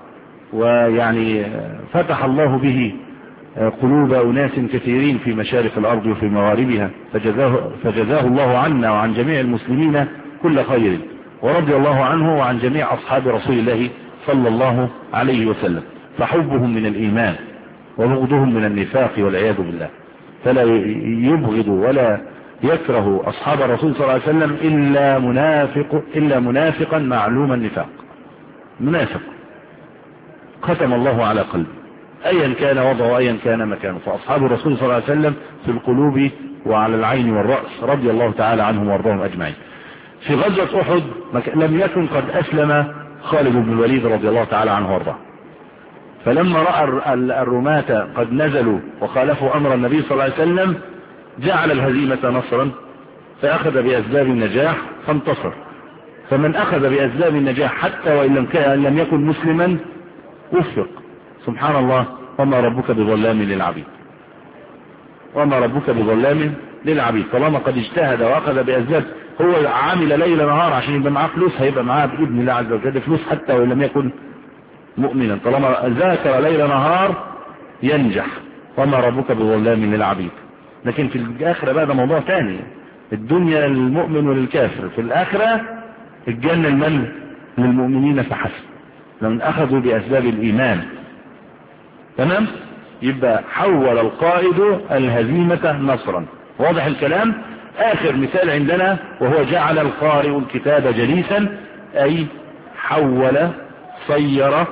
ويعني فتح الله به قلوب أناس كثيرين في مشارق الأرض وفي مغاربها، فجزاه, فجزاه الله عنا وعن جميع المسلمين كل خير، ورضي الله عنه وعن جميع أصحاب رسول الله صلى الله عليه وسلم. فحبهم من الإيمان وبغضهم من النفاق والعياذ بالله، فلا يبغض ولا يكره أصحاب الرسول صلى الله عليه وسلم إلا منافق إلا منافقا معلوم النفاق، منافق ختم الله على قلبه أيا كان وضعه أيا كان مكانه. فأصحاب الرسول صلى الله عليه وسلم في القلوب وعلى العين والرأس رضي الله تعالى عنهم وارضاهم أجمعين. في غزوة أحد لم يكن قد أسلم خالد بن الوليد رضي الله تعالى عنه وارضاه، فلما رأى الرماة قد نزلوا وخالفوا أمر النبي صلى الله عليه وسلم جعل الهزيمة نصرا، فأخذ بأسباب النجاح فانتصر. فمن أخذ بأسباب النجاح حتى وإن لم, كان لم يكن مسلما وفق. سبحان الله. وما ربك بظلام للعبيد، وما ربك بظلام للعبيد. طالما قد اجتهد وأخذ بأسباب، هو عامل ليل نهار عشان يبقى معاه فلوس، هيبقى معاه بإذن الله عز وجل فلوس حتى وإن لم يكن مؤمنا. طالما ذاكر ليل نهار ينجح. وما ربك بظلام للعبيد. لكن في الآخرة بقى ده موضوع ثاني، الدنيا للمؤمن وللكافر، في الآخرة الجنة المن للمؤمنين فحسب لمن أخذوا بأسباب الإيمان. تمام. يبقى حول القائد الهزيمة نصرا. واضح الكلام. آخر مثال عندنا وهو جعل القارئ الكتاب جليسا، أي حول صير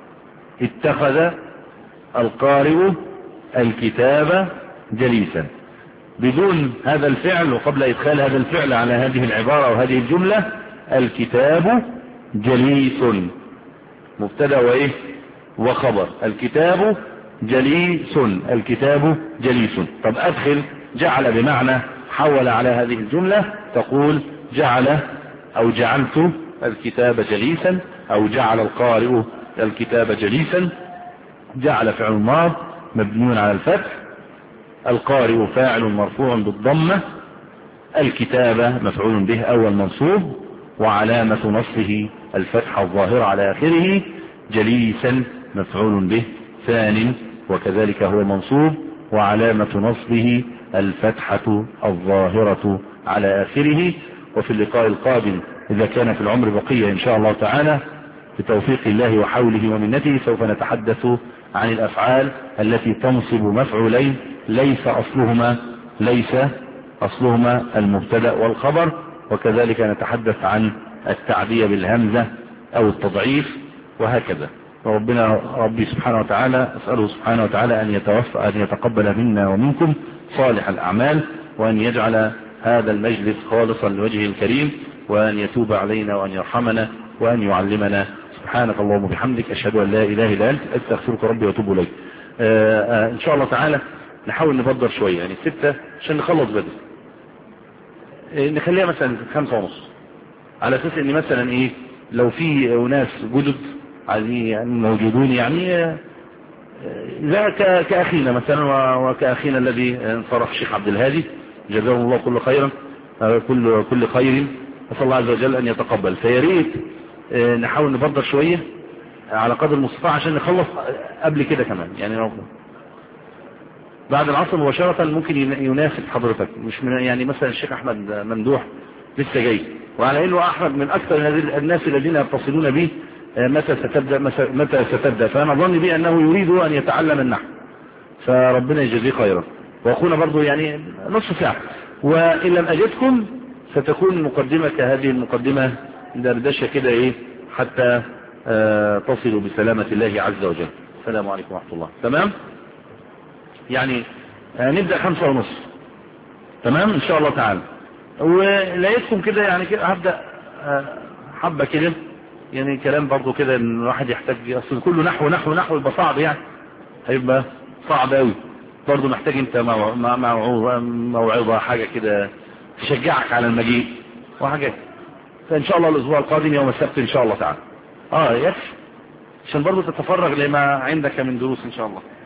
اتخذ القارئ الكتاب جليسا بدون هذا الفعل، وقبل إدخال هذا الفعل على هذه العبارة وهذه الجملة الكتاب جليس مبتدا وإيه وخبر. الكتاب جليس، الكتاب جليس. طب أدخل جعل بمعنى حول على هذه الجملة، تقول جعل أو جعلت الكتاب جليسا، أو جعل القارئ الكتاب جليسا. جعل فعل ماض مبني على الفتح، القارئ فاعل مرفوع بالضمة، الكتابة مفعول به أول منصوب وعلامة نصبه الفتحة الظاهرة على آخره، جليسا مفعول به ثان وكذلك هو منصوب وعلامة نصبه الفتحة الظاهرة على آخره. وفي اللقاء القادم إذا كان في العمر بقية إن شاء الله تعالى بتوفيق الله وحوله ومنته سوف نتحدث عن الأفعال التي تنصب مفعولين ليس أصلهما ليس أصلهما المبتدأ والخبر. وكذلك نتحدث عن التعدية بالهمزة أو التضعيف وهكذا. وربنا ربي سبحانه وتعالى أسأله سبحانه وتعالى أن يتوفى أن يتقبل منا ومنكم صالح الأعمال، وأن يجعل هذا المجلس خالصا لوجهه الكريم، وأن يتوب علينا وأن يرحمنا وأن يعلمنا. سبحانك اللهم وبحمدك أشهد أن لا إله إلا أنت أستغفرك ربي وأتوب إليك. إن شاء الله تعالى نحاول نفضل شوية، يعني ستة عشان نخلص بدري، نخليها مثلا خمسة ونص، على أساس أن مثلا إيه لو في ناس جدد يعني موجودون، يعني لا كأخينا مثلا وكأخينا الذي انصرف الشيخ عبد الهادي جزاه الله كل خيرا كل كل خير، نسأل الله عز وجل أن يتقبل. فياريت نحاول نفضل شوية على قدر المستطاع عشان نخلص قبل كده كمان، يعني بعد العصر مباشرة ممكن يناسب حضرتك، مش من يعني مثلا الشيخ أحمد ممدوح لسه جاي، وعلى إنه أحمد من أكثر الناس الذين يتصلون به متى ستبدأ متى ستبدأ فأنا ظني بي أنه يريد أن يتعلم النحو، فربنا يجزيه خيرا. وأخونا برضو يعني نصف ساعة، وإن لم أجدكم ستكون مقدمة كهذه المقدمة دردشة كده إيه حتى آه تصلوا بسلامة الله عز وجل. السلام عليكم ورحمة الله. تمام، يعني آه نبدأ خمسة ونص. تمام إن شاء الله تعالى. ولقيتكم كده يعني كده هبدأ آه حبة كده، يعني كلام برضو كده ان الواحد يحتاج، اصل كله نحو نحو نحو يبقى صعب، يعني هيبقى صعب قوي برضو، محتاج انت موعظة موعظة حاجة كده تشجعك على المجيء وحاجات. فان شاء الله الاسبوع القادم يوم السبت ان شاء الله تعالى اه يكفي عشان برضو تتفرغ لما عندك من دروس ان شاء الله.